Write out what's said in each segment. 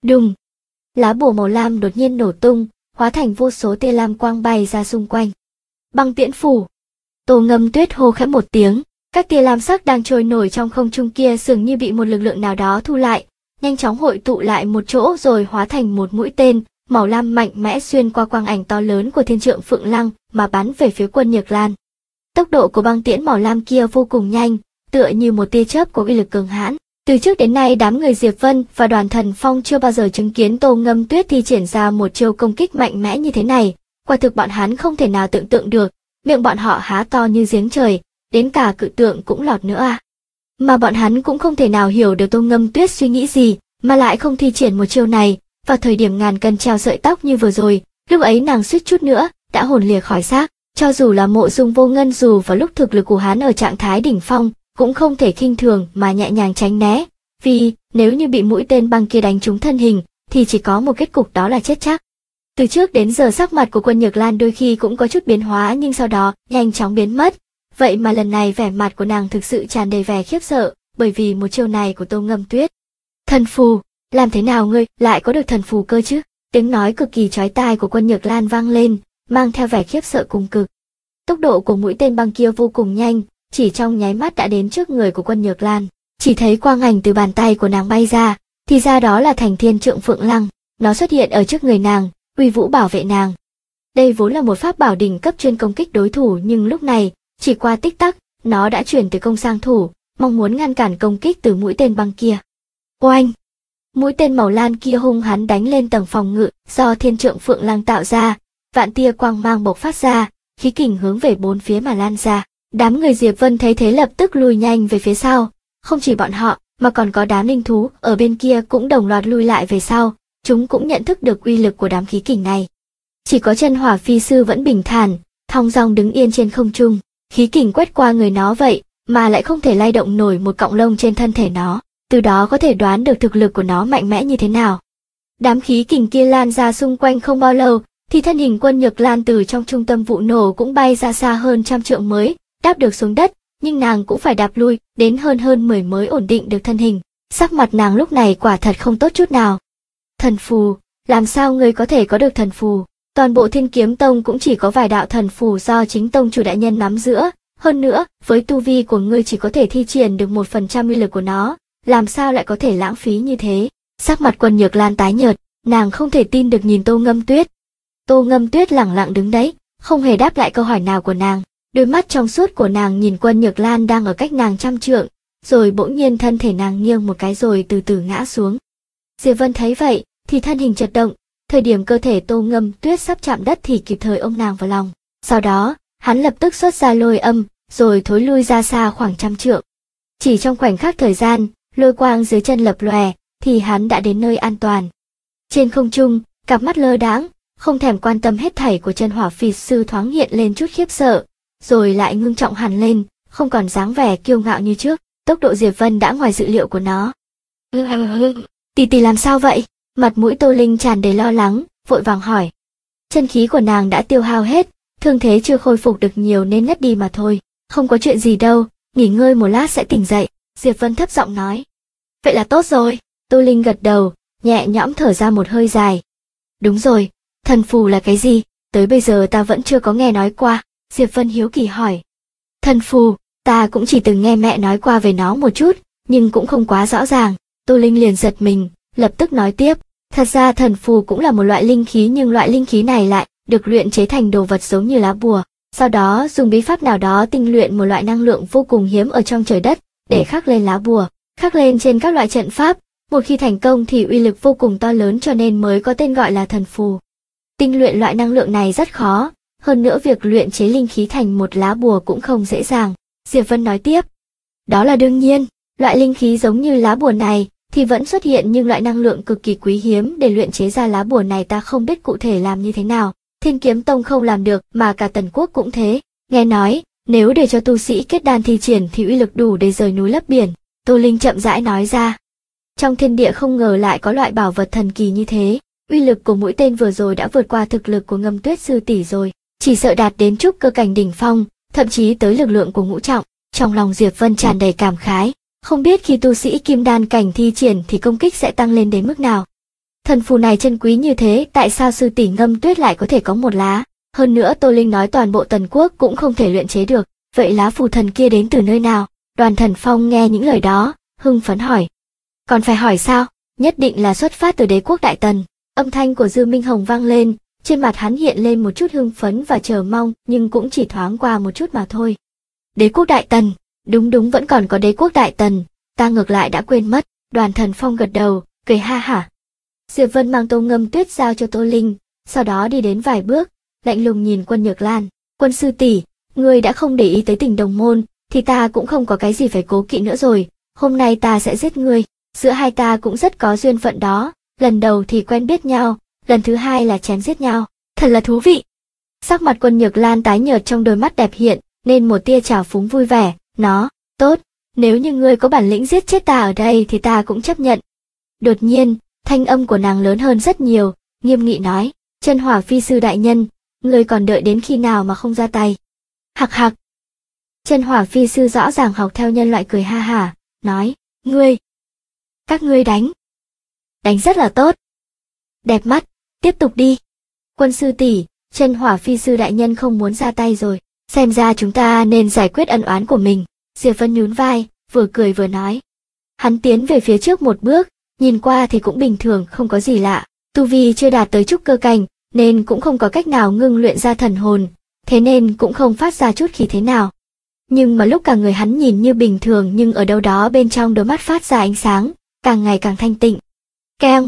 Đùng! Lá bùa màu lam đột nhiên nổ tung, hóa thành vô số tia lam quang bay ra xung quanh. Băng tiễn phủ! Tô Ngâm Tuyết hô khẽ một tiếng, các tia lam sắc đang trôi nổi trong không trung kia dường như bị một lực lượng nào đó thu lại, nhanh chóng hội tụ lại một chỗ rồi hóa thành một mũi tên màu lam mạnh mẽ xuyên qua quang ảnh to lớn của Thiên Trượng Phượng Lăng mà bắn về phía Quân Nhược Lan. Tốc độ của băng tiễn màu lam kia vô cùng nhanh, tựa như một tia chớp có uy lực cường hãn. Từ trước đến nay đám người Diệp Vân và Đoàn Thần Phong chưa bao giờ chứng kiến Tô Ngâm Tuyết thi triển ra một chiêu công kích mạnh mẽ như thế này, quả thực bọn hắn không thể nào tưởng tượng được, miệng bọn họ há to như giếng trời, đến cả cự tượng cũng lọt nữa à. Mà bọn hắn cũng không thể nào hiểu được Tô Ngâm Tuyết suy nghĩ gì, mà lại không thi triển một chiêu này, vào thời điểm ngàn cân treo sợi tóc như vừa rồi, lúc ấy nàng suýt chút nữa đã hồn lìa khỏi xác. Cho dù là Mộ Dung Vô Ngân dù vào lúc thực lực của hắn ở trạng thái đỉnh phong, cũng không thể khinh thường mà nhẹ nhàng tránh né, vì nếu như bị mũi tên băng kia đánh trúng thân hình, thì chỉ có một kết cục đó là chết chắc. Từ trước đến giờ sắc mặt của Quân Nhược Lan đôi khi cũng có chút biến hóa nhưng sau đó nhanh chóng biến mất, vậy mà lần này vẻ mặt của nàng thực sự tràn đầy vẻ khiếp sợ, bởi vì một chiêu này của Tô Ngâm Tuyết. Thần phù, làm thế nào ngươi lại có được thần phù cơ chứ? Tiếng nói cực kỳ chói tai của Quân Nhược Lan vang lên, mang theo vẻ khiếp sợ cùng cực. Tốc độ của mũi tên băng kia vô cùng nhanh, chỉ trong nháy mắt đã đến trước người của Quân Nhược Lan. Chỉ thấy quang ảnh từ bàn tay của nàng bay ra, thì ra đó là thành Thiên Trượng Phượng Lăng, nó xuất hiện ở trước người nàng, uy vũ bảo vệ nàng. Đây vốn là một pháp bảo đỉnh cấp chuyên công kích đối thủ nhưng lúc này, chỉ qua tích tắc, nó đã chuyển từ công sang thủ, mong muốn ngăn cản công kích từ mũi tên băng kia. Oanh! Mũi tên màu lam kia hung hãn đánh lên tầng phòng ngự do Thiên Trượng Phượng Lăng tạo ra, vạn tia quang mang bộc phát ra, khí kình hướng về bốn phía mà lan ra. Đám người Diệp Vân thấy thế lập tức lùi nhanh về phía sau, không chỉ bọn họ, mà còn có đám linh thú ở bên kia cũng đồng loạt lui lại về sau, chúng cũng nhận thức được uy lực của đám khí kình này. Chỉ có Chân Hỏa Phi Sư vẫn bình thản, thong dong đứng yên trên không trung, khí kình quét qua người nó vậy, mà lại không thể lay động nổi một cọng lông trên thân thể nó, từ đó có thể đoán được thực lực của nó mạnh mẽ như thế nào. Đám khí kình kia lan ra xung quanh không bao lâu, thì thân hình Quân Nhược Lan từ trong trung tâm vụ nổ cũng bay ra xa hơn 100 trượng mới đáp được xuống đất, nhưng nàng cũng phải đạp lui đến hơn 10 mới ổn định được thân hình. Sắc mặt nàng lúc này quả thật không tốt chút nào. Thần phù, làm sao ngươi có thể có được thần phù? Toàn bộ Thiên Kiếm Tông cũng chỉ có vài đạo thần phù do chính tông chủ đại nhân nắm giữ, hơn nữa, với tu vi của ngươi chỉ có thể thi triển được 1% uy lực của nó, làm sao lại có thể lãng phí như thế? Sắc mặt Quân Nhược Lan tái nhợt, nàng không thể tin được nhìn Tô Ngâm Tuyết. Tô Ngâm Tuyết lẳng lặng đứng đấy, không hề đáp lại câu hỏi nào của nàng. Đôi mắt trong suốt của nàng nhìn Quân Nhược Lan đang ở cách nàng 100 trượng, rồi bỗng nhiên thân thể nàng nghiêng một cái rồi từ từ ngã xuống. Diệp Vân thấy vậy, thì thân hình chật động, thời điểm cơ thể Tô Ngâm Tuyết sắp chạm đất thì kịp thời ôm nàng vào lòng. Sau đó, hắn lập tức xuất ra lôi âm, rồi thối lui ra xa khoảng 100 trượng. Chỉ trong khoảnh khắc thời gian, lôi quang dưới chân lập lòe, thì hắn đã đến nơi an toàn. Trên không trung, cặp mắt lơ đãng, không thèm quan tâm hết thảy của Chân Hỏa Phi Sư thoáng hiện lên chút khiếp sợ, rồi lại ngưng trọng hẳn lên, không còn dáng vẻ kiêu ngạo như trước. Tốc độ Diệp Vân đã ngoài dự liệu của nó. Tỷ tỷ làm sao vậy? Mặt mũi Tô Linh tràn đầy lo lắng, vội vàng hỏi. Chân khí của nàng đã tiêu hao hết, thương thế chưa khôi phục được nhiều nên ngất đi mà thôi. Không có chuyện gì đâu, nghỉ ngơi một lát sẽ tỉnh dậy, Diệp Vân thấp giọng nói. Vậy là tốt rồi. Tô Linh gật đầu, nhẹ nhõm thở ra một hơi dài. Đúng rồi, thần phù là cái gì? Tới bây giờ ta vẫn chưa có nghe nói qua. Diệp Vân hiếu kỳ hỏi. Thần phù, ta cũng chỉ từng nghe mẹ nói qua về nó một chút, nhưng cũng không quá rõ ràng. Tô Linh liền giật mình, lập tức nói tiếp. Thật ra thần phù cũng là một loại linh khí nhưng loại linh khí này lại được luyện chế thành đồ vật giống như lá bùa. Sau đó dùng bí pháp nào đó tinh luyện một loại năng lượng vô cùng hiếm ở trong trời đất, để khắc lên lá bùa, khắc lên trên các loại trận pháp. Một khi thành công thì uy lực vô cùng to lớn cho nên mới có tên gọi là thần phù. Tinh luyện loại năng lượng này rất khó, hơn nữa việc luyện chế linh khí thành một lá bùa cũng không dễ dàng. Diệp Vân nói tiếp. Đó là đương nhiên, loại linh khí giống như lá bùa này thì vẫn xuất hiện nhưng loại năng lượng cực kỳ quý hiếm để luyện chế ra lá bùa này ta không biết cụ thể làm như thế nào. Thiên Kiếm Tông không làm được mà cả Tần Quốc cũng thế. Nghe nói, nếu để cho tu sĩ kết đan thi triển thì uy lực đủ để rời núi lấp biển. Tô Linh chậm rãi nói ra. Trong thiên địa không ngờ lại có loại bảo vật thần kỳ như thế. Uy lực của mũi tên vừa rồi đã vượt qua thực lực của Ngâm Tuyết sư tỷ rồi. Chỉ sợ đạt đến trúc cơ cảnh đỉnh phong, thậm chí tới lực lượng của ngũ trọng. Trong lòng Diệp Vân tràn đầy cảm khái. Không biết khi tu sĩ kim đan cảnh thi triển thì công kích sẽ tăng lên đến mức nào. Thần phù này chân quý như thế, tại sao sư tỷ Ngâm Tuyết lại có thể có một lá? Hơn nữa Tô Linh nói toàn bộ Tần quốc cũng không thể luyện chế được, vậy lá phù thần kia đến từ nơi nào? Đoàn Thần Phong nghe những lời đó, hưng phấn hỏi. Còn phải hỏi sao? Nhất định là xuất phát từ đế quốc Đại Tần. Âm thanh của Dư Minh Hồng vang lên, trên mặt hắn hiện lên một chút hưng phấn và chờ mong, nhưng cũng chỉ thoáng qua một chút mà thôi. Đế quốc Đại Tần, đúng vẫn còn có đế quốc Đại Tần, ta ngược lại đã quên mất. Đoàn Thần Phong gật đầu, cười ha hả. Diệp Vân mang Tô Ngâm Tuyết giao cho Tô Linh, sau đó đi đến vài bước, lạnh lùng nhìn Quân Nhược Lan. Quân sư tỷ, ngươi đã không để ý tới tình đồng môn, thì ta cũng không có cái gì phải cố kỵ nữa rồi. Hôm nay ta sẽ giết ngươi. Giữa hai ta cũng rất có duyên phận đó. Lần đầu thì quen biết nhau, lần thứ hai là chém giết nhau. Thật là thú vị. Sắc mặt Quân Nhược Lan tái nhợt, trong đôi mắt đẹp hiện nên một tia trào phúng vui vẻ. Nó, tốt, nếu như ngươi có bản lĩnh giết chết ta ở đây thì ta cũng chấp nhận. Đột nhiên, thanh âm của nàng lớn hơn rất nhiều, nghiêm nghị nói, Chân Hỏa Phi sư đại nhân, ngươi còn đợi đến khi nào mà không ra tay? Hạc hạc. Chân Hỏa Phi sư rõ ràng học theo nhân loại cười ha hả, nói, các ngươi đánh rất là tốt. Đẹp mắt, tiếp tục đi. Quân sư tỷ, Chân Hỏa Phi sư đại nhân không muốn ra tay rồi, xem ra chúng ta nên giải quyết ân oán của mình. Diệp Vân nhún vai, vừa cười vừa nói. Hắn tiến về phía trước một bước, nhìn qua thì cũng bình thường, không có gì lạ. Tu vi chưa đạt tới trúc cơ cảnh, nên cũng không có cách nào ngưng luyện ra thần hồn, thế nên cũng không phát ra chút khí thế nào. Nhưng mà lúc cả người hắn nhìn như bình thường, nhưng ở đâu đó bên trong đôi mắt phát ra ánh sáng, càng ngày càng thanh tịnh. Keng.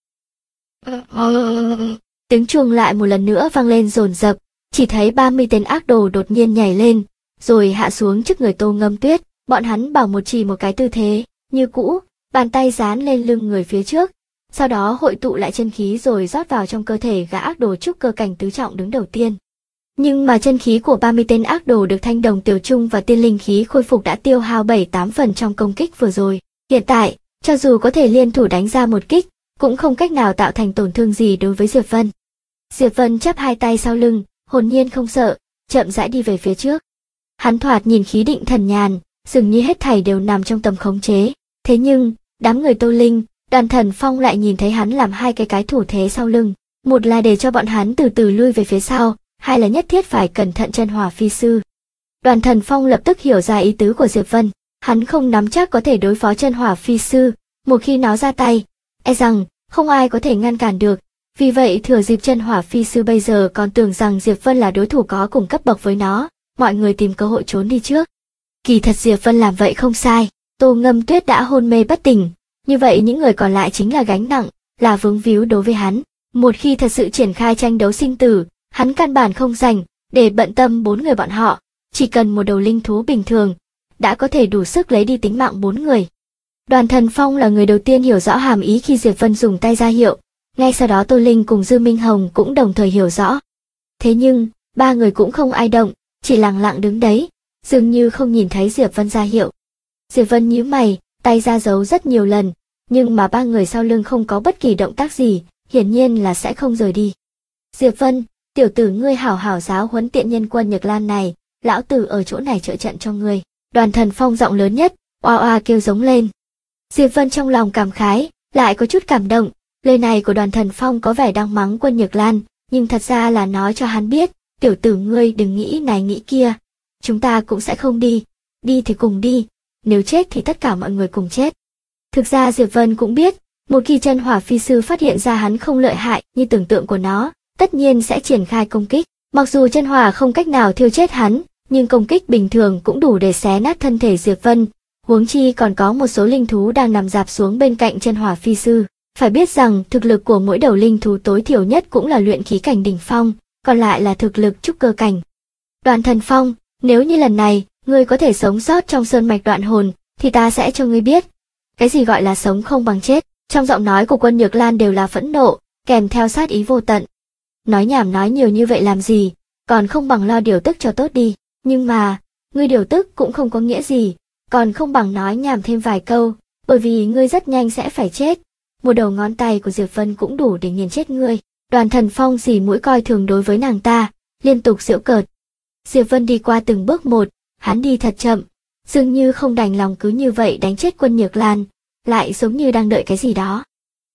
Tiếng chuông lại một lần nữa vang lên dồn dập, chỉ thấy 30 tên ác đồ đột nhiên nhảy lên, rồi hạ xuống trước người Tô Ngâm Tuyết. Bọn hắn bảo một chỉ một cái tư thế, như cũ, bàn tay dán lên lưng người phía trước, sau đó hội tụ lại chân khí rồi rót vào trong cơ thể gã ác đồ trúc cơ cảnh tứ trọng đứng đầu tiên. Nhưng mà chân khí của 30 tên ác đồ được thanh đồng tiểu trung và tiên linh khí khôi phục đã tiêu hao 7-8 phần trong công kích vừa rồi. Hiện tại, cho dù có thể liên thủ đánh ra một kích, cũng không cách nào tạo thành tổn thương gì đối với Diệp Vân. Diệp Vân chắp hai tay sau lưng, hồn nhiên không sợ, chậm rãi đi về phía trước. Hắn thoạt nhìn khí định thần nhàn, dường như hết thảy đều nằm trong tầm khống chế. Thế nhưng, đám người Tô Linh, Đoàn Thần Phong lại nhìn thấy hắn làm hai cái thủ thế sau lưng. Một là để cho bọn hắn từ từ lui về phía sau, hai là nhất thiết phải cẩn thận Chân Hỏa Phi sư. Đoàn Thần Phong lập tức hiểu ra ý tứ của Diệp Vân. Hắn không nắm chắc có thể đối phó Chân Hỏa Phi sư, một khi nó ra tay, e rằng không ai có thể ngăn cản được. Vì vậy thừa dịp Chân Hỏa Phi sư bây giờ còn tưởng rằng Diệp Vân là đối thủ có cùng cấp bậc với nó, mọi người tìm cơ hội trốn đi trước. Kỳ thật Diệp Vân làm vậy không sai. Tô Ngâm Tuyết đã hôn mê bất tỉnh, như vậy những người còn lại chính là gánh nặng, là vướng víu đối với hắn. Một khi thật sự triển khai tranh đấu sinh tử, hắn căn bản không rảnh để bận tâm 4 người bọn họ, chỉ cần một đầu linh thú bình thường, đã có thể đủ sức lấy đi tính mạng 4 người. Đoàn Thần Phong là người đầu tiên hiểu rõ hàm ý khi Diệp Vân dùng tay ra hiệu, ngay sau đó Tô Linh cùng Dư Minh Hồng cũng đồng thời hiểu rõ. Thế nhưng, ba người cũng không ai động, chỉ lặng lặng đứng đấy, dường như không nhìn thấy Diệp Vân ra hiệu. Diệp Vân nhíu mày, tay ra dấu rất nhiều lần, nhưng mà ba người sau lưng không có bất kỳ động tác gì, hiển nhiên là sẽ không rời đi. Diệp Vân, tiểu tử ngươi hảo hảo giáo huấn tiện nhân Quân Nhược Lan này, lão tử ở chỗ này trợ trận cho ngươi. Đoàn Thần Phong giọng lớn nhất, oa oa kêu giống lên. Diệp Vân trong lòng cảm khái, lại có chút cảm động, lời này của Đoàn Thần Phong có vẻ đang mắng Quân Nhược Lan, nhưng thật ra là nói cho hắn biết, tiểu tử ngươi đừng nghĩ này nghĩ kia, chúng ta cũng sẽ không đi, đi thì cùng đi, nếu chết thì tất cả mọi người cùng chết. Thực ra Diệp Vân cũng biết, một khi Chân Hỏa Phi sư phát hiện ra hắn không lợi hại như tưởng tượng của nó, tất nhiên sẽ triển khai công kích. Mặc dù chân hỏa không cách nào thiêu chết hắn, nhưng công kích bình thường cũng đủ để xé nát thân thể Diệp Vân. Huống chi còn có một số linh thú đang nằm rạp xuống bên cạnh Chân Hỏa Phi sư. Phải biết rằng thực lực của mỗi đầu linh thú tối thiểu nhất cũng là luyện khí cảnh đỉnh phong, còn lại là thực lực trúc cơ cảnh. Đoàn Thần Phong, nếu như lần này ngươi có thể sống sót trong sơn mạch Đoạn Hồn, thì ta sẽ cho ngươi biết cái gì gọi là sống không bằng chết. Trong giọng nói của Quân Nhược Lan đều là phẫn nộ, kèm theo sát ý vô tận. Nói nhảm nói nhiều như vậy làm gì, còn không bằng lo điều tức cho tốt đi. Nhưng mà, ngươi điều tức cũng không có nghĩa gì, còn không bằng nói nhảm thêm vài câu, bởi vì ngươi rất nhanh sẽ phải chết. Một đầu ngón tay của Diệp Vân cũng đủ để nghiền chết ngươi. Đoàn Thần Phong xì mũi coi thường đối với nàng ta, liên tục giễu cợt. Diệp Vân đi qua từng bước một, hắn đi thật chậm, dường như không đành lòng cứ như vậy đánh chết Quân Nhược Lan, lại giống như đang đợi cái gì đó.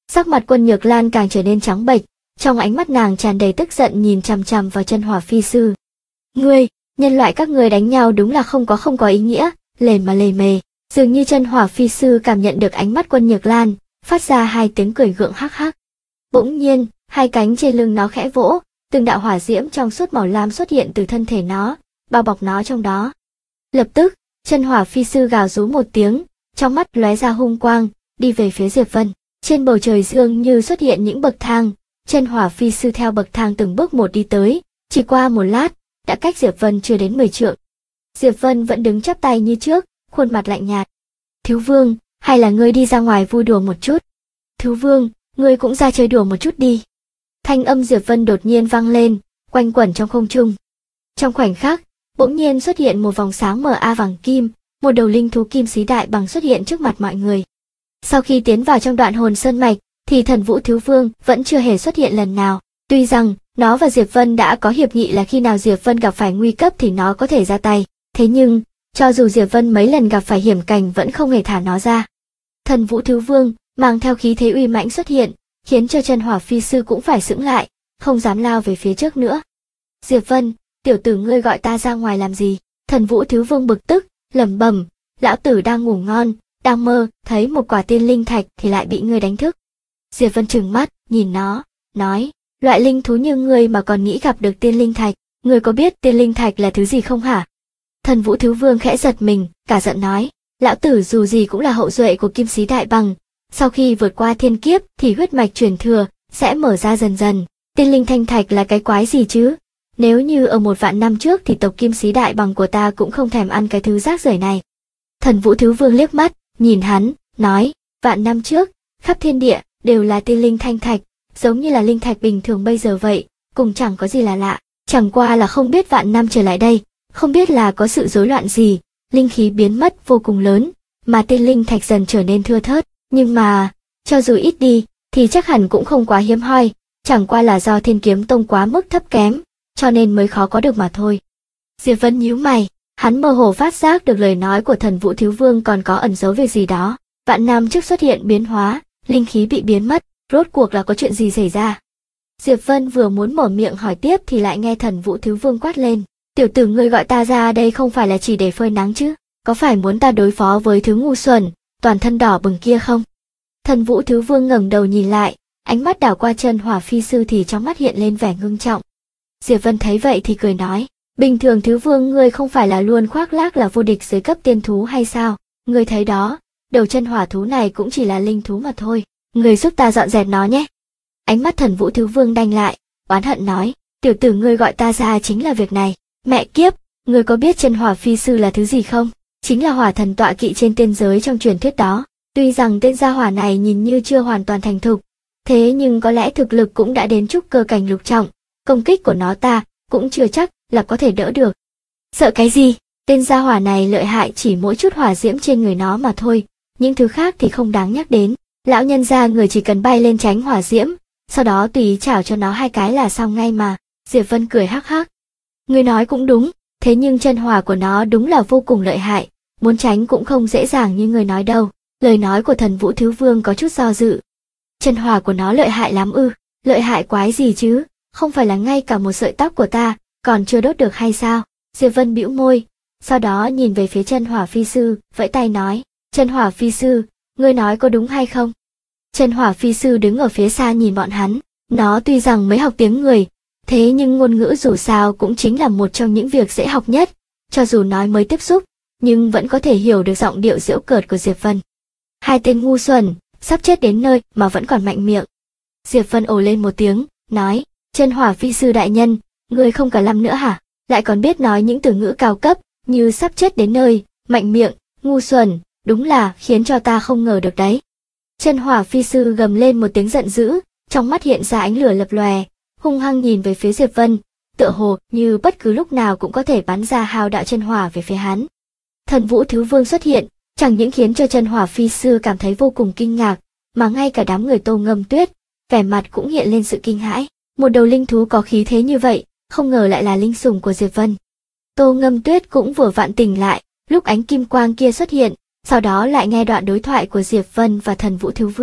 Sắc mặt Quân Nhược Lan càng trở nên trắng bệch, trong ánh mắt nàng tràn đầy tức giận nhìn chằm chằm vào Chân Hỏa Phi sư. Ngươi, nhân loại các ngươi đánh nhau đúng là không có ý nghĩa, lề mà lề mề. Dường như Chân Hỏa Phi sư cảm nhận được ánh mắt Quân Nhược Lan, phát ra hai tiếng cười gượng hắc hắc. Bỗng nhiên, hai cánh trên lưng nó khẽ vỗ, từng đạo hỏa diễm trong suốt màu lam xuất hiện từ thân thể nó, bao bọc nó trong đó. Lập tức, Chân Hỏa Phi sư gào rú một tiếng, trong mắt lóe ra hung quang, đi về phía Diệp Vân. Trên bầu trời dường như xuất hiện những bậc thang, Chân Hỏa Phi sư theo bậc thang từng bước một đi tới, chỉ qua một lát, đã cách Diệp Vân chưa đến 10 trượng. Diệp Vân vẫn đứng chắp tay như trước, khuôn mặt lạnh nhạt. Thiếu Vương, hay là ngươi đi ra ngoài vui đùa một chút? Thiếu Vương, ngươi cũng ra chơi đùa một chút đi. Thanh âm Diệp Vân đột nhiên vang lên, quanh quẩn trong không trung. Trong khoảnh khắc, bỗng nhiên xuất hiện một vòng sáng mờ vàng kim, một đầu linh thú kim xí đại bằng xuất hiện trước mặt mọi người. Sau khi tiến vào trong đoạn hồn sơn mạch, thì Thần Vũ Thiếu Vương vẫn chưa hề xuất hiện lần nào. Tuy rằng, nó và Diệp Vân đã có hiệp nghị là khi nào Diệp Vân gặp phải nguy cấp thì nó có thể ra tay. Thế nhưng, cho dù Diệp Vân mấy lần gặp phải hiểm cảnh vẫn không hề thả nó ra. Thần Vũ Thiếu Vương mang theo khí thế uy mãnh xuất hiện, khiến cho Chân Hỏa Phi sư cũng phải sững lại, không dám lao về phía trước nữa. Diệp Vân, tiểu tử ngươi gọi ta ra ngoài làm gì? Thần Vũ Thiếu Vương bực tức, lẩm bẩm, lão tử đang ngủ ngon, đang mơ, thấy một quả tiên linh thạch thì lại bị ngươi đánh thức. Diệp Vân trừng mắt, nhìn nó, nói, loại linh thú như ngươi mà còn nghĩ gặp được tiên linh thạch, ngươi có biết tiên linh thạch là thứ gì không hả? Thần Vũ Thiếu Vương khẽ giật mình, cả giận nói, lão tử dù gì cũng là hậu duệ của Kim Sĩ Đại Bằng, sau khi vượt qua thiên kiếp thì huyết mạch truyền thừa sẽ mở ra dần dần, tiên linh thanh thạch là cái quái gì chứ? Nếu như ở 1.000 năm trước thì tộc Kim Sĩ Đại Bằng của ta cũng không thèm ăn cái thứ rác rưởi này. Thần Vũ Thiếu Vương liếc mắt, nhìn hắn, nói, 1.000 năm trước, khắp thiên địa đều là tiên linh thanh thạch, giống như là linh thạch bình thường bây giờ vậy, cùng chẳng có gì là lạ, chẳng qua là không biết 1.000 năm trở lại đây, không biết là có sự rối loạn gì, linh khí biến mất vô cùng lớn, mà tiên linh thạch dần trở nên thưa thớt, nhưng mà, cho dù ít đi, thì chắc hẳn cũng không quá hiếm hoi, chẳng qua là do Thiên Kiếm Tông quá mức thấp kém, cho nên mới khó có được mà thôi. Diệp Vân nhíu mày, hắn mơ hồ phát giác được lời nói của Thần Vũ Thiếu Vương còn có ẩn giấu việc gì đó. 1.000 năm trước xuất hiện biến hóa, linh khí bị biến mất, rốt cuộc là có chuyện gì xảy ra? Diệp Vân vừa muốn mở miệng hỏi tiếp thì lại nghe Thần Vũ Thiếu Vương quát lên, tiểu tử ngươi gọi ta ra đây không phải là chỉ để phơi nắng chứ, có phải muốn ta đối phó với thứ ngu xuẩn, toàn thân đỏ bừng kia không? Thần Vũ Thiếu Vương ngẩng đầu nhìn lại, ánh mắt đảo qua Chân Hỏa Phi sư thì trong mắt hiện lên vẻ ngưng trọng. Diệp Vân thấy vậy thì cười nói, bình thường Thiếu Vương ngươi không phải là luôn khoác lác là vô địch dưới cấp tiên thú hay sao? Ngươi thấy đó, đầu chân hỏa thú này cũng chỉ là linh thú mà thôi, ngươi giúp ta dọn dẹp nó nhé. Ánh mắt Thần Vũ Thiếu Vương đanh lại, oán hận nói, tiểu tử ngươi gọi ta ra chính là việc này. Mẹ kiếp, ngươi có biết Chân Hỏa Phi sư là thứ gì không? Chính là hỏa thần tọa kỵ trên tiên giới trong truyền thuyết đó. Tuy rằng tên gia hỏa này nhìn như chưa hoàn toàn thành thục, thế nhưng có lẽ thực lực cũng đã đến trúc cơ cảnh lục trọng, công kích của nó ta cũng chưa chắc là có thể đỡ được. Sợ cái gì? Tên gia hỏa này lợi hại chỉ mỗi chút hỏa diễm trên người nó mà thôi, những thứ khác thì không đáng nhắc đến. Lão nhân gia người chỉ cần bay lên tránh hỏa diễm, sau đó tùy ý chảo cho nó 2 cái là xong ngay mà. Diệp Vân cười hắc hắc. Ngươi nói cũng đúng, thế nhưng chân hỏa của nó đúng là vô cùng lợi hại, muốn tránh cũng không dễ dàng như người nói đâu. Lời nói của Thần Vũ Thiếu Vương có chút do dự. Chân hỏa của nó lợi hại lắm ư? Lợi hại quái gì chứ? Không phải là ngay cả một sợi tóc của ta còn chưa đốt được hay sao? Diệp Vân bĩu môi, sau đó nhìn về phía Chân Hỏa Phi sư, vẫy tay nói, Chân Hỏa Phi sư, ngươi nói có đúng hay không? Chân Hỏa Phi sư đứng ở phía xa nhìn bọn hắn, nó tuy rằng mới học tiếng người, thế nhưng ngôn ngữ dù sao cũng chính là một trong những việc dễ học nhất, cho dù nói mới tiếp xúc, nhưng vẫn có thể hiểu được giọng điệu giễu cợt của Diệp Vân. Hai tên ngu xuẩn, sắp chết đến nơi mà vẫn còn mạnh miệng. Diệp Vân ồ lên một tiếng, nói, Chân Hỏa Phi sư đại nhân, ngươi không cả lăm nữa hả? Lại còn biết nói những từ ngữ cao cấp, như sắp chết đến nơi, mạnh miệng, ngu xuẩn, đúng là khiến cho ta không ngờ được đấy. Chân Hỏa Phi sư gầm lên một tiếng giận dữ, trong mắt hiện ra ánh lửa lập lòe, hung hăng nhìn về phía Diệp Vân, tựa hồ như bất cứ lúc nào cũng có thể bắn ra hào đạo chân hỏa về phía hắn. Thần Vũ Thiếu Vương xuất hiện, chẳng những khiến cho Chân Hỏa Phi sư cảm thấy vô cùng kinh ngạc, mà ngay cả đám người Tô Ngâm Tuyết, vẻ mặt cũng hiện lên sự kinh hãi. Một đầu linh thú có khí thế như vậy, không ngờ lại là linh sủng của Diệp Vân. Tô Ngâm Tuyết cũng vừa vặn tỉnh lại, lúc ánh kim quang kia xuất hiện, sau đó lại nghe đoạn đối thoại của Diệp Vân và Thần Vũ Thiếu Vương.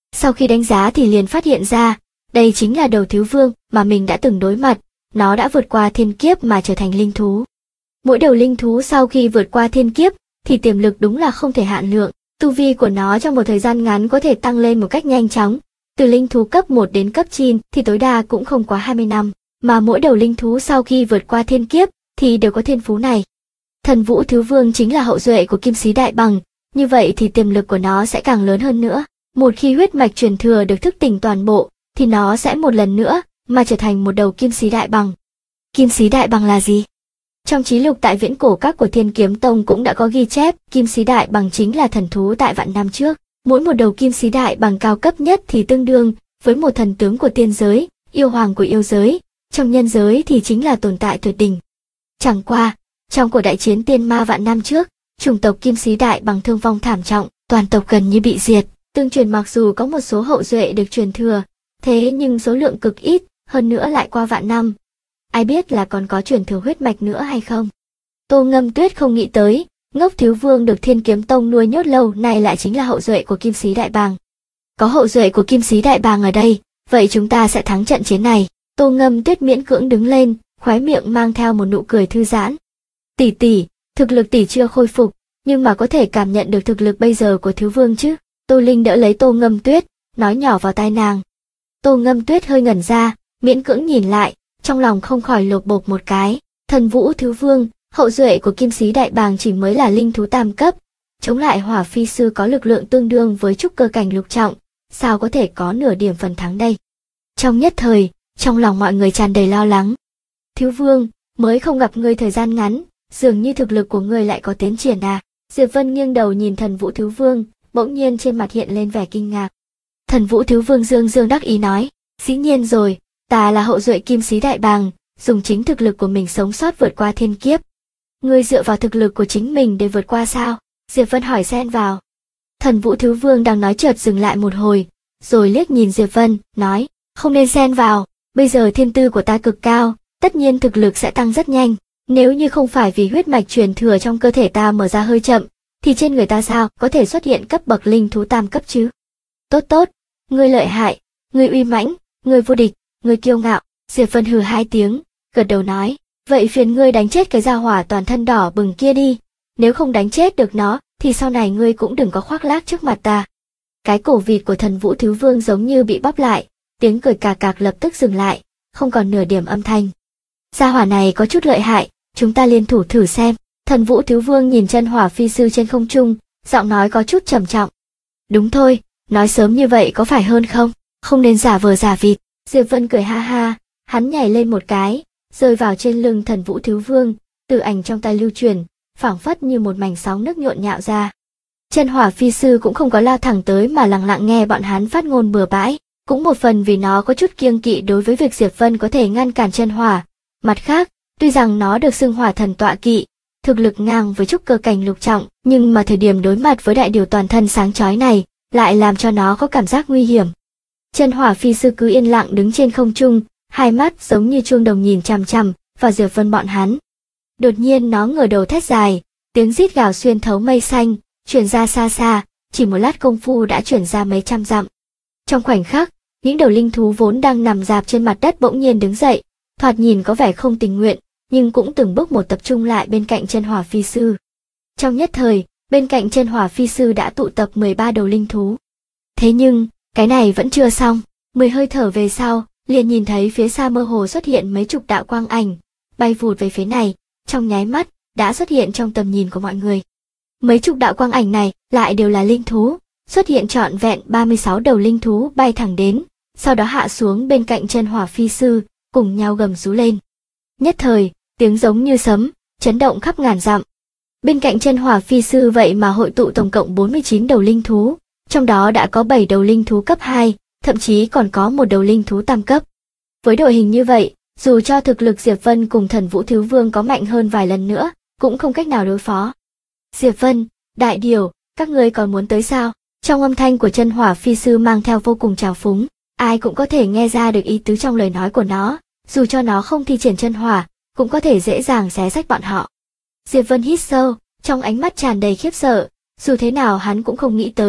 Sau khi đánh giá thì liền phát hiện ra, đây chính là đầu thiếu vương mà mình đã từng đối mặt, nó đã vượt qua thiên kiếp mà trở thành linh thú. Mỗi đầu linh thú sau khi vượt qua thiên kiếp thì tiềm lực đúng là không thể hạn lượng, tu vi của nó trong một thời gian ngắn có thể tăng lên một cách nhanh chóng, từ linh thú cấp 1 đến cấp 9 thì tối đa cũng không quá 20 năm, mà mỗi đầu linh thú sau khi vượt qua thiên kiếp thì đều có thiên phú này. Thần Vũ Thiếu Vương chính là hậu duệ của Kim Sĩ Đại Bằng, như vậy thì tiềm lực của nó sẽ càng lớn hơn nữa. Một khi huyết mạch truyền thừa được thức tỉnh toàn bộ, thì nó sẽ một lần nữa mà trở thành một đầu Kim Sĩ Đại Bằng. Kim Sĩ Đại Bằng là gì? Trong chí lục tại Viễn Cổ Các của Thiên Kiếm Tông cũng đã có ghi chép, Kim Sĩ Đại Bằng chính là thần thú tại vạn năm trước. Mỗi một đầu Kim Sĩ Đại Bằng cao cấp nhất thì tương đương với một thần tướng của tiên giới, yêu hoàng của yêu giới, trong nhân giới thì chính là tồn tại tuyệt đỉnh. Chẳng qua, trong cuộc đại chiến tiên ma vạn năm trước, chủng tộc Kim Sĩ Đại Bằng thương vong thảm trọng, toàn tộc gần như bị diệt. Tương truyền mặc dù có một số hậu duệ được truyền thừa, thế nhưng số lượng cực ít, hơn nữa lại qua vạn năm. Ai biết là còn có truyền thừa huyết mạch nữa hay không? Tô Ngâm Tuyết không nghĩ tới, Ngốc Thiếu Vương được Thiên Kiếm Tông nuôi nhốt lâu này lại chính là hậu duệ của Kim Sĩ Đại Bàng. Có hậu duệ của Kim Sĩ Đại Bàng ở đây, vậy chúng ta sẽ thắng trận chiến này. Tô Ngâm Tuyết miễn cưỡng đứng lên, khóe miệng mang theo một nụ cười thư giãn. Tỷ tỷ, thực lực tỷ chưa khôi phục, nhưng mà có thể cảm nhận được thực lực bây giờ của Thiếu Vương chứ? Tô Linh đỡ lấy Tô Ngâm Tuyết, nói nhỏ vào tai nàng. Tô Ngâm Tuyết hơi ngẩn ra, miễn cưỡng nhìn lại, trong lòng không khỏi lột bột một cái. Thần Vũ Thiếu Vương, hậu duệ của Kim Sĩ Đại Bàng chỉ mới là linh thú tam cấp, chống lại Hỏa Phi Sư có lực lượng tương đương với trúc cơ cảnh lục trọng, sao có thể có nửa điểm phần thắng đây? Trong nhất thời, trong lòng mọi người tràn đầy lo lắng. Thiếu Vương, mới không gặp ngươi thời gian ngắn, dường như thực lực của ngươi lại có tiến triển à? Diệp Vân nghiêng đầu nhìn Thần Vũ Thiếu Vương, bỗng nhiên trên mặt hiện lên vẻ kinh ngạc. Thần Vũ Thiếu Vương dương dương đắc ý nói, dĩ nhiên rồi, ta là hậu duệ Kim Sĩ Đại Bàng, dùng chính thực lực của mình sống sót vượt qua thiên kiếp. Ngươi dựa vào thực lực của chính mình để vượt qua sao? Diệp Vân hỏi xen vào. Thần Vũ Thiếu Vương đang nói chợt dừng lại một hồi, rồi liếc nhìn Diệp Vân, nói, không nên xen vào, bây giờ thiên tư của ta cực cao, tất nhiên thực lực sẽ tăng rất nhanh. Nếu như không phải vì huyết mạch truyền thừa trong cơ thể ta mở ra hơi chậm, thì trên người ta sao có thể xuất hiện cấp bậc linh thú tam cấp chứ? Tốt tốt, ngươi lợi hại, ngươi uy mãnh, ngươi vô địch, ngươi kiêu ngạo. Diệp Vân hừ hai tiếng, gật đầu nói, vậy phiền ngươi đánh chết cái gia hỏa toàn thân đỏ bừng kia đi, nếu không đánh chết được nó, thì sau này ngươi cũng đừng có khoác lác trước mặt ta. Cái cổ vịt của Thần Vũ Thiếu Vương giống như bị bóp lại, tiếng cười cà cạc lập tức dừng lại, không còn nửa điểm âm thanh. Gia hỏa này có chút lợi hại, chúng ta liên thủ thử xem. Thần Vũ Thiếu Vương nhìn chân Hỏa Phi Sư trên không trung, giọng nói có chút trầm trọng. Đúng thôi, nói sớm như vậy có phải hơn không? Không nên giả vờ giả vịt. Diệp Vân cười ha ha, hắn nhảy lên một cái, rơi vào trên lưng Thần Vũ Thiếu Vương, từ ảnh trong tay lưu truyền, phảng phất như một mảnh sóng nước nhộn nhạo ra. Chân Hỏa Phi Sư cũng không có lao thẳng tới mà lặng lặng nghe bọn hắn phát ngôn bừa bãi, cũng một phần vì nó có chút kiêng kỵ đối với việc Diệp Vân có thể ngăn cản chân hỏa. Mặt khác, tuy rằng nó được xưng Hỏa Thần tọa kỵ, thực lực ngang với trúc cơ cảnh lục trọng, nhưng mà thời điểm đối mặt với đại điều toàn thân sáng chói này, lại làm cho nó có cảm giác nguy hiểm. Chân Hỏa Phi Sư cứ yên lặng đứng trên không trung, hai mắt giống như chuông đồng nhìn chằm chằm vào Diệp Vân bọn hắn. Đột nhiên nó ngửa đầu thét dài, tiếng rít gào xuyên thấu mây xanh, truyền ra xa xa, chỉ một lát công phu đã truyền ra mấy trăm dặm. Trong khoảnh khắc, những đầu linh thú vốn đang nằm rạp trên mặt đất bỗng nhiên đứng dậy, thoạt nhìn có vẻ không tình nguyện, nhưng cũng từng bước một tập trung lại bên cạnh chân Hỏa Phi Sư. Trong nhất thời, bên cạnh chân Hỏa Phi Sư đã tụ tập 13 đầu linh thú. Thế nhưng, cái này vẫn chưa xong, 10 hơi thở về sau, liền nhìn thấy phía xa mơ hồ xuất hiện mấy chục đạo quang ảnh, bay vụt về phía này, trong nháy mắt, đã xuất hiện trong tầm nhìn của mọi người. Mấy chục đạo quang ảnh này lại đều là linh thú, xuất hiện trọn vẹn 36 đầu linh thú bay thẳng đến, sau đó hạ xuống bên cạnh chân Hỏa Phi Sư, cùng nhau gầm rú lên. Nhất thời, tiếng giống như sấm, chấn động khắp ngàn dặm. Bên cạnh chân Hỏa Phi Sư vậy mà hội tụ tổng cộng 49 đầu linh thú, trong đó đã có 7 đầu linh thú cấp 2, thậm chí còn có một đầu linh thú tam cấp. Với đội hình như vậy, dù cho thực lực Diệp Vân cùng Thần Vũ Thiếu Vương có mạnh hơn vài lần nữa, cũng không cách nào đối phó. Diệp Vân, Đại Điều, các ngươi còn muốn tới sao? Trong âm thanh của chân Hỏa Phi Sư mang theo vô cùng trào phúng, ai cũng có thể nghe ra được ý tứ trong lời nói của nó, dù cho nó không thi triển chân hỏa, cũng có thể dễ dàng xé rách bọn họ. Diệp Vân hít sâu, trong ánh mắt tràn đầy khiếp sợ, dù thế nào hắn cũng không nghĩ tới,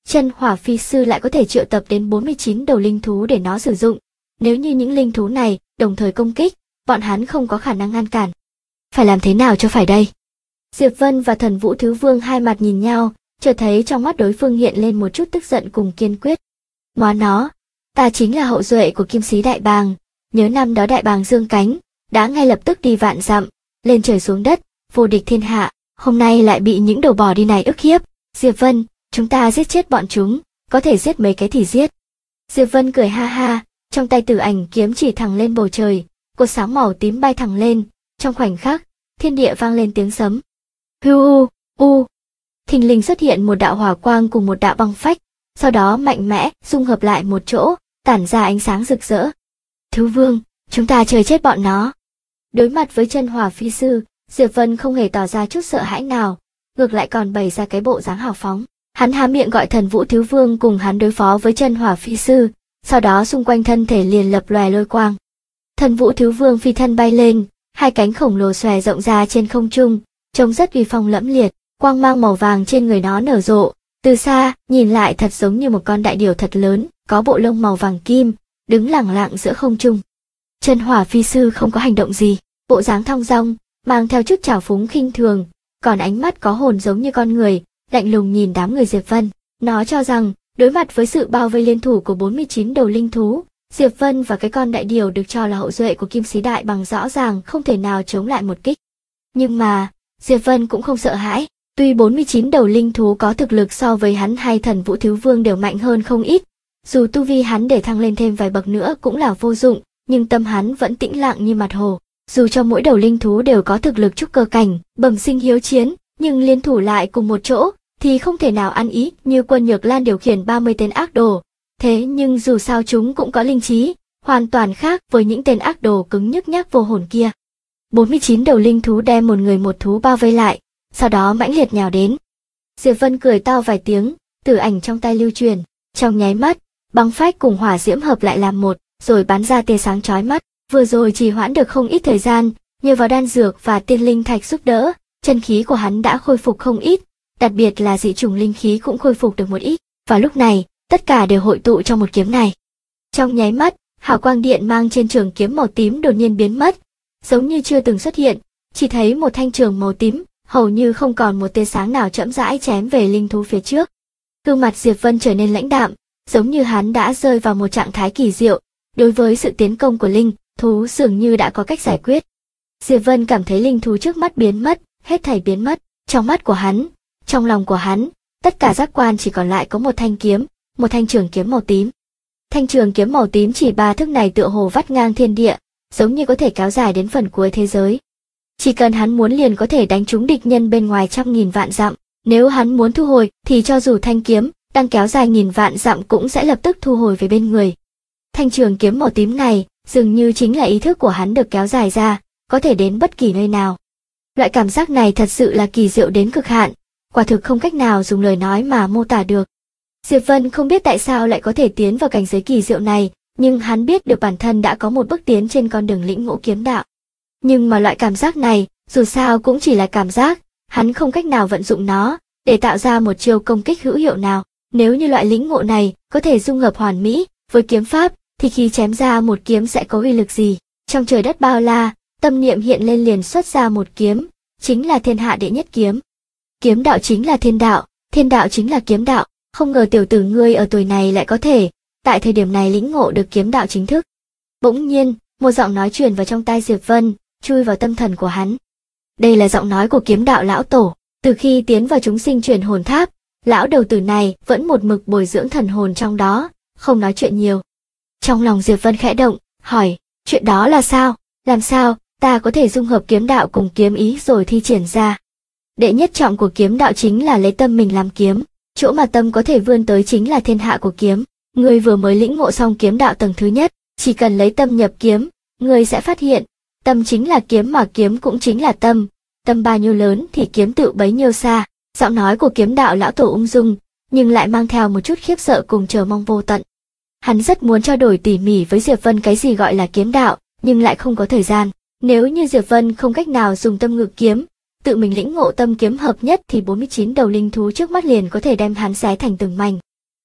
Chân hỏa phi sư lại có thể triệu tập đến 49 đầu linh thú để nó sử dụng. Nếu như những linh thú này đồng thời công kích, bọn hắn không có khả năng ngăn cản. Phải làm thế nào cho phải đây? Diệp Vân và Thần Vũ Thứ Vương hai mặt nhìn nhau, chợt thấy trong mắt đối phương hiện lên một chút tức giận cùng kiên quyết. Móa nó, ta chính là hậu duệ của Kim Sĩ Đại Bàng, nhớ năm đó Đại Bàng dương cánh, đã ngay lập tức đi vạn dặm, lên trời xuống đất, vô địch thiên hạ, hôm nay lại bị những đồ bỏ đi này ức hiếp. Diệp Vân, chúng ta giết chết bọn chúng, có thể giết mấy cái thì giết. Diệp Vân cười ha ha, trong tay Tử Ảnh kiếm chỉ thẳng lên bầu trời, cột sáng màu tím bay thẳng lên, trong khoảnh khắc, thiên địa vang lên tiếng sấm. U. Thình lình xuất hiện một đạo hỏa quang cùng một đạo băng phách, sau đó mạnh mẽ dung hợp lại một chỗ, tản ra ánh sáng rực rỡ. Thứ Vương, chúng ta chơi chết bọn nó. Đối mặt với chân hỏa phi sư, Diệp Vân không hề tỏ ra chút sợ hãi nào, ngược lại còn bày ra cái bộ dáng hào phóng. Hắn há miệng gọi Thần Vũ Thứ Vương cùng hắn đối phó với chân hỏa phi sư, sau đó xung quanh thân thể liền lập lòe lôi quang. Thần Vũ Thứ Vương phi thân bay lên, hai cánh khổng lồ xòe rộng ra trên không trung, trông rất uy phong lẫm liệt, quang mang màu vàng trên người nó nở rộ, từ xa nhìn lại thật giống như một con đại điểu thật lớn, có bộ lông màu vàng kim, đứng lẳng lặng giữa không trung. Chân hỏa phi sư không có hành động gì, bộ dáng thong dong, mang theo chút trào phúng khinh thường, còn ánh mắt có hồn giống như con người, lạnh lùng nhìn đám người Diệp Vân. Nó cho rằng, đối mặt với sự bao vây liên thủ của 49 đầu linh thú, Diệp Vân và cái con đại điểu được cho là hậu duệ của Kim Sĩ Đại Bàng rõ ràng không thể nào chống lại một kích. Nhưng mà, Diệp Vân cũng không sợ hãi, tuy 49 đầu linh thú có thực lực so với hắn hay Thần Vũ Thứ Vương đều mạnh hơn không ít, dù tu vi hắn để thăng lên thêm vài bậc nữa cũng là vô dụng, nhưng tâm hắn vẫn tĩnh lặng như mặt hồ. Dù cho mỗi đầu linh thú đều có thực lực trúc cơ cảnh, bẩm sinh hiếu chiến, nhưng liên thủ lại cùng một chỗ, thì không thể nào ăn ý như Quân Nhược Lan điều khiển 30 tên ác đồ. Thế nhưng dù sao chúng cũng có linh trí, hoàn toàn khác với những tên ác đồ cứng nhức nhác vô hồn kia. 49 đầu linh thú đem một người một thú bao vây lại, sau đó mãnh liệt nhào đến. Diệp Vân cười to vài tiếng, Tử Ảnh trong tay lưu truyền, trong nháy mắt, băng phách cùng hỏa diễm hợp lại làm một, rồi bắn ra tia sáng chói mắt. Vừa rồi trì hoãn được không ít thời gian, nhờ vào đan dược và tiên linh thạch giúp đỡ, chân khí của hắn đã khôi phục không ít, đặc biệt là dị chủng linh khí cũng khôi phục được một ít. Và lúc này, tất cả đều hội tụ trong một kiếm này. Trong nháy mắt, hào quang điện mang trên trường kiếm màu tím đột nhiên biến mất, giống như chưa từng xuất hiện, chỉ thấy một thanh trường màu tím, hầu như không còn một tia sáng nào chậm rãi chém về linh thú phía trước. Gương mặt Diệp Vân trở nên lãnh đạm, giống như hắn đã rơi vào một trạng thái kỳ diệu, đối với sự tiến công của linh thú dường như đã có cách giải quyết. Diệp Vân cảm thấy linh thú trước mắt biến mất, hết thảy biến mất, trong mắt của hắn, trong lòng của hắn, tất cả giác quan chỉ còn lại có một thanh kiếm, một thanh trường kiếm màu tím. Thanh trường kiếm màu tím chỉ ba thước này tựa hồ vắt ngang thiên địa, giống như có thể kéo dài đến phần cuối thế giới. Chỉ cần hắn muốn liền có thể đánh trúng địch nhân bên ngoài trăm nghìn vạn dặm, nếu hắn muốn thu hồi thì cho dù thanh kiếm đang kéo dài nghìn vạn dặm cũng sẽ lập tức thu hồi về bên người. Thanh trường kiếm màu tím này dường như chính là ý thức của hắn được kéo dài ra, có thể đến bất kỳ nơi nào. Loại cảm giác này thật sự là kỳ diệu đến cực hạn, quả thực không cách nào dùng lời nói mà mô tả được. Diệp Vân không biết tại sao lại có thể tiến vào cảnh giới kỳ diệu này, nhưng hắn biết được bản thân đã có một bước tiến trên con đường lĩnh ngộ kiếm đạo. Nhưng mà loại cảm giác này, dù sao cũng chỉ là cảm giác, hắn không cách nào vận dụng nó để tạo ra một chiêu công kích hữu hiệu nào. Nếu như loại lĩnh ngộ này có thể dung hợp hoàn mỹ với kiếm pháp, thì khi chém ra một kiếm sẽ có uy lực gì? Trong trời đất bao la, tâm niệm hiện lên liền xuất ra một kiếm, chính là thiên hạ đệ nhất kiếm. Kiếm đạo chính là thiên đạo chính là kiếm đạo, không ngờ tiểu tử ngươi ở tuổi này lại có thể, tại thời điểm này lĩnh ngộ được kiếm đạo chính thức. Bỗng nhiên, một giọng nói truyền vào trong tai Diệp Vân, chui vào tâm thần của hắn. Đây là giọng nói của kiếm đạo lão tổ, từ khi tiến vào chúng sinh truyền hồn tháp, lão đầu tử này vẫn một mực bồi dưỡng thần hồn trong đó, không nói chuyện nhiều. Trong lòng Diệp Vân khẽ động, hỏi, chuyện đó là sao? Làm sao ta có thể dung hợp kiếm đạo cùng kiếm ý rồi thi triển ra? Đệ nhất trọng của kiếm đạo chính là lấy tâm mình làm kiếm, chỗ mà tâm có thể vươn tới chính là thiên hạ của kiếm. Ngươi vừa mới lĩnh ngộ xong kiếm đạo tầng thứ nhất, chỉ cần lấy tâm nhập kiếm, ngươi sẽ phát hiện, tâm chính là kiếm mà kiếm cũng chính là tâm, tâm bao nhiêu lớn thì kiếm tự bấy nhiêu xa. Giọng nói của kiếm đạo lão tổ ung dung, nhưng lại mang theo một chút khiếp sợ cùng chờ mong vô tận. Hắn rất muốn trao đổi tỉ mỉ với Diệp Vân cái gì gọi là kiếm đạo, nhưng lại không có thời gian. Nếu như Diệp Vân không cách nào dùng tâm ngự kiếm, tự mình lĩnh ngộ tâm kiếm hợp nhất thì 49 đầu linh thú trước mắt liền có thể đem hắn xé thành từng mảnh.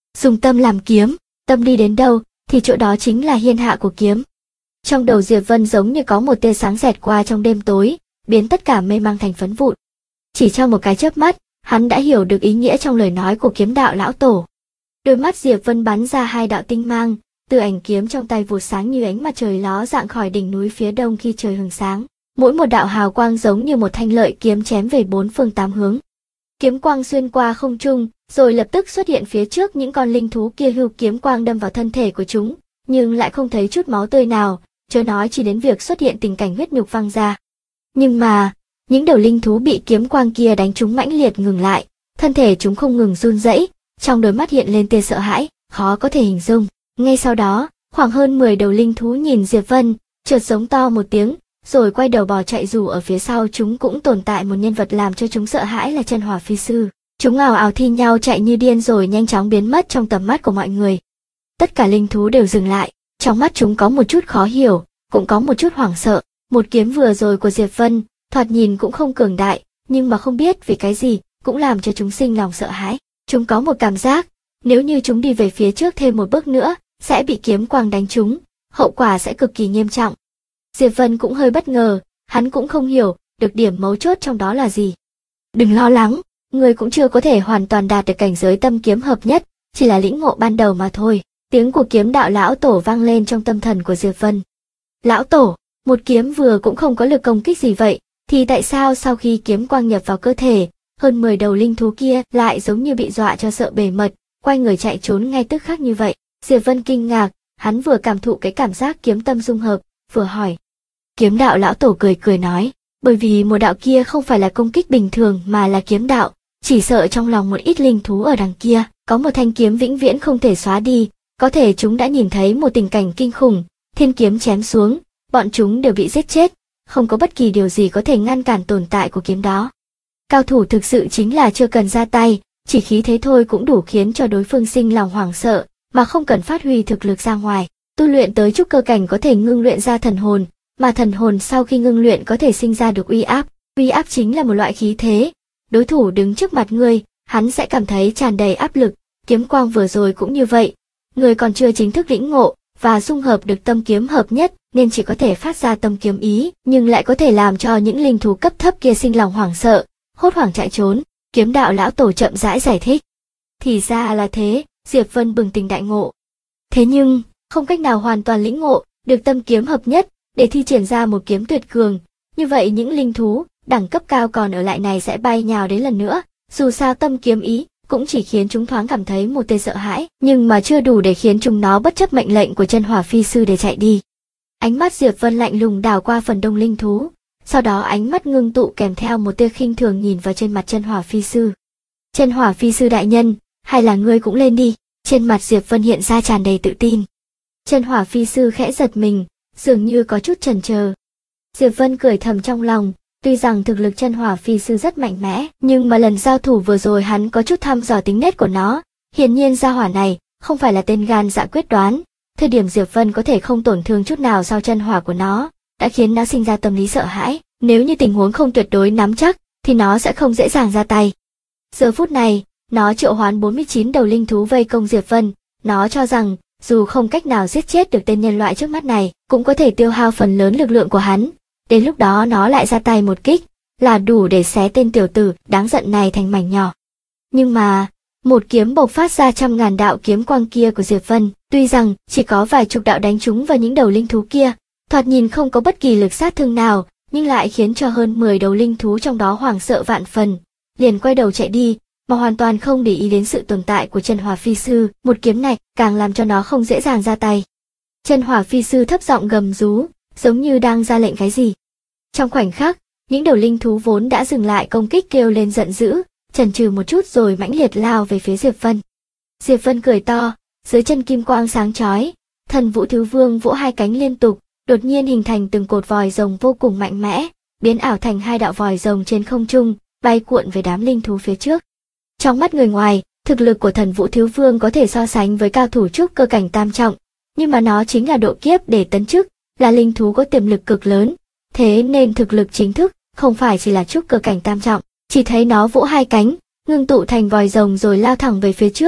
Dùng tâm làm kiếm, tâm đi đến đâu thì chỗ đó chính là hiên hạ của kiếm. Trong đầu Diệp Vân giống như có một tia sáng xẹt qua trong đêm tối, biến tất cả mê mang thành phấn vụn. Chỉ trong một cái chớp mắt, hắn đã hiểu được ý nghĩa trong lời nói của kiếm đạo lão tổ. Đôi mắt Diệp Vân bắn ra hai đạo tinh mang, từ ảnh kiếm trong tay vụt sáng như ánh mặt trời ló dạng khỏi đỉnh núi phía đông khi trời hừng sáng. Mỗi một đạo hào quang giống như một thanh lợi kiếm chém về bốn phương tám hướng. Kiếm quang xuyên qua không trung, rồi lập tức xuất hiện phía trước những con linh thú kia. Hưu kiếm quang đâm vào thân thể của chúng, nhưng lại không thấy chút máu tươi nào, chớ nói chỉ đến việc xuất hiện tình cảnh huyết nhục văng ra. Nhưng mà, những đầu linh thú bị kiếm quang kia đánh trúng mãnh liệt ngừng lại, thân thể chúng không ngừng run rẩy, trong đôi mắt hiện lên tia sợ hãi, khó có thể hình dung. Ngay sau đó, khoảng hơn 10 đầu linh thú nhìn Diệp Vân, chợt giống to một tiếng, rồi quay đầu bỏ chạy. Dù ở phía sau chúng cũng tồn tại một nhân vật làm cho chúng sợ hãi là Chân Hỏa Phi Sư. Chúng ào ào thi nhau chạy như điên rồi nhanh chóng biến mất trong tầm mắt của mọi người. Tất cả linh thú đều dừng lại, trong mắt chúng có một chút khó hiểu, cũng có một chút hoảng sợ. Một kiếm vừa rồi của Diệp Vân, thoạt nhìn cũng không cường đại, nhưng mà không biết vì cái gì, cũng làm cho chúng sinh lòng sợ hãi. Chúng có một cảm giác, nếu như chúng đi về phía trước thêm một bước nữa, sẽ bị kiếm quang đánh trúng, hậu quả sẽ cực kỳ nghiêm trọng. Diệp Vân cũng hơi bất ngờ, hắn cũng không hiểu được điểm mấu chốt trong đó là gì. Đừng lo lắng, người cũng chưa có thể hoàn toàn đạt được cảnh giới tâm kiếm hợp nhất, chỉ là lĩnh ngộ ban đầu mà thôi. Tiếng của kiếm đạo lão tổ vang lên trong tâm thần của Diệp Vân. Lão tổ, một kiếm vừa cũng không có lực công kích gì vậy, thì tại sao sau khi kiếm quang nhập vào cơ thể, hơn 10 đầu linh thú kia lại giống như bị dọa cho sợ bề mật, quay người chạy trốn ngay tức khắc như vậy? Diệp Vân kinh ngạc, hắn vừa cảm thụ cái cảm giác kiếm tâm dung hợp, vừa hỏi. Kiếm đạo lão tổ cười cười nói, bởi vì một đạo kia không phải là công kích bình thường mà là kiếm đạo, chỉ sợ trong lòng một ít linh thú ở đằng kia, có một thanh kiếm vĩnh viễn không thể xóa đi, có thể chúng đã nhìn thấy một tình cảnh kinh khủng, thiên kiếm chém xuống, bọn chúng đều bị giết chết, không có bất kỳ điều gì có thể ngăn cản tồn tại của kiếm đó. Cao thủ thực sự chính là chưa cần ra tay, chỉ khí thế thôi cũng đủ khiến cho đối phương sinh lòng hoảng sợ, mà không cần phát huy thực lực ra ngoài. Tu luyện tới trúc cơ cảnh có thể ngưng luyện ra thần hồn, mà thần hồn sau khi ngưng luyện có thể sinh ra được uy áp. Uy áp chính là một loại khí thế. Đối thủ đứng trước mặt ngươi, hắn sẽ cảm thấy tràn đầy áp lực. Kiếm quang vừa rồi cũng như vậy. Ngươi còn chưa chính thức lĩnh ngộ và dung hợp được tâm kiếm hợp nhất, nên chỉ có thể phát ra tâm kiếm ý, nhưng lại có thể làm cho những linh thú cấp thấp kia sinh lòng hoảng sợ, hốt hoảng chạy trốn. Kiếm đạo lão tổ chậm rãi giải thích. Thì ra là thế, Diệp Vân bừng tỉnh đại ngộ. Thế nhưng, không cách nào hoàn toàn lĩnh ngộ được tâm kiếm hợp nhất để thi triển ra một kiếm tuyệt cường, như vậy những linh thú đẳng cấp cao còn ở lại này sẽ bay nhào đến lần nữa. Dù sao tâm kiếm ý cũng chỉ khiến chúng thoáng cảm thấy một tia sợ hãi, nhưng mà chưa đủ để khiến chúng nó bất chấp mệnh lệnh của Chân Hỏa Phi Sư để chạy đi. Ánh mắt Diệp Vân lạnh lùng đảo qua phần đông linh thú, sau đó ánh mắt ngưng tụ kèm theo một tia khinh thường nhìn vào trên mặt Chân Hỏa Phi Sư. Chân Hỏa Phi Sư đại nhân, hay là ngươi cũng lên đi? Trên mặt Diệp Vân hiện ra tràn đầy tự tin. Chân Hỏa Phi Sư khẽ giật mình, dường như có chút chần chờ. Diệp Vân cười thầm trong lòng, tuy rằng thực lực Chân Hỏa Phi Sư rất mạnh mẽ, nhưng mà lần giao thủ vừa rồi hắn có chút thăm dò tính nết của nó. Hiển nhiên gia hỏa này không phải là tên gan dạ quyết đoán. Thời điểm Diệp Vân có thể không tổn thương chút nào sau chân hỏa của nó, đã khiến nó sinh ra tâm lý sợ hãi. Nếu như tình huống không tuyệt đối nắm chắc, thì nó sẽ không dễ dàng ra tay. Giờ phút này, nó triệu hoán 49 đầu linh thú vây công Diệp Vân. Nó cho rằng, dù không cách nào giết chết được tên nhân loại trước mắt này, cũng có thể tiêu hao phần lớn lực lượng của hắn. Đến lúc đó nó lại ra tay một kích, là đủ để xé tên tiểu tử đáng giận này thành mảnh nhỏ. Nhưng mà, một kiếm bộc phát ra trăm ngàn đạo kiếm quang kia của Diệp Vân, tuy rằng chỉ có vài chục đạo đánh trúng vào những đầu linh thú kia, thoạt nhìn không có bất kỳ lực sát thương nào, nhưng lại khiến cho hơn 10 đầu linh thú trong đó hoảng sợ vạn phần, liền quay đầu chạy đi, mà hoàn toàn không để ý đến sự tồn tại của Chân Hỏa Phi Sư. Một kiếm này càng làm cho nó không dễ dàng ra tay. Chân Hỏa Phi Sư thấp giọng gầm rú, giống như đang ra lệnh cái gì. Trong khoảnh khắc, những đầu linh thú vốn đã dừng lại công kích kêu lên giận dữ, chần chừ một chút rồi mãnh liệt lao về phía Diệp Vân. Diệp Vân cười to, dưới chân kim quang sáng chói, Thần Vũ Thứ Vương vỗ hai cánh liên tục, đột nhiên hình thành từng cột vòi rồng vô cùng mạnh mẽ, biến ảo thành hai đạo vòi rồng trên không trung, bay cuộn về đám linh thú phía trước. Trong mắt người ngoài, thực lực của Thần Vũ Thứ Vương có thể so sánh với cao thủ trúc cơ cảnh tam trọng, nhưng mà nó chính là độ kiếp để tấn chức, là linh thú có tiềm lực cực lớn, thế nên thực lực chính thức không phải chỉ là trúc cơ cảnh tam trọng. Chỉ thấy nó vỗ hai cánh, ngưng tụ thành vòi rồng rồi lao thẳng về phía trước,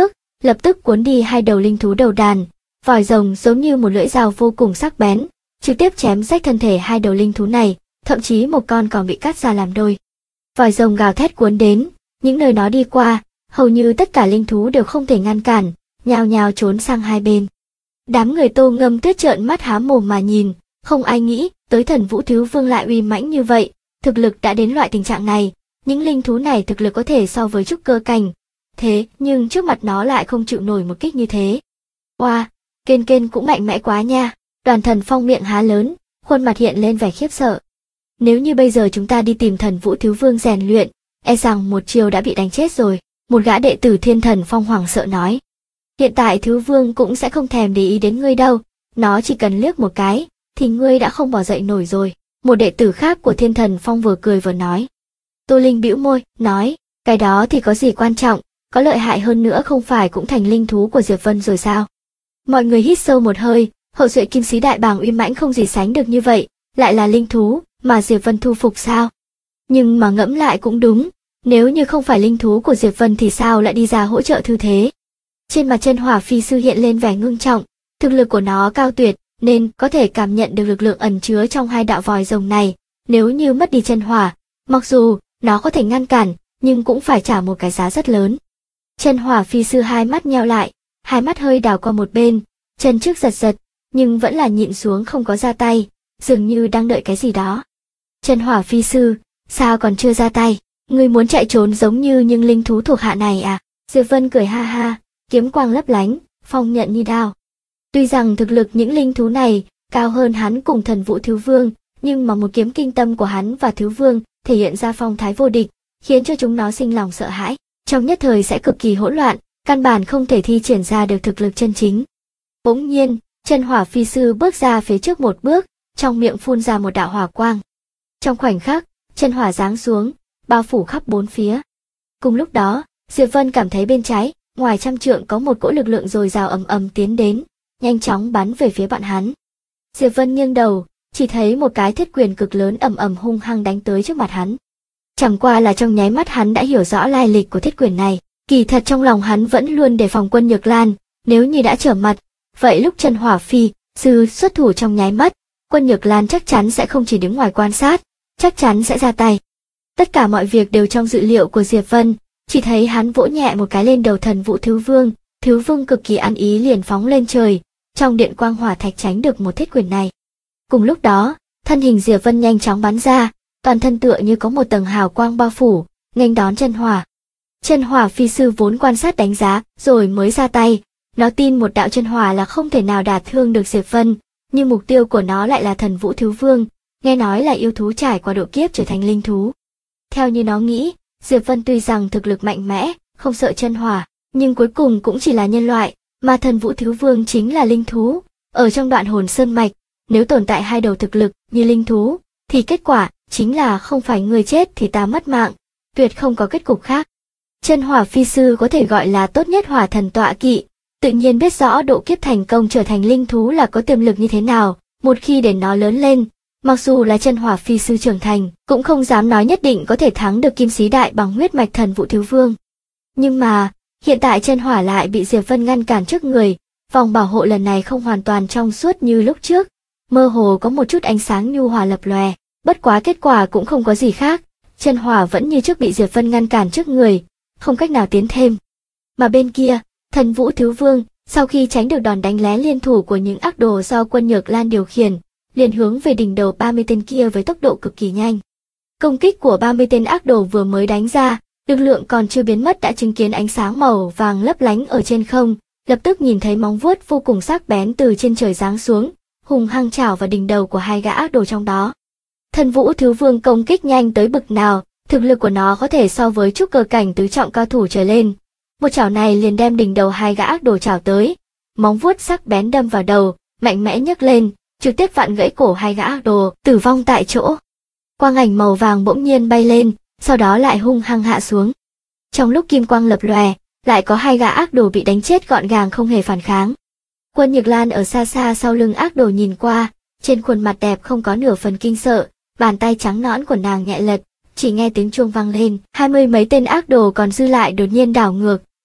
lập tức cuốn đi hai đầu linh thú đầu đàn. Vòi rồng giống như một lưỡi dao vô cùng sắc bén, trực tiếp chém rách thân thể hai đầu linh thú này, thậm chí một con còn bị cắt ra làm đôi. Vòi rồng gào thét cuốn đến, những nơi nó đi qua, hầu như tất cả linh thú đều không thể ngăn cản, nhao nhao trốn sang hai bên. Đám người Tô Ngâm Tuyết trợn mắt há mồm mà nhìn, không ai nghĩ tới Thần Vũ Thiếu Vương lại uy mãnh như vậy, thực lực đã đến loại tình trạng này, những linh thú này thực lực có thể so với trúc cơ cảnh, thế nhưng trước mặt nó lại không chịu nổi một kích như thế. Oa, Kên Kên cũng mạnh mẽ quá nha. Đoàn Thần Phong miệng há lớn, khuôn mặt hiện lên vẻ khiếp sợ. Nếu như bây giờ chúng ta đi tìm Thần Vũ Thiếu Vương rèn luyện, e rằng một chiều đã bị đánh chết rồi, một gã đệ tử Thiên Thần Phong hoảng sợ nói. Hiện tại Thiếu Vương cũng sẽ không thèm để ý đến ngươi đâu, nó chỉ cần liếc một cái, thì ngươi đã không bỏ dậy nổi rồi. Một đệ tử khác của Thiên Thần Phong vừa cười vừa nói. Tô Linh bĩu môi, nói, cái đó thì có gì quan trọng, có lợi hại hơn nữa không phải cũng thành linh thú của Diệp Vân rồi sao? Mọi người hít sâu một hơi, hậu duệ Kim Sĩ Đại Bàng uy mãnh không gì sánh được như vậy, lại là linh thú mà Diệp Vân thu phục sao? Nhưng mà ngẫm lại cũng đúng, nếu như không phải linh thú của Diệp Vân thì sao lại đi ra hỗ trợ Thư Thế? Trên mặt Chân Hỏa Phi Sư hiện lên vẻ ngưng trọng, thực lực của nó cao tuyệt, nên có thể cảm nhận được lực lượng ẩn chứa trong hai đạo vòi rồng này, nếu như mất đi chân hỏa, mặc dù nó có thể ngăn cản, nhưng cũng phải trả một cái giá rất lớn. Chân Hỏa Phi Sư hai mắt nheo lại, hai mắt hơi đảo qua một bên, chân trước giật giật, nhưng vẫn là nhịn xuống không có ra tay, dường như đang đợi cái gì đó. Chân Hỏa Phi Sư, sao còn chưa ra tay, ngươi muốn chạy trốn giống như những linh thú thuộc hạ này à? Diệp Vân cười ha ha, kiếm quang lấp lánh, phong nhận như đao. Tuy rằng thực lực những linh thú này cao hơn hắn cùng Thần Vũ Thiếu Vương, nhưng mà một kiếm kinh tâm của hắn và Thiếu Vương thể hiện ra phong thái vô địch, khiến cho chúng nó sinh lòng sợ hãi, trong nhất thời sẽ cực kỳ hỗn loạn, căn bản không thể thi triển ra được thực lực chân chính. Bỗng nhiên, Chân Hỏa Phi Sư bước ra phía trước một bước, trong miệng phun ra một đạo hỏa quang. Trong khoảnh khắc, chân hỏa giáng xuống, bao phủ khắp bốn phía. Cùng lúc đó, Diệp Vân cảm thấy bên trái, ngoài trăm trượng có một cỗ lực lượng dồi dào ầm ầm tiến đến, nhanh chóng bắn về phía bọn hắn. Diệp Vân nghiêng đầu, chỉ thấy một cái thiết quyền cực lớn ầm ầm hung hăng đánh tới trước mặt hắn. Chẳng qua là trong nháy mắt hắn đã hiểu rõ lai lịch của thiết quyền này, kỳ thật trong lòng hắn vẫn luôn đề phòng Quân Nhược Lan, nếu như đã trở mặt, vậy lúc Chân Hỏa Phi Sư xuất thủ trong nháy mắt, Quân Nhược Lan chắc chắn sẽ không chỉ đứng ngoài quan sát, chắc chắn sẽ ra tay. Tất cả mọi việc đều trong dự liệu của Diệp Vân, chỉ thấy hắn vỗ nhẹ một cái lên đầu Thần Vũ Thiếu Vương cực kỳ ăn ý liền phóng lên trời, trong điện quang hỏa thạch tránh được một thiết quyền này. Cùng lúc đó, thân hình Diệp Vân nhanh chóng bắn ra, toàn thân tựa như có một tầng hào quang bao phủ, nghênh đón chân hỏa. Chân Hỏa Phi Sư vốn quan sát đánh giá, rồi mới ra tay, nó tin một đạo chân hỏa là không thể nào đả thương được Diệp Vân, nhưng mục tiêu của nó lại là Thần Vũ Thiếu Vương, nghe nói là yêu thú trải qua độ kiếp trở thành linh thú. Theo như nó nghĩ, Diệp Vân tuy rằng thực lực mạnh mẽ, không sợ chân hỏa, nhưng cuối cùng cũng chỉ là nhân loại, mà Thần Vũ Thiếu Vương chính là linh thú. Ở trong Đoạn Hồn Sơn mạch, nếu tồn tại hai đầu thực lực như linh thú, thì kết quả chính là không phải người chết thì ta mất mạng, tuyệt không có kết cục khác. Chân Hỏa Phi Sư có thể gọi là tốt nhất hỏa thần tọa kỵ, tự nhiên biết rõ độ kiếp thành công trở thành linh thú là có tiềm lực như thế nào, một khi để nó lớn lên, mặc dù là Chân Hỏa Phi Sư trưởng thành, cũng không dám nói nhất định có thể thắng được Kim Sĩ Đại bằng huyết mạch Thần Vũ Thiếu Vương. Nhưng mà, hiện tại chân hỏa lại bị Diệp Vân ngăn cản trước người, vòng bảo hộ lần này không hoàn toàn trong suốt như lúc trước, mơ hồ có một chút ánh sáng nhu hòa lập lòe, bất quá kết quả cũng không có gì khác, chân hỏa vẫn như trước bị Diệp Vân ngăn cản trước người, không cách nào tiến thêm. Mà bên kia, Thần Vũ Thiếu Vương, sau khi tránh được đòn đánh lén liên thủ của những ác đồ do Quân Nhược Lan điều khiển, liền hướng về đỉnh đầu 30 tên kia với tốc độ cực kỳ nhanh. Công kích của 30 tên ác đồ vừa mới đánh ra, lực lượng còn chưa biến mất đã chứng kiến ánh sáng màu vàng lấp lánh ở trên không, lập tức nhìn thấy móng vuốt vô cùng sắc bén từ trên trời giáng xuống, hùng hăng chảo vào đỉnh đầu của hai gã ác đồ trong đó. Thần Vũ Thiếu Vương công kích nhanh tới bực nào, thực lực của nó có thể so với trúc cơ cảnh tứ trọng cao thủ trở lên. Một chảo này liền đem đỉnh đầu hai gã ác đồ chảo tới, móng vuốt sắc bén đâm vào đầu, mạnh mẽ nhấc lên, trực tiếp vặn gãy cổ hai gã ác đồ, tử vong tại chỗ. Quang ảnh màu vàng bỗng nhiên bay lên, sau đó lại hung hăng hạ xuống. Trong lúc kim quang lập lòe, lại có hai gã ác đồ bị đánh chết gọn gàng không hề phản kháng. Quân Nhược Lan ở xa xa sau lưng ác đồ nhìn qua, trên khuôn mặt đẹp không có nửa phần kinh sợ, bàn tay trắng nõn của nàng nhẹ lật, chỉ nghe tiếng chuông vang lên, 20 mấy tên ác đồ còn dư lại đột nhiên đảo ngược,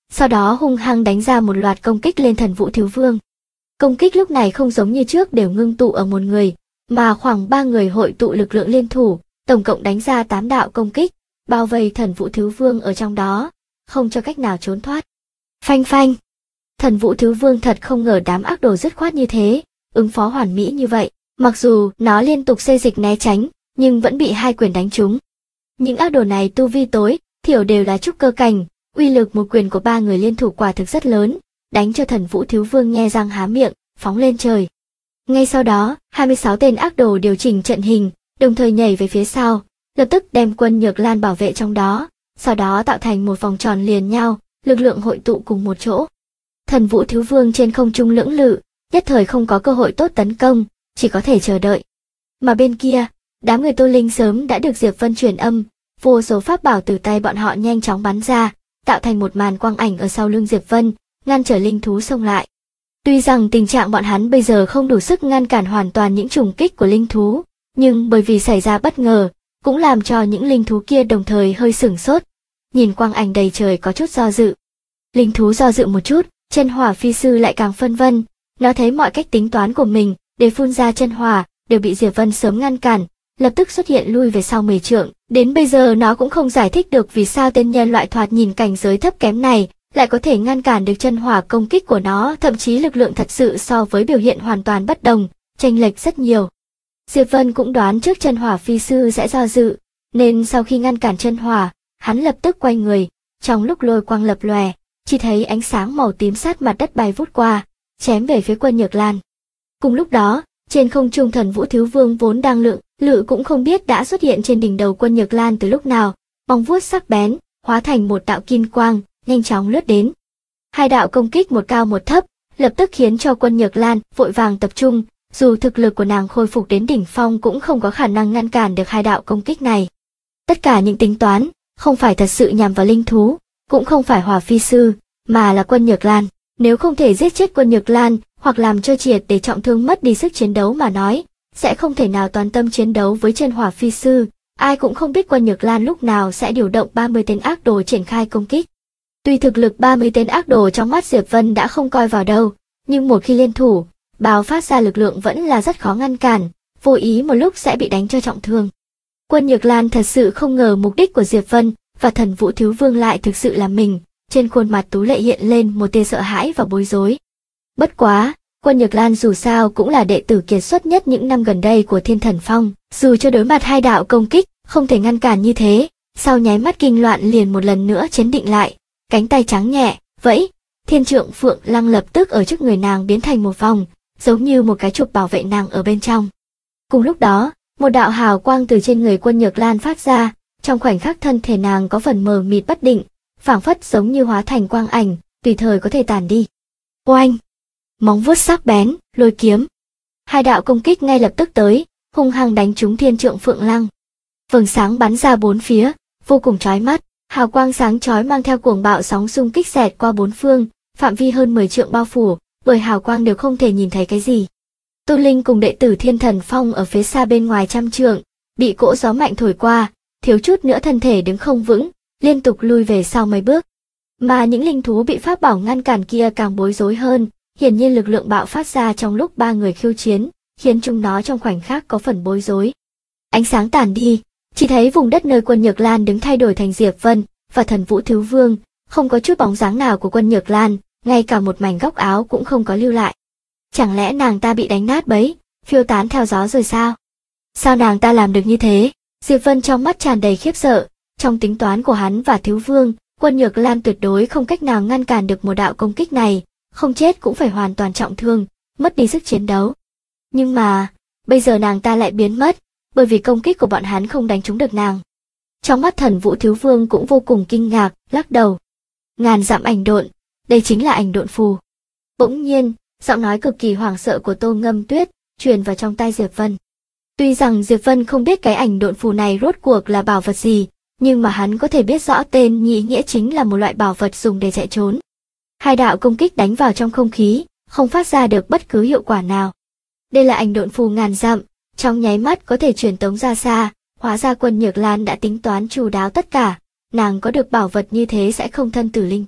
sau đó hung hăng đánh ra một loạt công kích lên Thần Vũ Thiếu Vương. Công kích lúc này không giống như trước đều ngưng tụ ở một người, mà khoảng 3 người hội tụ lực lượng liên thủ, tổng cộng đánh ra 8 đạo công kích, bao vây Thần Vũ Thiếu Vương ở trong đó, không cho cách nào trốn thoát. Phanh phanh. Thần Vũ Thiếu Vương thật không ngờ đám ác đồ dứt khoát như thế, ứng phó hoàn mỹ như vậy, mặc dù nó liên tục xê dịch né tránh, nhưng vẫn bị 2 quyền đánh trúng. Những ác đồ này tu vi tối thiểu đều là trúc cơ cảnh, uy lực một quyền của 3 người liên thủ quả thực rất lớn, đánh cho Thần Vũ Thiếu Vương nhe răng há miệng, phóng lên trời. Ngay sau đó, 26 tên ác đồ điều chỉnh trận hình, đồng thời nhảy về phía sau, lập tức đem Quân Nhược Lan bảo vệ trong đó, sau đó tạo thành một vòng tròn liền nhau, lực lượng hội tụ cùng một chỗ. Thần Vũ Thiếu Vương trên không trung lưỡng lự, nhất thời không có cơ hội tốt tấn công, chỉ có thể chờ đợi. Mà bên kia, đám người Tô Linh sớm đã được Diệp Vân truyền âm, vô số pháp bảo từ tay bọn họ nhanh chóng bắn ra, tạo thành một màn quang ảnh ở sau lưng Diệp Vân, ngăn trở linh thú xông lại. Tuy rằng tình trạng bọn hắn bây giờ không đủ sức ngăn cản hoàn toàn những trùng kích của linh thú, nhưng bởi vì xảy ra bất ngờ, cũng làm cho những linh thú kia đồng thời hơi sửng sốt, nhìn quang ảnh đầy trời có chút do dự. Linh thú do dự một chút, chân hỏa phi sư lại càng phân vân, nó thấy mọi cách tính toán của mình để phun ra chân hỏa đều bị Diệp Vân sớm ngăn cản, lập tức xuất hiện lui về sau 10 trượng. Đến bây giờ nó cũng không giải thích được vì sao tên nhân loại thoạt nhìn cảnh giới thấp kém này lại có thể ngăn cản được chân hỏa công kích của nó, thậm chí lực lượng thật sự so với biểu hiện hoàn toàn bất đồng, chênh lệch rất nhiều. Diệp Vân cũng đoán trước chân hỏa phi sư sẽ do dự, nên sau khi ngăn cản chân hỏa, hắn lập tức quay người, trong lúc lôi quang lập lòe, chỉ thấy ánh sáng màu tím sát mặt đất bay vút qua, chém về phía Quân Nhược Lan. Cùng lúc đó, trên không trung Thần Vũ Thiếu Vương vốn đang lự cũng không biết đã xuất hiện trên đỉnh đầu Quân Nhược Lan từ lúc nào, móng vuốt sắc bén, hóa thành một đạo kim quang, nhanh chóng lướt đến. 2 đạo công kích một cao một thấp, lập tức khiến cho Quân Nhược Lan vội vàng tập trung, dù thực lực của nàng khôi phục đến đỉnh phong cũng không có khả năng ngăn cản được 2 đạo công kích này. Tất cả những tính toán, không phải thật sự nhằm vào linh thú, cũng không phải hỏa phi sư, mà là Quân Nhược Lan. Nếu không thể giết chết Quân Nhược Lan, hoặc làm cho triệt để trọng thương mất đi sức chiến đấu mà nói, sẽ không thể nào toàn tâm chiến đấu với chân hỏa phi sư. Ai cũng không biết Quân Nhược Lan lúc nào sẽ điều động 30 tên ác đồ triển khai công kích. Tuy thực lực 30 tên ác đồ trong mắt Diệp Vân đã không coi vào đâu, nhưng một khi liên thủ, bạo phát ra lực lượng vẫn là rất khó ngăn cản, vô ý một lúc sẽ bị đánh cho trọng thương. Quân Nhược Lan thật sự không ngờ mục đích của Diệp Vân và Thần Vũ Thiếu Vương lại thực sự là mình, trên khuôn mặt Tú Lệ hiện lên một tia sợ hãi và bối rối. Bất quá, Quân Nhược Lan dù sao cũng là đệ tử kiệt xuất nhất những năm gần đây của Thiên Thần Phong, dù cho đối mặt 2 đạo công kích, không thể ngăn cản như thế, sau nháy mắt kinh loạn liền một lần nữa chấn định lại, cánh tay trắng nhẹ, vẫy, Thiên Trượng Phượng Lăng lập tức ở trước người nàng biến thành một vòng, giống như một cái chụp bảo vệ nàng ở bên trong. Cùng lúc đó, một đạo hào quang từ trên người Quân Nhược Lan phát ra, trong khoảnh khắc thân thể nàng có phần mờ mịt bất định, phảng phất giống như hóa thành quang ảnh, tùy thời có thể tàn đi. Oanh! Móng vuốt sắc bén, lôi kiếm. 2 đạo công kích ngay lập tức tới, hung hăng đánh trúng Thiên Trượng Phượng Lăng. Vầng sáng bắn ra 4 phía, vô cùng chói mắt, hào quang sáng chói mang theo cuồng bạo sóng xung kích xẹt qua 4 phương, phạm vi hơn 10 trượng bao phủ, bởi hào quang đều không thể nhìn thấy cái gì. Tô Linh cùng đệ tử Thiên Thần Phong ở phía xa bên ngoài trăm trượng, bị cỗ gió mạnh thổi qua, thiếu chút nữa thân thể đứng không vững, liên tục lui về sau mấy bước. Mà những linh thú bị pháp bảo ngăn cản kia càng bối rối hơn, hiển nhiên lực lượng bạo phát ra trong lúc 3 người khiêu chiến, khiến chúng nó trong khoảnh khắc có phần bối rối. Ánh sáng tàn đi, chỉ thấy vùng đất nơi Quân Nhược Lan đứng thay đổi thành Diệp Vân và Thần Vũ Thiếu Vương, không có chút bóng dáng nào của Quân Nhược Lan, ngay cả một mảnh góc áo cũng không có lưu lại. Chẳng lẽ nàng ta bị đánh nát bấy, phiêu tán theo gió rồi sao? Sao nàng ta làm được như thế? Diệp Vân trong mắt tràn đầy khiếp sợ, trong tính toán của hắn và Thiếu Vương, Quân Nhược Lan tuyệt đối không cách nào ngăn cản được một đạo công kích này, không chết cũng phải hoàn toàn trọng thương, mất đi sức chiến đấu. Nhưng mà, bây giờ nàng ta lại biến mất, bởi vì công kích của bọn hắn không đánh trúng được nàng. Trong mắt Thần Vũ Thiếu Vương cũng vô cùng kinh ngạc, lắc đầu. Ngàn dặm ảnh độn, đây chính là ảnh độn phù. Bỗng nhiên, giọng nói cực kỳ hoảng sợ của Tô Ngâm Tuyết truyền vào trong tai Diệp Vân. Tuy rằng Diệp Vân không biết cái ảnh độn phù này rốt cuộc là bảo vật gì, nhưng mà hắn có thể biết rõ tên ý nghĩa chính là một loại bảo vật dùng để chạy trốn. 2 đạo công kích đánh vào trong không khí, không phát ra được bất cứ hiệu quả nào. Đây là ảnh độn phù ngàn dặm, trong nháy mắt có thể truyền tống ra xa, hóa ra Quân Nhược Lan đã tính toán chu đáo tất cả, nàng có được bảo vật như thế sẽ không thân tử linh tiêu.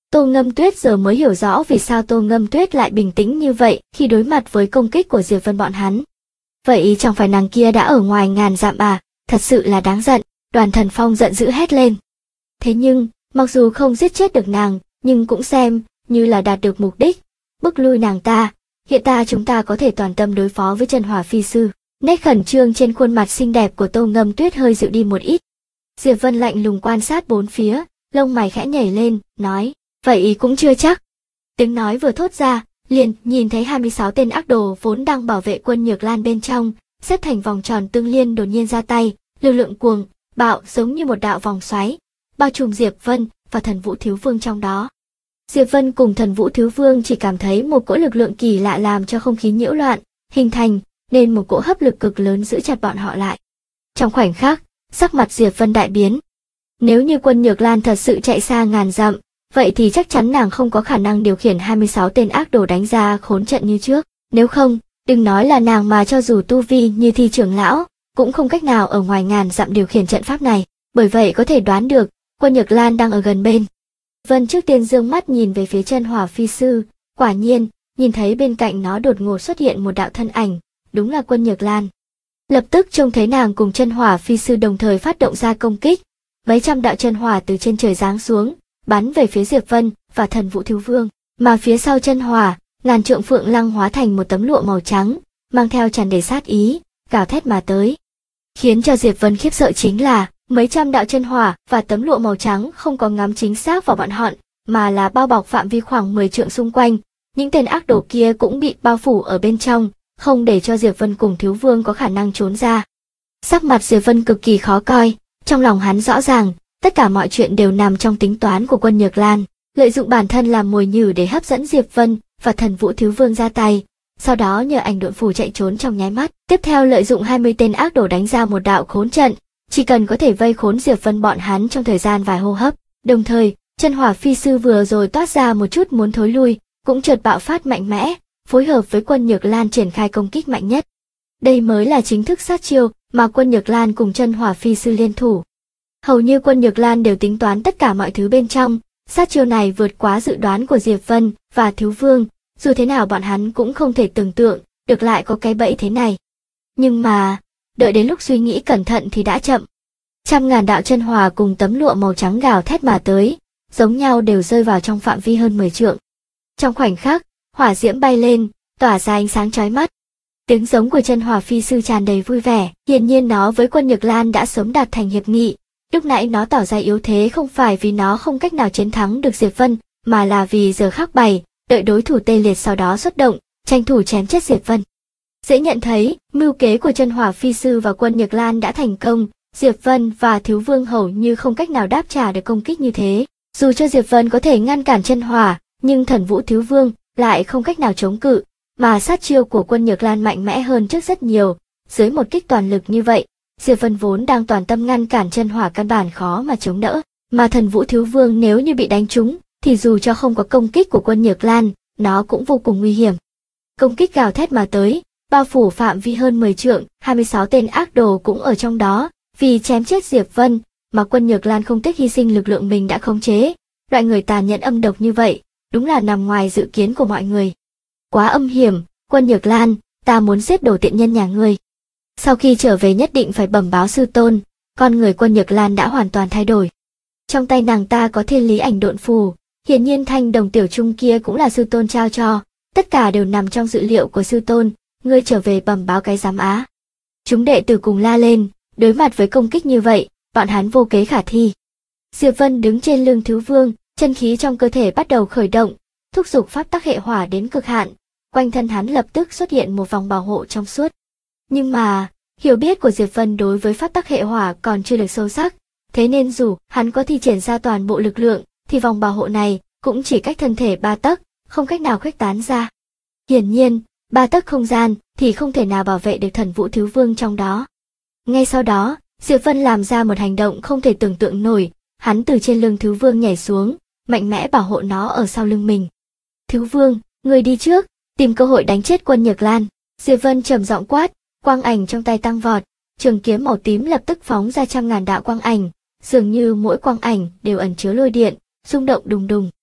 Tô Ngâm Tuyết giờ mới hiểu rõ vì sao Tô Ngâm Tuyết lại bình tĩnh như vậy khi đối mặt với công kích của Diệp Vân bọn hắn. Vậy chẳng phải nàng kia đã ở ngoài ngàn dặm à, thật sự là đáng giận, Đoàn Thần Phong giận dữ hét lên. Thế nhưng, mặc dù không giết chết được nàng, nhưng cũng xem như là đạt được mục đích, bức lui nàng ta, hiện tại chúng ta có thể toàn tâm đối phó với Chân Hỏa Phi Sư. Nét khẩn trương trên khuôn mặt xinh đẹp của Tô Ngâm Tuyết hơi dịu đi một ít. Diệp Vân lạnh lùng quan sát bốn phía, lông mày khẽ nhảy lên, nói, vậy cũng chưa chắc. Tiếng nói vừa thốt ra, liền nhìn thấy 26 tên ác đồ vốn đang bảo vệ quân Nhược Lan bên trong, xếp thành vòng tròn tương liên đột nhiên ra tay, lực lượng cuồng bạo giống như một đạo vòng xoáy, bao trùm Diệp Vân và Thần Vũ Thiếu Vương trong đó. Diệp Vân cùng Thần Vũ Thiếu Vương chỉ cảm thấy một cỗ lực lượng kỳ lạ làm cho không khí nhiễu loạn, hình thành nên một cỗ hấp lực cực lớn giữ chặt bọn họ lại. Trong khoảnh khắc, sắc mặt Diệp Vân đại biến. Nếu như quân Nhược Lan thật sự chạy xa ngàn dặm, vậy thì chắc chắn nàng không có khả năng điều khiển 26 tên ác đồ đánh ra khốn trận như trước. Nếu không, đừng nói là nàng mà cho dù tu vi như Thi trưởng lão, cũng không cách nào ở ngoài ngàn dặm điều khiển trận pháp này. Bởi vậy có thể đoán được, quân Nhược Lan đang ở gần bên. Vân trước tiên dương mắt nhìn về phía Chân Hỏa Phi Sư, quả nhiên, nhìn thấy bên cạnh nó đột ngột xuất hiện một đạo thân ảnh, đúng là quân Nhược Lan. Lập tức trông thấy nàng cùng Chân Hỏa Phi Sư đồng thời phát động ra công kích, mấy trăm đạo chân hỏa từ trên trời giáng xuống, bắn về phía Diệp Vân và Thần Vũ Thiếu Vương, mà phía sau chân hỏa, ngàn trượng phượng lăng hóa thành một tấm lụa màu trắng, mang theo tràn đầy sát ý, gào thét mà tới. Khiến cho Diệp Vân khiếp sợ chính là, mấy trăm đạo chân hỏa và tấm lụa màu trắng không có ngắm chính xác vào bọn họ, mà là bao bọc phạm vi khoảng 10 trượng xung quanh, những tên ác đồ kia cũng bị bao phủ ở bên trong, không để cho Diệp Vân cùng Thiếu Vương có khả năng trốn ra. Sắc mặt Diệp Vân cực kỳ khó coi, trong lòng hắn rõ ràng, tất cả mọi chuyện đều nằm trong tính toán của quân Nhược Lan, lợi dụng bản thân làm mồi nhử để hấp dẫn Diệp Vân và Thần Vũ Thiếu Vương ra tay, sau đó nhờ ảnh độn phù chạy trốn trong nháy mắt, tiếp theo lợi dụng 20 tên ác đồ đánh ra một đạo khốn trận, chỉ cần có thể vây khốn Diệp Vân bọn hắn trong thời gian vài hô hấp. Đồng thời, Chân Hỏa Phi Sư vừa rồi toát ra một chút muốn thối lui, cũng chợt bạo phát mạnh mẽ, phối hợp với quân Nhược Lan triển khai công kích mạnh nhất. Đây mới là chính thức sát chiêu mà quân Nhược Lan cùng Chân Hỏa Phi Sư liên thủ. Hầu như quân Nhược Lan đều tính toán tất cả mọi thứ bên trong, sát chiêu này vượt quá dự đoán của Diệp Vân và Thiếu Vương, dù thế nào bọn hắn cũng không thể tưởng tượng được lại có cái bẫy thế này. Nhưng mà, đợi đến lúc suy nghĩ cẩn thận thì đã chậm. Trăm ngàn đạo chân hỏa cùng tấm lụa màu trắng gào thét mà tới, giống nhau đều rơi vào trong phạm vi hơn 10 trượng. Trong khoảnh khắc, hỏa diễm bay lên, tỏa ra ánh sáng chói mắt. Tiếng giống của Chân Hỏa Phi Sư tràn đầy vui vẻ, hiển nhiên nó với quân Nhược Lan đã sớm đạt thành hiệp nghị. Lúc nãy nó tỏ ra yếu thế không phải vì nó không cách nào chiến thắng được Diệp Vân, mà là vì giờ khắc bày, đợi đối thủ tê liệt sau đó xuất động, tranh thủ chém chết Diệp Vân. Dễ nhận thấy, mưu kế của Chân Hỏa Phi Sư và quân Nhược Lan đã thành công, Diệp Vân và Thiếu Vương hầu như không cách nào đáp trả được công kích như thế. Dù cho Diệp Vân có thể ngăn cản chân hỏa, nhưng Thần Vũ Thiếu Vương lại không cách nào chống cự, mà sát chiêu của quân Nhược Lan mạnh mẽ hơn trước rất nhiều. Dưới một kích toàn lực như vậy, Diệp Vân vốn đang toàn tâm ngăn cản chân hỏa căn bản khó mà chống đỡ, mà Thần Vũ Thiếu Vương nếu như bị đánh trúng, thì dù cho không có công kích của quân Nhược Lan, nó cũng vô cùng nguy hiểm. Công kích gào thét mà tới, bao phủ phạm vi hơn 10 trượng, 26 tên ác đồ cũng ở trong đó, vì chém chết Diệp Vân, mà quân Nhược Lan không tiếc hy sinh lực lượng mình đã khống chế. Loại người tàn nhẫn âm độc như vậy, đúng là nằm ngoài dự kiến của mọi người. Quá âm hiểm, quân Nhược Lan, ta muốn giết đồ tiện nhân nhà ngươi. Sau khi trở về nhất định phải bẩm báo sư tôn, con người quân Nhược Lan đã hoàn toàn thay đổi. Trong tay nàng ta có thiên lý ảnh độn phù, hiển nhiên thanh đồng tiểu trung kia cũng là sư tôn trao cho, tất cả đều nằm trong dự liệu của sư tôn, ngươi trở về bẩm báo cái giám á. Chúng đệ tử cùng la lên, đối mặt với công kích như vậy, bọn hắn vô kế khả thi. Diệp Vân đứng trên lưng Thiếu Vương, chân khí trong cơ thể bắt đầu khởi động, thúc giục pháp tắc hệ hỏa đến cực hạn, quanh thân hắn lập tức xuất hiện một vòng bảo hộ trong suốt. Nhưng mà, hiểu biết của Diệp Vân đối với pháp tắc hệ hỏa còn chưa được sâu sắc, thế nên dù hắn có thi triển ra toàn bộ lực lượng, thì vòng bảo hộ này cũng chỉ cách thân thể 3 tấc, không cách nào khuếch tán ra. Hiển nhiên, 3 tấc không gian thì không thể nào bảo vệ được Thần Vũ Thiếu Vương trong đó. Ngay sau đó, Diệp Vân làm ra một hành động không thể tưởng tượng nổi, hắn từ trên lưng Thiếu Vương nhảy xuống, mạnh mẽ bảo hộ nó ở sau lưng mình. Thiếu Vương, người đi trước, tìm cơ hội đánh chết quân Nhược Lan. Diệp Vân trầm giọng quát, quang ảnh trong tay tăng vọt, trường kiếm màu tím lập tức phóng ra trăm ngàn đạo quang ảnh, dường như mỗi quang ảnh đều ẩn chứa lôi điện, rung động đùng đùng.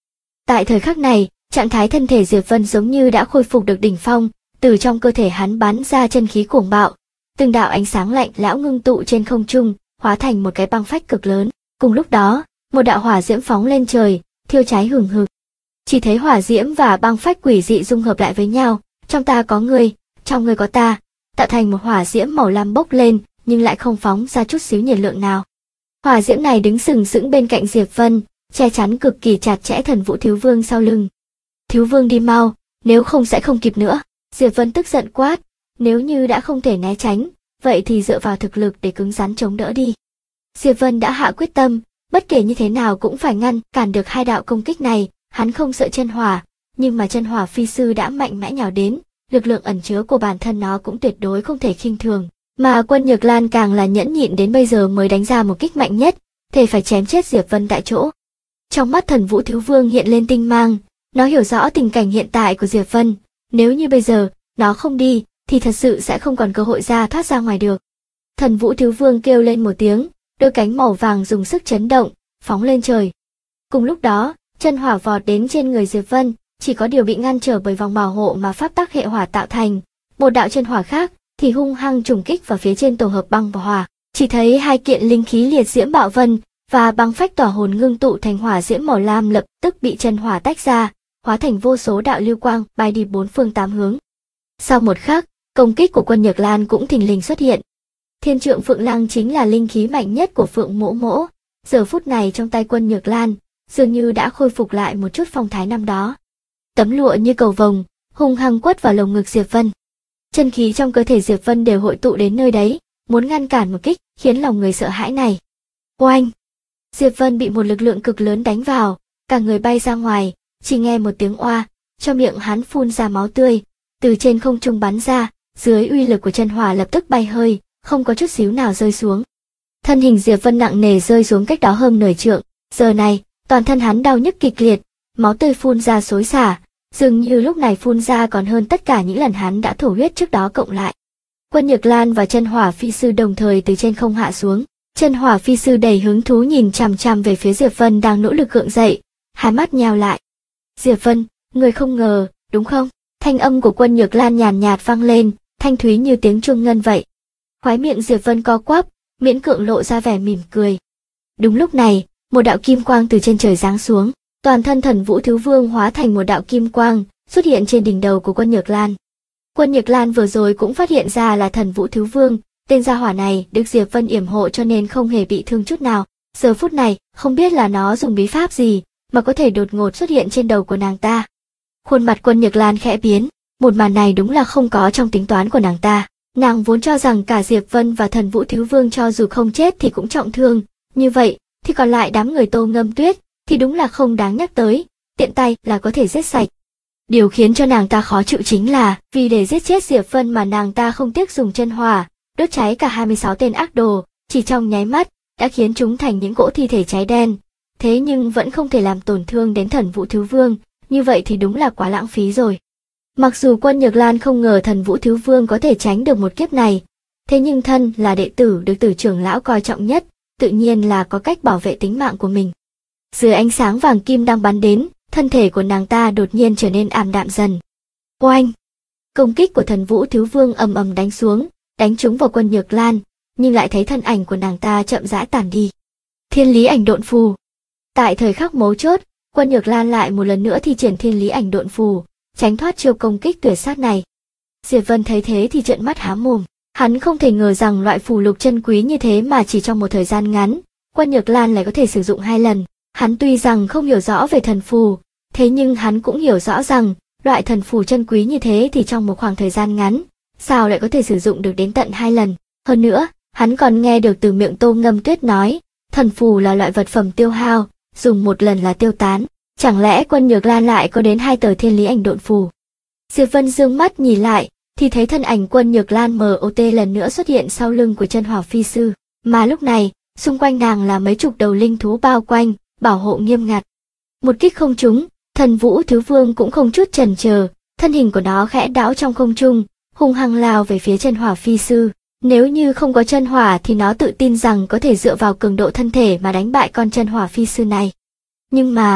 Tại thời khắc này, trạng thái thân thể Diệp Vân giống như đã khôi phục được đỉnh phong, từ trong cơ thể hắn bắn ra chân khí cuồng bạo, từng đạo ánh sáng lạnh lẽo ngưng tụ trên không trung, hóa thành một cái băng phách cực lớn. Cùng lúc đó, một đạo hỏa diễm phóng lên trời, thiêu cháy hừng hực. Chỉ thấy hỏa diễm và băng phách quỷ dị dung hợp lại với nhau, trong ta có ngươi, trong ngươi có ta, tạo thành một hỏa diễm màu lam bốc lên, nhưng lại không phóng ra chút xíu nhiệt lượng nào. Hỏa diễm này đứng sừng sững bên cạnh Diệp Vân, che chắn cực kỳ chặt chẽ Thần Vũ Thiếu Vương sau lưng. Thiếu Vương đi mau, nếu không sẽ không kịp nữa. Diệp Vân tức giận quát, nếu như đã không thể né tránh, vậy thì dựa vào thực lực để cứng rắn chống đỡ đi. Diệp Vân đã hạ quyết tâm, bất kể như thế nào cũng phải ngăn cản được hai đạo công kích này, hắn không sợ chân hỏa, nhưng mà chân hỏa phi sư đã mạnh mẽ nhào đến, lực lượng ẩn chứa của bản thân nó cũng tuyệt đối không thể khinh thường, mà Quân Nhược Lan càng là nhẫn nhịn đến bây giờ mới đánh ra một kích mạnh nhất, thề phải chém chết Diệp Vân tại chỗ. Trong mắt Thần Vũ Thiếu Vương hiện lên tinh mang, nó hiểu rõ tình cảnh hiện tại của Diệp Vân, nếu như bây giờ nó không đi thì thật sự sẽ không còn cơ hội thoát ra ngoài được. Thần Vũ Thiếu Vương kêu lên một tiếng, đôi cánh màu vàng dùng sức chấn động, phóng lên trời. Cùng lúc đó, chân hỏa vọt đến trên người Diệp Vân, chỉ có điều bị ngăn trở bởi vòng bảo hộ mà pháp tắc hệ hỏa tạo thành. Một đạo chân hỏa khác thì hung hăng trùng kích vào phía trên tổ hợp băng và hỏa. Chỉ thấy hai kiện linh khí liệt diễm bạo vân và băng phách tỏa hồn ngưng tụ thành hỏa diễm màu lam lập tức bị chân hỏa tách ra, hóa thành vô số đạo lưu quang bay đi bốn phương tám hướng. Sau một khắc, công kích của Quân Nhược Lan cũng thình lình xuất hiện. Thiên Trượng Phượng Lăng chính là linh khí mạnh nhất của Phượng Mỗ Mỗ, giờ phút này trong tay Quân Nhược Lan dường như đã khôi phục lại một chút phong thái năm đó. Tấm lụa như cầu vồng, hung hăng quất vào lồng ngực Diệp Vân. Chân khí trong cơ thể Diệp Vân đều hội tụ đến nơi đấy, muốn ngăn cản một kích khiến lòng người sợ hãi này. Oanh! Diệp Vân bị một lực lượng cực lớn đánh vào, cả người bay ra ngoài, chỉ nghe một tiếng oa, trong miệng hắn phun ra máu tươi, từ trên không trung bắn ra, dưới uy lực của chân hỏa lập tức bay hơi, không có chút xíu nào rơi xuống. Thân hình Diệp Vân nặng nề rơi xuống cách đó hơn nửa trượng, giờ này, toàn thân hắn đau nhức kịch liệt, máu tươi phun ra xối xả, dường như lúc này phun ra còn hơn tất cả những lần hắn đã thổ huyết trước đó cộng lại. Quân Nhược Lan và chân hỏa phi sư đồng thời từ trên không hạ xuống, chân hỏa phi sư đầy hứng thú nhìn chằm chằm về phía Diệp Vân đang nỗ lực gượng dậy, hai mắt nheo lại. Diệp Vân, người không ngờ, đúng không? Thanh âm của Quân Nhược Lan nhàn nhạt vang lên, thanh thúy như tiếng chuông ngân vậy. Khóe miệng Diệp Vân co quắp, miễn cưỡng lộ ra vẻ mỉm cười. Đúng lúc này, một đạo kim quang từ trên trời giáng xuống, toàn thân Thần Vũ Thiếu Vương hóa thành một đạo kim quang, xuất hiện trên đỉnh đầu của Quân Nhược Lan. Quân Nhược Lan vừa rồi cũng phát hiện ra là Thần Vũ Thiếu Vương, tên gia hỏa này được Diệp Vân yểm hộ cho nên không hề bị thương chút nào. Giờ phút này, không biết là nó dùng bí pháp gì mà có thể đột ngột xuất hiện trên đầu của nàng ta. Khuôn mặt Quân Nhược Lan khẽ biến, một màn này đúng là không có trong tính toán của nàng ta. Nàng vốn cho rằng cả Diệp Vân và Thần Vũ Thiếu Vương cho dù không chết thì cũng trọng thương, như vậy thì còn lại đám người Tô Ngâm Tuyết thì đúng là không đáng nhắc tới, tiện tay là có thể giết sạch. Điều khiến cho nàng ta khó chịu chính là vì để giết chết Diệp Vân mà nàng ta không tiếc dùng chân hỏa, đốt cháy cả 26 tên ác đồ, chỉ trong nháy mắt đã khiến chúng thành những cỗ thi thể cháy đen. Thế nhưng vẫn không thể làm tổn thương đến Thần Vũ Thiếu Vương, như vậy thì đúng là quá lãng phí rồi. Mặc dù Quân Nhược Lan không ngờ Thần Vũ Thiếu Vương có thể tránh được một kiếp này, thế nhưng thân là đệ tử được Tử trưởng lão coi trọng nhất, tự nhiên là có cách bảo vệ tính mạng của mình. Dưới ánh sáng vàng kim đang bắn đến, thân thể của nàng ta đột nhiên trở nên ảm đạm dần. Oanh! Công kích của Thần Vũ Thiếu Vương ầm ầm đánh xuống, đánh trúng vào Quân Nhược Lan, nhưng lại thấy thân ảnh của nàng ta chậm rãi tản đi. Thiên Lý Ảnh Độn Phù. Tại thời khắc mấu chốt, Quân Nhược Lan lại một lần nữa thi triển Thiên Lý Ảnh Độn Phù, tránh thoát chiêu công kích tuyệt sát này. Diệp Vân thấy thế thì trợn mắt há mồm, hắn không thể ngờ rằng loại phù lục chân quý như thế mà chỉ trong một thời gian ngắn, Quân Nhược Lan lại có thể sử dụng 2 lần. Hắn tuy rằng không hiểu rõ về thần phù, thế nhưng hắn cũng hiểu rõ rằng loại thần phù chân quý như thế thì trong một khoảng thời gian ngắn, sao lại có thể sử dụng được đến tận 2 lần. Hơn nữa, hắn còn nghe được từ miệng Tô Ngâm Tuyết nói, thần phù là loại vật phẩm tiêu hao, dùng một lần là tiêu tán. Chẳng lẽ Quân Nhược Lan lại có đến 2 tờ Thiên Lý Ảnh Độn Phù? Diệp Vân dương mắt nhìn lại, thì thấy thân ảnh Quân Nhược Lan MOT lần nữa xuất hiện sau lưng của chân hỏa phi sư, mà lúc này, xung quanh nàng là mấy chục đầu linh thú bao quanh, bảo hộ nghiêm ngặt. Một kích không trúng, Thần Vũ Thiếu Vương cũng không chút chần chờ, thân hình của nó khẽ đảo trong không trung, hung hăng lao về phía chân hỏa phi sư. Nếu như không có chân hỏa thì nó tự tin rằng có thể dựa vào cường độ thân thể mà đánh bại con chân hỏa phi sư này. Nhưng mà,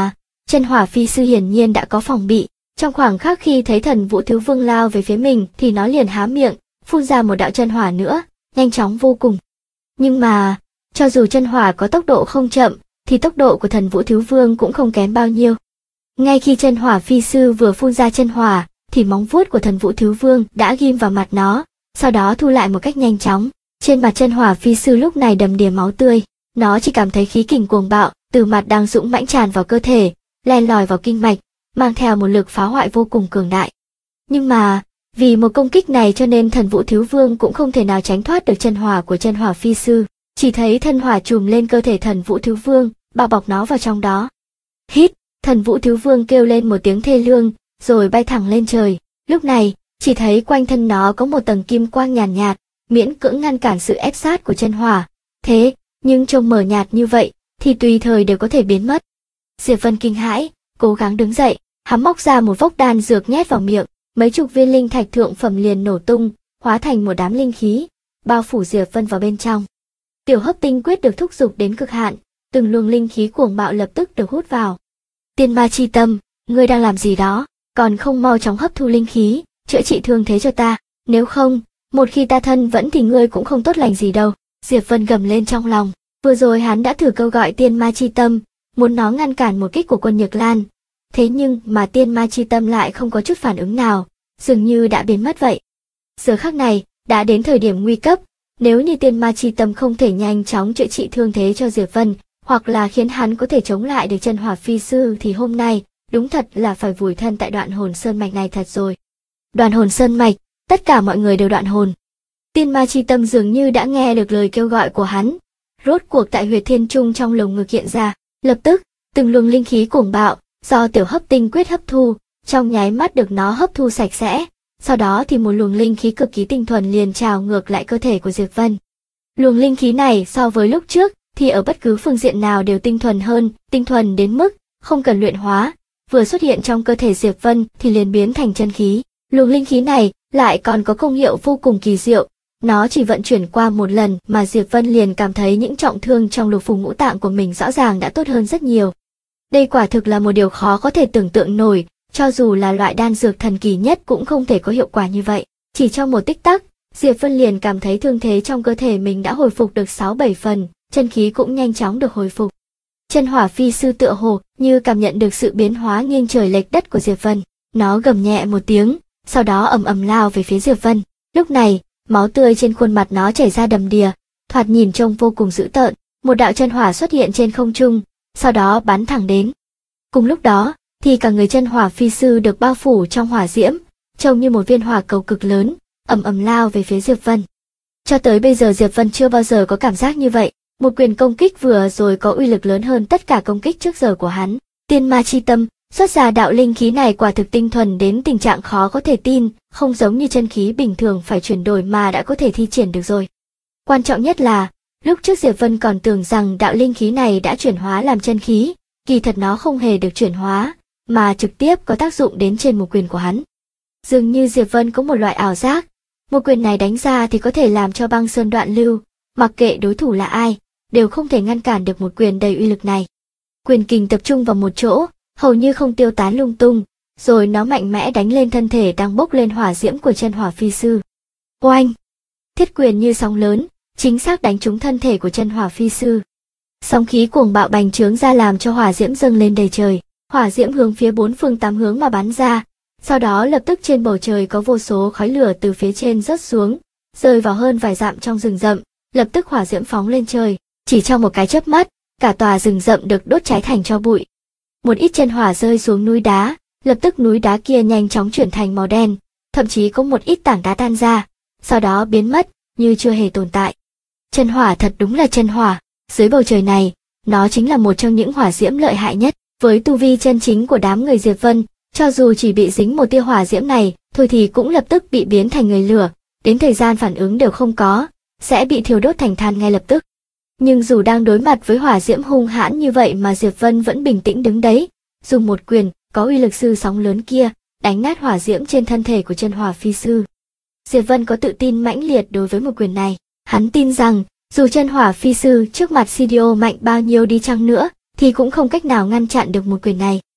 Chân hỏa phi sư hiển nhiên đã có phòng bị, trong khoảng khắc khi thấy Thần Vũ Thiếu Vương lao về phía mình thì nó liền há miệng, phun ra một đạo chân hỏa nữa, nhanh chóng vô cùng. Nhưng mà, cho dù chân hỏa có tốc độ không chậm, thì tốc độ của Thần Vũ Thiếu Vương cũng không kém bao nhiêu. Ngay khi chân hỏa phi sư vừa phun ra chân hỏa, thì móng vuốt của Thần Vũ Thiếu Vương đã ghim vào mặt nó, sau đó thu lại một cách nhanh chóng. Trên mặt chân hỏa phi sư lúc này đầm đìa máu tươi, nó chỉ cảm thấy khí kình cuồng bạo từ mặt đang dũng mãnh tràn vào cơ thể, len lỏi vào kinh mạch, mang theo một lực phá hoại vô cùng cường đại. Nhưng mà, vì một công kích này cho nên Thần Vũ Thiếu Vương cũng không thể nào tránh thoát được chân hỏa của chân hỏa phi sư, chỉ thấy thân hỏa trùm lên cơ thể Thần Vũ Thiếu Vương, bao bọc nó vào trong đó. Hít, Thần Vũ Thiếu Vương kêu lên một tiếng thê lương, rồi bay thẳng lên trời. Lúc này, chỉ thấy quanh thân nó có một tầng kim quang nhàn nhạt, miễn cưỡng ngăn cản sự ép sát của chân hỏa. Thế, nhưng trông mờ nhạt như vậy, thì tùy thời đều có thể biến mất. Diệp Vân kinh hãi, cố gắng đứng dậy, hắn móc ra một vốc đan dược nhét vào miệng, mấy chục viên linh thạch thượng phẩm liền nổ tung, hóa thành một đám linh khí, bao phủ Diệp Vân vào bên trong. Tiểu Hấp Tinh Quyết được thúc giục đến cực hạn, từng luồng linh khí cuồng bạo lập tức được hút vào. Tiên Ma Chi Tâm, ngươi đang làm gì đó, còn không mau chóng hấp thu linh khí, chữa trị thương thế cho ta, nếu không, một khi ta thân vẫn thì ngươi cũng không tốt lành gì đâu. Diệp Vân gầm lên trong lòng, vừa rồi hắn đã thử kêu gọi Tiên Ma Chi Tâm, muốn nó ngăn cản một kích của Quân Nhược Lan. Thế nhưng mà Tiên Ma Chi Tâm lại không có chút phản ứng nào, dường như đã biến mất vậy. Giờ khắc này, đã đến thời điểm nguy cấp, nếu như Tiên Ma Chi Tâm không thể nhanh chóng chữa trị thương thế cho Diệp Vân, hoặc là khiến hắn có thể chống lại được chân hỏa phi sư thì hôm nay, đúng thật là phải vùi thân tại Đoạn Hồn Sơn Mạch này thật rồi. Đoạn Hồn Sơn Mạch, tất cả mọi người đều đoạn hồn. Tiên Ma Chi Tâm dường như đã nghe được lời kêu gọi của hắn, rốt cuộc tại huyệt thiên trung trong lồng ngực hiện ra, lập tức, từng luồng linh khí cuồng bạo, do Tiểu Hấp Tinh Quyết hấp thu, trong nháy mắt được nó hấp thu sạch sẽ, sau đó thì một luồng linh khí cực kỳ tinh thuần liền trào ngược lại cơ thể của Diệp Vân. Luồng linh khí này so với lúc trước thì ở bất cứ phương diện nào đều tinh thuần hơn, tinh thuần đến mức không cần luyện hóa, vừa xuất hiện trong cơ thể Diệp Vân thì liền biến thành chân khí. Luồng linh khí này lại còn có công hiệu vô cùng kỳ diệu, nó chỉ vận chuyển qua một lần mà Diệp Vân liền cảm thấy những trọng thương trong lục phủ ngũ tạng của mình rõ ràng đã tốt hơn rất nhiều. Đây quả thực là một điều khó có thể tưởng tượng nổi, cho dù là loại đan dược thần kỳ nhất cũng không thể có hiệu quả như vậy. Chỉ trong một tích tắc, Diệp Vân liền cảm thấy thương thế trong cơ thể mình đã hồi phục được 6-7 phần, chân khí cũng nhanh chóng được hồi phục. Chân hỏa phi sư tựa hồ như cảm nhận được sự biến hóa nghiêng trời lệch đất của Diệp Vân, nó gầm nhẹ một tiếng, sau đó ầm ầm lao về phía Diệp Vân. Lúc này, máu tươi trên khuôn mặt nó chảy ra đầm đìa, thoạt nhìn trông vô cùng dữ tợn. Một đạo chân hỏa xuất hiện trên không trung, sau đó bắn thẳng đến. Cùng lúc đó, thì cả người chân hỏa phi sư được bao phủ trong hỏa diễm, trông như một viên hỏa cầu cực lớn, ầm ầm lao về phía Diệp Vân. Cho tới bây giờ Diệp Vân chưa bao giờ có cảm giác như vậy, một quyền công kích vừa rồi có uy lực lớn hơn tất cả công kích trước giờ của hắn. Tiên Ma Chi Tâm xuất ra đạo linh khí này quả thực tinh thuần đến tình trạng khó có thể tin, không giống như chân khí bình thường phải chuyển đổi mà đã có thể thi triển được rồi. Quan trọng nhất là, lúc trước Diệp Vân còn tưởng rằng đạo linh khí này đã chuyển hóa làm chân khí, kỳ thật nó không hề được chuyển hóa, mà trực tiếp có tác dụng đến trên một quyền của hắn. Dường như Diệp Vân có một loại ảo giác, một quyền này đánh ra thì có thể làm cho băng sơn đoạn lưu, mặc kệ đối thủ là ai, đều không thể ngăn cản được một quyền đầy uy lực này. Quyền kình tập trung vào một chỗ, hầu như không tiêu tán lung tung, rồi nó mạnh mẽ đánh lên thân thể đang bốc lên hỏa diễm của chân hỏa phi sư. Oanh! Thiết quyền như sóng lớn, chính xác đánh trúng thân thể của chân hỏa phi sư. Sóng khí cuồng bạo bành trướng ra làm cho hỏa diễm dâng lên đầy trời, hỏa diễm hướng phía bốn phương tám hướng mà bắn ra, sau đó lập tức trên bầu trời có vô số khói lửa từ phía trên rớt xuống, rơi vào hơn vài dặm trong rừng rậm, lập tức hỏa diễm phóng lên trời, chỉ trong một cái chớp mắt, cả tòa rừng rậm được đốt cháy thành tro bụi. Một ít chân hỏa rơi xuống núi đá, lập tức núi đá kia nhanh chóng chuyển thành màu đen, thậm chí có một ít tảng đá tan ra, sau đó biến mất, như chưa hề tồn tại. Chân hỏa thật đúng là chân hỏa, dưới bầu trời này, nó chính là một trong những hỏa diễm lợi hại nhất. Với tu vi chân chính của đám người Diệp Vân, cho dù chỉ bị dính một tia hỏa diễm này, thôi thì cũng lập tức bị biến thành người lửa, đến thời gian phản ứng đều không có, sẽ bị thiêu đốt thành than ngay lập tức. Nhưng dù đang đối mặt với hỏa diễm hung hãn như vậy mà Diệp Vân vẫn bình tĩnh đứng đấy, dùng một quyền có uy lực sư sóng lớn kia, đánh nát hỏa diễm trên thân thể của chân hỏa phi sư. Diệp Vân có tự tin mãnh liệt đối với một quyền này, hắn tin rằng, dù chân hỏa phi sư trước mặt CDO mạnh bao nhiêu đi chăng nữa, thì cũng không cách nào ngăn chặn được một quyền này.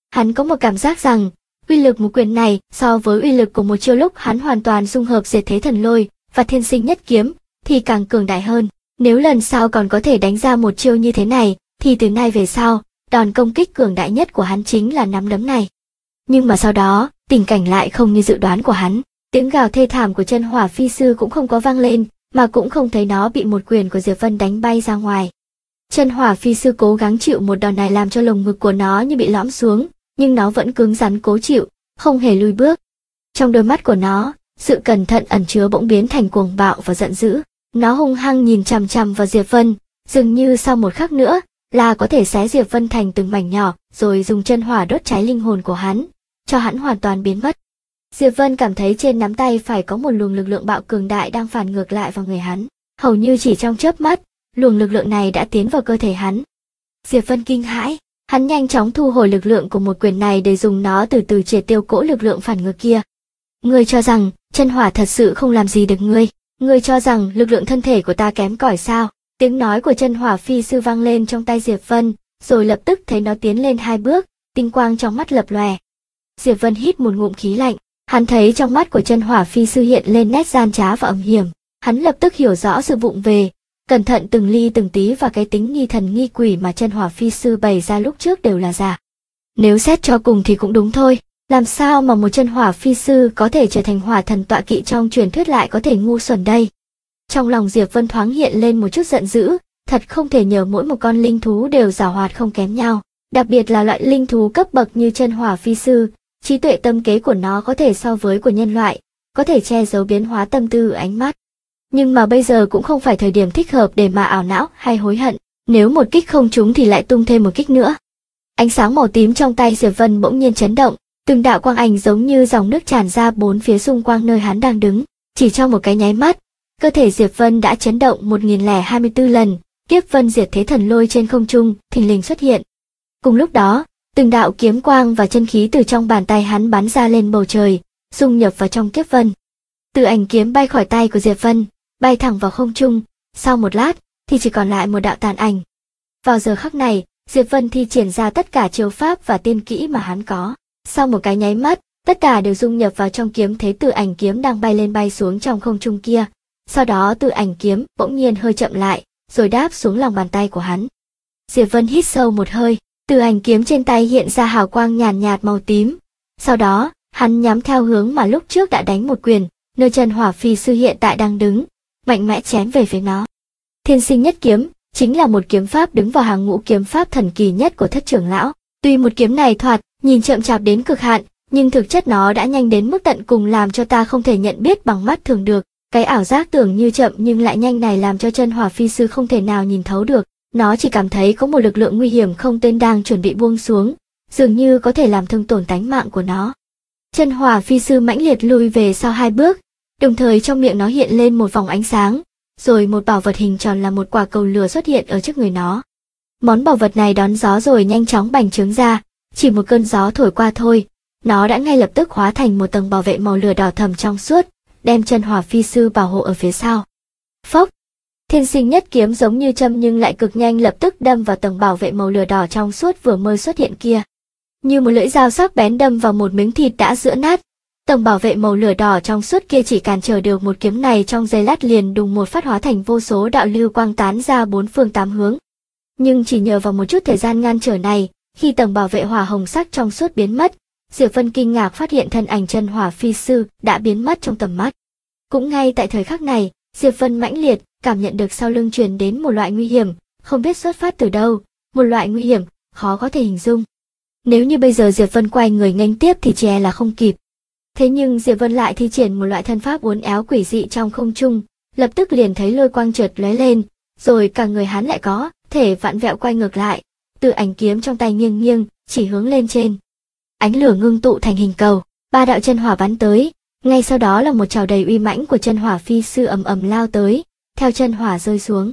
Hắn có một cảm giác rằng, uy lực một quyền này so với uy lực của một chiêu lúc hắn hoàn toàn dung hợp diệt thế thần lôi và thiên sinh nhất kiếm thì càng cường đại hơn. Nếu lần sau còn có thể đánh ra một chiêu như thế này, thì từ nay về sau, đòn công kích cường đại nhất của hắn chính là nắm đấm này. Nhưng mà sau đó, tình cảnh lại không như dự đoán của hắn. Tiếng gào thê thảm của chân hỏa phi sư cũng không có vang lên, mà cũng không thấy nó bị một quyền của Diệp Vân đánh bay ra ngoài. Chân hỏa phi sư cố gắng chịu một đòn này làm cho lồng ngực của nó như bị lõm xuống, nhưng nó vẫn cứng rắn cố chịu, không hề lùi bước. Trong đôi mắt của nó, sự cẩn thận ẩn chứa bỗng biến thành cuồng bạo và giận dữ. Nó hung hăng nhìn chằm chằm vào Diệp Vân, dường như sau một khắc nữa là có thể xé Diệp Vân thành từng mảnh nhỏ, rồi dùng chân hỏa đốt cháy linh hồn của hắn, cho hắn hoàn toàn biến mất. Diệp Vân cảm thấy trên nắm tay phải có một luồng lực lượng bạo cường đại đang phản ngược lại vào người hắn. Hầu như chỉ trong chớp mắt, luồng lực lượng này đã tiến vào cơ thể hắn. Diệp Vân kinh hãi, hắn nhanh chóng thu hồi lực lượng của một quyền này để dùng nó từ từ triệt tiêu cỗ lực lượng phản ngược kia. Ngươi cho rằng chân hỏa thật sự không làm gì được ngươi? Ngươi cho rằng lực lượng thân thể của ta kém cỏi sao? Tiếng nói của chân hỏa phi sư vang lên trong tay Diệp Vân, rồi lập tức thấy nó tiến lên 2 bước, tinh quang trong mắt lập lòe. Diệp Vân hít một ngụm khí lạnh, hắn thấy trong mắt của chân hỏa phi sư hiện lên nét gian trá và âm hiểm. Hắn lập tức hiểu rõ sự vụng về, cẩn thận từng ly từng tí và cái tính nghi thần nghi quỷ mà chân hỏa phi sư bày ra lúc trước đều là giả. Nếu xét cho cùng thì cũng đúng thôi, làm sao mà một chân hỏa phi sư có thể trở thành hỏa thần tọa kỵ trong truyền thuyết lại có thể ngu xuẩn đây? Trong lòng Diệp Vân thoáng hiện lên một chút giận dữ, thật không thể nhờ mỗi một con linh thú đều giàu hoạt không kém nhau, đặc biệt là loại linh thú cấp bậc như chân hỏa phi sư, trí tuệ tâm kế của nó có thể so với của nhân loại, có thể che giấu biến hóa tâm tư ở ánh mắt. Nhưng mà bây giờ cũng không phải thời điểm thích hợp để mà ảo não hay hối hận, nếu một kích không trúng thì lại tung thêm một kích nữa. Ánh sáng màu tím trong tay Diệp Vân bỗng nhiên chấn động, từng đạo quang ảnh giống như dòng nước tràn ra bốn phía xung quanh nơi hắn đang đứng, chỉ trong một cái nháy mắt, cơ thể Diệp Vân đã chấn động 1024 lần, kiếp vân diệt thế thần lôi trên không trung thình lình xuất hiện. Cùng lúc đó, từng đạo kiếm quang và chân khí từ trong bàn tay hắn bắn ra lên bầu trời, dung nhập vào trong kiếp vân. Từ ảnh kiếm bay khỏi tay của Diệp Vân, bay thẳng vào không trung, sau một lát thì chỉ còn lại một đạo tàn ảnh. Vào giờ khắc này, Diệp Vân thi triển ra tất cả chiêu pháp và tiên kỹ mà hắn có. Sau một cái nháy mắt, tất cả đều dung nhập vào trong kiếm thế từ ảnh kiếm đang bay lên bay xuống trong không trung kia. Sau đó từ ảnh kiếm bỗng nhiên hơi chậm lại, rồi đáp xuống lòng bàn tay của hắn. Diệp Vân hít sâu một hơi, từ ảnh kiếm trên tay hiện ra hào quang nhàn nhạt màu tím. Sau đó, hắn nhắm theo hướng mà lúc trước đã đánh một quyền, nơi chân hỏa phi sư hiện tại đang đứng, mạnh mẽ chém về phía nó. Thiên sinh nhất kiếm chính là một kiếm pháp đứng vào hàng ngũ kiếm pháp thần kỳ nhất của Thất trưởng lão. Tuy một kiếm này thoạt nhìn chậm chạp đến cực hạn, nhưng thực chất nó đã nhanh đến mức tận cùng làm cho ta không thể nhận biết bằng mắt thường được. Cái ảo giác tưởng như chậm nhưng lại nhanh này làm cho chân hỏa phi sư không thể nào nhìn thấu được. Nó chỉ cảm thấy có một lực lượng nguy hiểm không tên đang chuẩn bị buông xuống, dường như có thể làm thương tổn tánh mạng của nó. Chân hỏa phi sư mãnh liệt lùi về sau 2 bước, đồng thời trong miệng nó hiện lên một vòng ánh sáng, rồi một bảo vật hình tròn là một quả cầu lửa xuất hiện ở trước người nó. Món bảo vật này đón gió rồi nhanh chóng bành trướng ra, chỉ một cơn gió thổi qua thôi, nó đã ngay lập tức hóa thành một tầng bảo vệ màu lửa đỏ thẫm trong suốt, đem chân hỏa phi sư bảo hộ ở phía sau. Phốc! Thiên sinh nhất kiếm giống như châm nhưng lại cực nhanh lập tức đâm vào tầng bảo vệ màu lửa đỏ trong suốt vừa mới xuất hiện kia. Như một lưỡi dao sắc bén đâm vào một miếng thịt đã giã nát. Tầng bảo vệ màu lửa đỏ trong suốt kia chỉ cản trở được một kiếm này trong giây lát liền đùng một phát hóa thành vô số đạo lưu quang tán ra 4 phương 8 hướng. Nhưng chỉ nhờ vào một chút thời gian ngăn trở này, khi tầng bảo vệ hỏa hồng sắc trong suốt biến mất, Diệp Vân kinh ngạc phát hiện thân ảnh chân hỏa phi sư đã biến mất trong tầm mắt. Cũng ngay tại thời khắc này, Diệp Vân mãnh liệt cảm nhận được sau lưng truyền đến một loại nguy hiểm, không biết xuất phát từ đâu, một loại nguy hiểm khó có thể hình dung. Nếu như bây giờ Diệp Vân quay người nghênh tiếp thì chỉ là không kịp. Thế nhưng Diệp Vân lại thi triển một loại thân pháp uốn éo quỷ dị trong không trung, lập tức liền thấy lôi quang chợt lóe lên, rồi cả người hắn lại có thể vặn vẹo quay ngược lại, từ ảnh kiếm trong tay nghiêng nghiêng, chỉ hướng lên trên. Ánh lửa ngưng tụ thành hình cầu, 3 đạo chân hỏa bắn tới, ngay sau đó là một trảo đầy uy mãnh của chân hỏa phi sư ầm ầm lao tới, theo chân hỏa rơi xuống.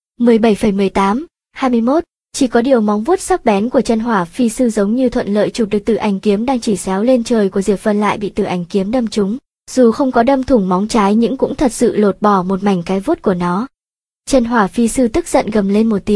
17,18, 21, chỉ có điều móng vuốt sắc bén của chân hỏa phi sư giống như thuận lợi chụp được từ ảnh kiếm đang chỉ xéo lên trời của Diệp Vân lại bị từ ảnh kiếm đâm trúng, dù không có đâm thủng móng trái nhưng cũng thật sự lột bỏ một mảnh cái vuốt của nó. Chân hỏa phi sư tức giận gầm lên một tiếng,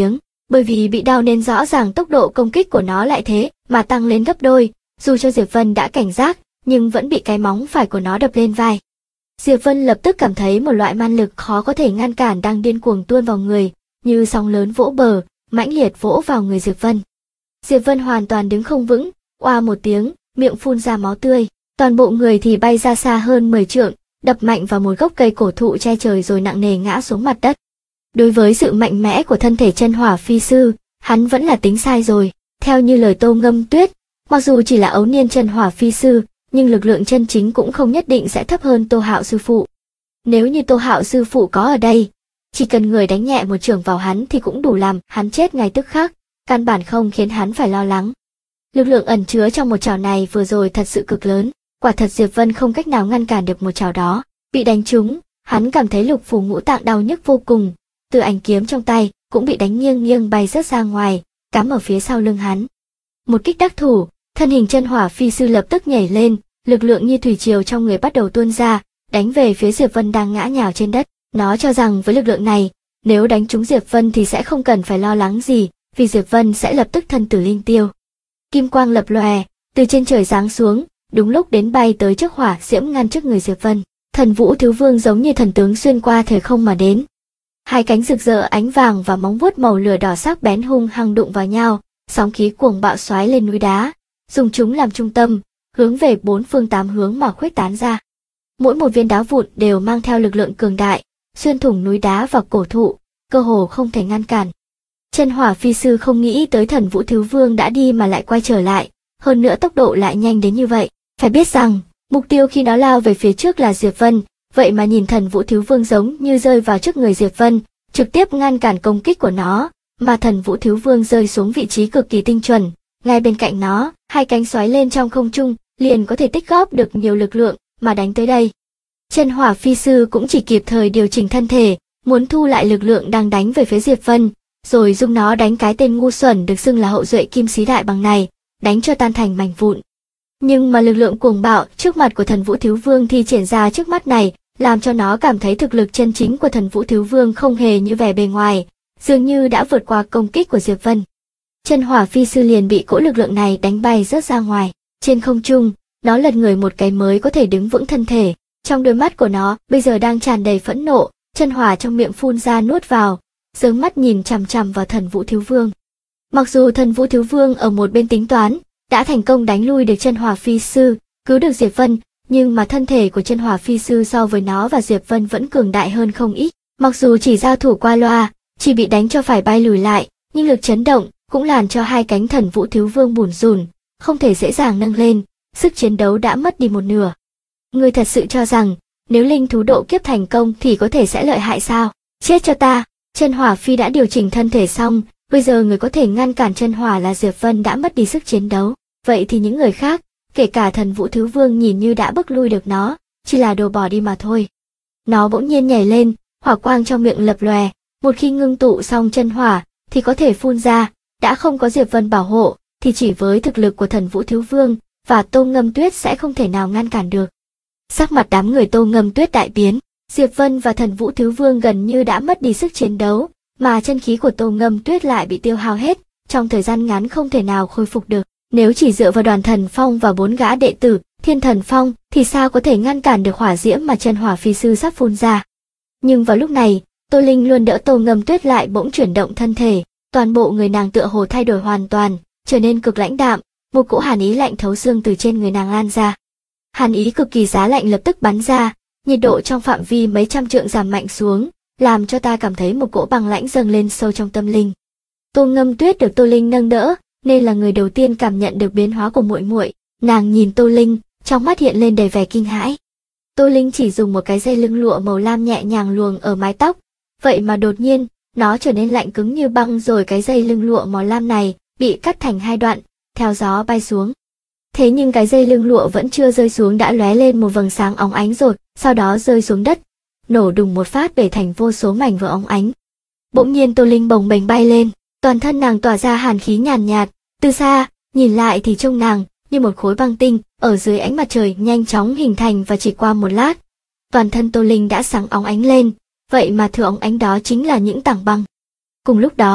Bởi vì bị đau nên rõ ràng tốc độ công kích của nó lại thế mà tăng lên gấp đôi, dù cho Diệp Vân đã cảnh giác, nhưng vẫn bị cái móng phải của nó đập lên vai. Diệp Vân lập tức cảm thấy một loại man lực khó có thể ngăn cản đang điên cuồng tuôn vào người, như sóng lớn vỗ bờ, mãnh liệt vỗ vào người Diệp Vân. Diệp Vân hoàn toàn đứng không vững, oa một tiếng, miệng phun ra máu tươi, toàn bộ người thì bay ra xa hơn 10 trượng, đập mạnh vào một gốc cây cổ thụ che trời rồi nặng nề ngã xuống mặt đất. Đối với sự mạnh mẽ của thân thể chân hỏa phi sư, hắn vẫn là tính sai rồi. Theo như lời Tô Ngâm Tuyết, mặc dù chỉ là ấu niên chân hỏa phi sư, nhưng lực lượng chân chính cũng không nhất định sẽ thấp hơn Tô Hạo sư phụ. Nếu như Tô Hạo sư phụ có ở đây, chỉ cần người đánh nhẹ một chưởng vào hắn thì cũng đủ làm hắn chết ngay tức khắc, căn bản không khiến hắn phải lo lắng. Lực lượng ẩn chứa trong một chảo này vừa rồi thật sự cực lớn, quả thật Diệp Vân không cách nào ngăn cản được một chảo đó. Bị đánh trúng, hắn cảm thấy lục phủ ngũ tạng đau nhức vô cùng, từ ảnh kiếm trong tay cũng bị đánh nghiêng nghiêng bay rớt ra ngoài, cắm ở phía sau lưng hắn. Một kích đắc thủ, thân hình chân hỏa phi sư lập tức nhảy lên, lực lượng như thủy triều trong người bắt đầu tuôn ra, đánh về phía Diệp Vân đang ngã nhào trên đất. Nó cho rằng với lực lượng này, nếu đánh trúng Diệp Vân thì sẽ không cần phải lo lắng gì, vì Diệp Vân sẽ lập tức thân tử linh tiêu. Kim quang lập lòe, từ trên trời giáng xuống, đúng lúc đến bay tới trước hỏa diễm ngăn trước người Diệp Vân. Thần Vũ Thiếu Vương giống như thần tướng xuyên qua thời không mà đến. Hai cánh rực rỡ ánh vàng và móng vuốt màu lửa đỏ sắc bén hung hăng đụng vào nhau, sóng khí cuồng bạo xoáy lên núi đá, dùng chúng làm trung tâm, hướng về bốn phương tám hướng mà khuếch tán ra. Mỗi một viên đá vụn đều mang theo lực lượng cường đại, xuyên thủng núi đá và cổ thụ, cơ hồ không thể ngăn cản. Chân hỏa phi sư không nghĩ tới Thần Vũ Thiếu Vương đã đi mà lại quay trở lại, hơn nữa tốc độ lại nhanh đến như vậy. Phải biết rằng, mục tiêu khi nó lao về phía trước là Diệp Vân, vậy mà nhìn Thần Vũ Thiếu Vương giống như rơi vào trước người Diệp Vân, trực tiếp ngăn cản công kích của nó, mà Thần Vũ Thiếu Vương rơi xuống vị trí cực kỳ tinh chuẩn, ngay bên cạnh nó, hai cánh xoáy lên trong không trung, liền có thể tích góp được nhiều lực lượng mà đánh tới đây. Chân hỏa phi sư cũng chỉ kịp thời điều chỉnh thân thể, muốn thu lại lực lượng đang đánh về phía Diệp Vân, rồi dùng nó đánh cái tên ngu xuẩn được xưng là hậu duệ Kim Sĩ Đại Bằng này, đánh cho tan thành mảnh vụn. Nhưng mà lực lượng cuồng bạo trước mặt của Thần Vũ Thiếu Vương thi triển ra trước mắt này, làm cho nó cảm thấy thực lực chân chính của Thần Vũ Thiếu Vương không hề như vẻ bề ngoài, dường như đã vượt qua công kích của Diệp Vân. Chân hỏa phi sư liền bị cỗ lực lượng này đánh bay rớt ra ngoài. Trên không trung, nó lật người một cái mới có thể đứng vững thân thể. Trong đôi mắt của nó bây giờ đang tràn đầy phẫn nộ, chân hỏa trong miệng phun ra nuốt vào, giớn mắt nhìn chằm chằm vào Thần Vũ Thiếu Vương. Mặc dù Thần Vũ Thiếu Vương ở một bên tính toán, đã thành công đánh lui được chân hỏa phi sư, cứu được Diệp Vân, nhưng mà thân thể của chân hỏa phi sư so với nó và Diệp Vân vẫn cường đại hơn không ít. Mặc dù chỉ giao thủ qua loa, chỉ bị đánh cho phải bay lùi lại, nhưng lực chấn động cũng làm cho hai cánh Thần Vũ Thiếu Vương bủn rủn, không thể dễ dàng nâng lên, sức chiến đấu đã mất đi một nửa. Ngươi thật sự cho rằng, nếu linh thú độ kiếp thành công thì có thể sẽ lợi hại sao? Chết cho ta! Chân hỏa phi đã điều chỉnh thân thể xong, bây giờ người có thể ngăn cản chân hỏa là Diệp Vân đã mất đi sức chiến đấu. Vậy thì những người khác, kể cả Thần Vũ Thiếu Vương nhìn như đã bức lui được nó, chỉ là đồ bỏ đi mà thôi. Nó bỗng nhiên nhảy lên, hỏa quang trong miệng lập lòe, một khi ngưng tụ xong chân hỏa thì có thể phun ra, đã không có Diệp Vân bảo hộ, thì chỉ với thực lực của Thần Vũ Thiếu Vương và Tô Ngâm Tuyết sẽ không thể nào ngăn cản được. Sắc mặt đám người Tô Ngâm Tuyết đại biến, Diệp Vân và Thần Vũ Thiếu Vương gần như đã mất đi sức chiến đấu, mà chân khí của Tô Ngâm Tuyết lại bị tiêu hao hết, trong thời gian ngắn không thể nào khôi phục được. Nếu chỉ dựa vào Đoàn Thần Phong và 4 gã đệ tử Thiên Thần Phong thì sao có thể ngăn cản được hỏa diễm mà chân hỏa phi sư sắp phun ra. Nhưng vào lúc này, Tô Linh luôn đỡ Tô Ngâm Tuyết lại bỗng chuyển động thân thể, toàn bộ người nàng tựa hồ thay đổi hoàn toàn, trở nên cực lãnh đạm, một cỗ hàn ý lạnh thấu xương từ trên người nàng lan ra. Hàn ý cực kỳ giá lạnh lập tức bắn ra, nhiệt độ trong phạm vi mấy trăm trượng giảm mạnh xuống, làm cho ta cảm thấy một cỗ băng lãnh dâng lên sâu trong tâm linh. Tô Ngâm Tuyết được Tô Linh nâng đỡ, nên là người đầu tiên cảm nhận được biến hóa của muội muội. Nàng nhìn Tô Linh, trong mắt hiện lên đầy vẻ kinh hãi. Tô Linh chỉ dùng một cái dây lưng lụa màu lam nhẹ nhàng luồng ở mái tóc, vậy mà đột nhiên, nó trở nên lạnh cứng như băng, rồi cái dây lưng lụa màu lam này bị cắt thành hai đoạn, theo gió bay xuống. Thế nhưng cái dây lưng lụa vẫn chưa rơi xuống đã lóe lên một vầng sáng óng ánh rồi, sau đó rơi xuống đất, nổ đùng một phát bể thành vô số mảnh vỡ óng ánh. Bỗng nhiên Tô Linh bồng bềnh bay lên, toàn thân nàng tỏa ra hàn khí nhàn nhạt, từ xa, nhìn lại thì trông nàng như một khối băng tinh ở dưới ánh mặt trời nhanh chóng hình thành, và chỉ qua một lát, toàn thân Tô Linh đã sáng óng ánh lên, vậy mà thứ óng ánh đó chính là những tảng băng. Cùng lúc đó,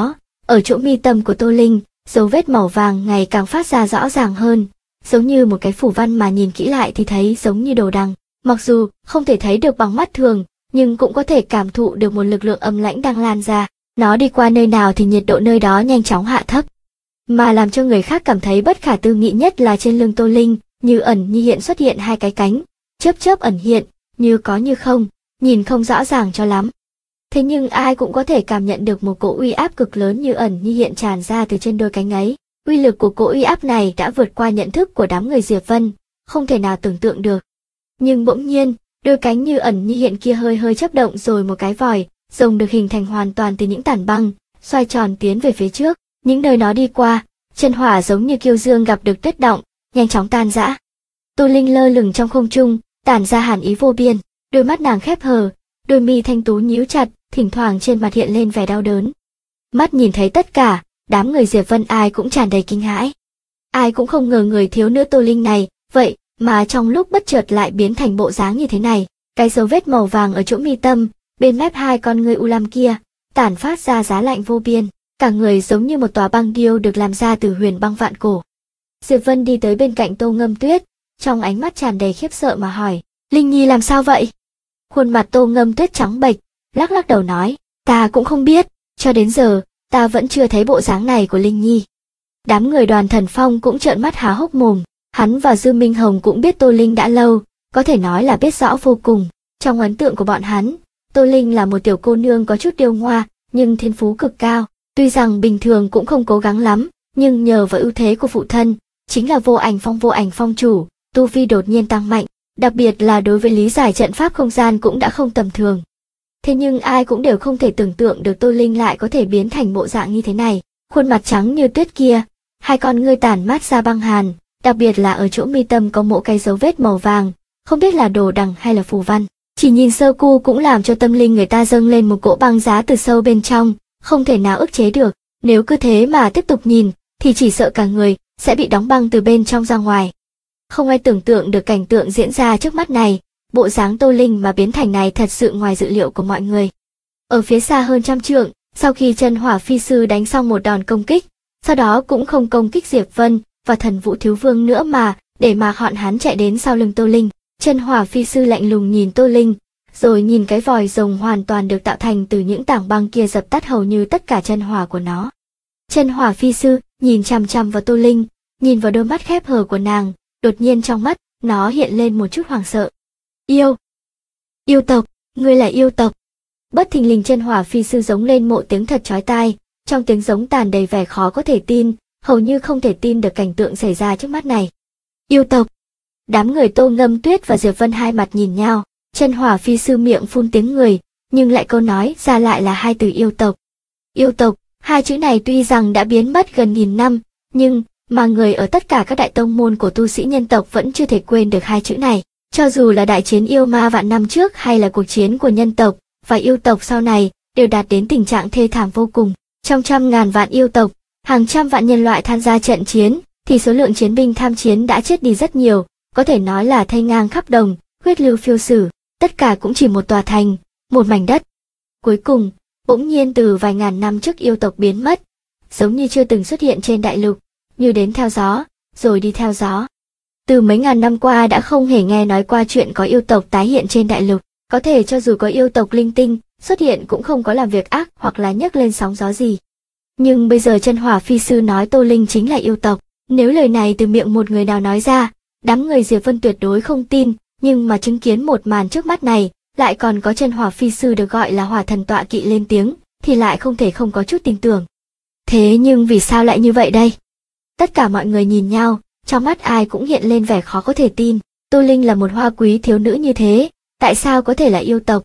Ở chỗ mi tâm của Tô Linh, dấu vết màu vàng ngày càng phát ra rõ ràng hơn, giống như một cái phù văn mà nhìn kỹ lại thì thấy giống như đồ đằng. Mặc dù không thể thấy được bằng mắt thường, nhưng cũng có thể cảm thụ được một lực lượng âm lãnh đang lan ra. Nó đi qua nơi nào thì nhiệt độ nơi đó nhanh chóng hạ thấp. Mà làm cho người khác cảm thấy bất khả tư nghị nhất là trên lưng Tô Linh, như ẩn như hiện xuất hiện hai cái cánh, chớp chớp ẩn hiện, như có như không, nhìn không rõ ràng cho lắm. Thế nhưng ai cũng có thể cảm nhận được một cỗ uy áp cực lớn như ẩn như hiện tràn ra từ trên đôi cánh ấy. Uy lực của cỗ uy áp này đã vượt qua nhận thức của đám người Diệp Vân, không thể nào tưởng tượng được. Nhưng bỗng nhiên, đôi cánh như ẩn như hiện kia hơi hơi chớp động rồi một cái vòi rồng được hình thành hoàn toàn từ những tảng băng, xoay tròn tiến về phía trước. Những nơi nó đi qua, chân hỏa giống như kiêu dương gặp được tuyết động, nhanh chóng tan rã. Tô Linh lơ lửng trong không trung, tản ra hàn ý vô biên, đôi mắt nàng khép hờ, đôi mi thanh tú nhíu chặt, thỉnh thoảng trên mặt hiện lên vẻ đau đớn. Mắt nhìn thấy tất cả, đám người Diệp Vân ai cũng tràn đầy kinh hãi. Ai cũng không ngờ người thiếu nữ Tô Linh này, vậy mà trong lúc bất chợt lại biến thành bộ dáng như thế này. Cái dấu vết màu vàng ở chỗ mi tâm, bên mép hai con ngươi u lam kia, tản phát ra giá lạnh vô biên. Cả người giống như một tòa băng điêu được làm ra từ huyền băng vạn cổ. Diệp Vân đi tới bên cạnh Tô Ngâm Tuyết, trong ánh mắt tràn đầy khiếp sợ mà hỏi, Linh Nhi làm sao vậy? Khuôn mặt Tô Ngâm Tuyết trắng bệch, lắc lắc đầu nói, ta cũng không biết, cho đến giờ, ta vẫn chưa thấy bộ dáng này của Linh Nhi. Đám người Đoàn Thần Phong cũng trợn mắt há hốc mồm, hắn và Dư Minh Hồng cũng biết Tô Linh đã lâu, có thể nói là biết rõ vô cùng. Trong ấn tượng của bọn hắn, Tô Linh là một tiểu cô nương có chút điêu ngoa, nhưng thiên phú cực cao. Tuy rằng bình thường cũng không cố gắng lắm, nhưng nhờ vào ưu thế của phụ thân, chính là vô ảnh phong chủ, tu vi đột nhiên tăng mạnh, đặc biệt là đối với lý giải trận pháp không gian cũng đã không tầm thường. Thế nhưng ai cũng đều không thể tưởng tượng được Tô Linh lại có thể biến thành bộ dạng như thế này, khuôn mặt trắng như tuyết kia, hai con ngươi tản mát ra băng hàn, đặc biệt là ở chỗ mi tâm có mỗi cái dấu vết màu vàng, không biết là đồ đằng hay là phù văn. Chỉ nhìn sơ cu cũng làm cho tâm linh người ta dâng lên một cỗ băng giá từ sâu bên trong, không thể nào ức chế được. Nếu cứ thế mà tiếp tục nhìn, thì chỉ sợ cả người sẽ bị đóng băng từ bên trong ra ngoài. Không ai tưởng tượng được cảnh tượng diễn ra trước mắt này, bộ dáng Tô Linh mà biến thành này thật sự ngoài dự liệu của mọi người. Ở phía xa hơn trăm trượng, sau khi chân hỏa phi sư đánh xong một đòn công kích, sau đó cũng không công kích Diệp Vân và Thần Vũ Thiếu Vương nữa mà để mà bọn hắn chạy đến sau lưng Tô Linh. Chân hỏa phi sư lạnh lùng nhìn Tô Linh, rồi nhìn cái vòi rồng hoàn toàn được tạo thành từ những tảng băng kia dập tắt hầu như tất cả chân hỏa của nó. Chân hỏa phi sư nhìn chằm chằm vào Tô Linh, nhìn vào đôi mắt khép hờ của nàng, đột nhiên trong mắt nó hiện lên một chút hoảng sợ. Yêu tộc, ngươi là yêu tộc. Bất thình lình chân hỏa phi sư giống lên một tiếng thật chói tai, trong tiếng giống tàn đầy vẻ khó có thể tin, hầu như không thể tin được cảnh tượng xảy ra trước mắt này. Yêu tộc. Đám người Tô Ngâm Tuyết và Diệp Vân hai mặt nhìn nhau, chân hỏa phi sư miệng phun tiếng người, nhưng lại câu nói ra lại là hai từ yêu tộc. Yêu tộc, hai chữ này tuy rằng đã biến mất gần nghìn năm, nhưng mà người ở tất cả các đại tông môn của tu sĩ nhân tộc vẫn chưa thể quên được hai chữ này. Cho dù là đại chiến yêu ma vạn năm trước hay là cuộc chiến của nhân tộc và yêu tộc sau này, đều đạt đến tình trạng thê thảm vô cùng. Trong trăm ngàn vạn yêu tộc, hàng trăm vạn nhân loại tham gia trận chiến, thì số lượng chiến binh tham chiến đã chết đi rất nhiều, có thể nói là thây ngang khắp đồng, huyết lưu phiêu sử, tất cả cũng chỉ một tòa thành, một mảnh đất. Cuối cùng, bỗng nhiên từ vài ngàn năm trước yêu tộc biến mất, giống như chưa từng xuất hiện trên đại lục, như đến theo gió, rồi đi theo gió. Từ mấy ngàn năm qua đã không hề nghe nói qua chuyện có yêu tộc tái hiện trên đại lục, có thể cho dù có yêu tộc linh tinh xuất hiện cũng không có làm việc ác hoặc là nhấc lên sóng gió gì. Nhưng bây giờ chân hỏa phi sư nói Tô Linh chính là yêu tộc, nếu lời này từ miệng một người nào nói ra, đám người Diệp Vân tuyệt đối không tin, nhưng mà chứng kiến một màn trước mắt này, lại còn có chân hỏa phi sư được gọi là hỏa thần tọa kỵ lên tiếng, thì lại không thể không có chút tin tưởng. Thế nhưng vì sao lại như vậy đây? Tất cả mọi người nhìn nhau, trong mắt ai cũng hiện lên vẻ khó có thể tin. Tô Linh là một hoa quý thiếu nữ như thế, tại sao có thể là yêu tộc?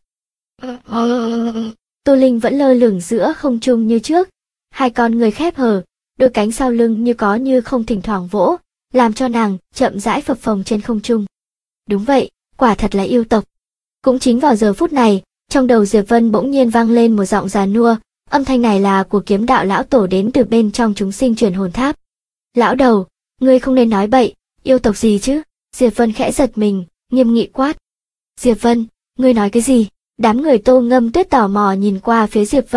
Tô Linh vẫn lơ lửng giữa không trung như trước, hai con người khép hờ, đôi cánh sau lưng như có như không thỉnh thoảng vỗ, làm cho nàng chậm rãi phập phồng trên không trung. Đúng vậy, quả thật là yêu tộc. Cũng chính vào giờ phút này, trong đầu Diệp Vân bỗng nhiên vang lên một giọng già nua, âm thanh này là của kiếm đạo lão tổ đến từ bên trong chúng sinh truyền hồn tháp. Lão đầu, ngươi không nên nói bậy, yêu tộc gì chứ? Diệp Vân khẽ giật mình, nghiêm nghị quát. Diệp Vân, ngươi nói cái gì? Đám người Tô Ngâm Tuyết tò mò nhìn qua phía Diệp Vân,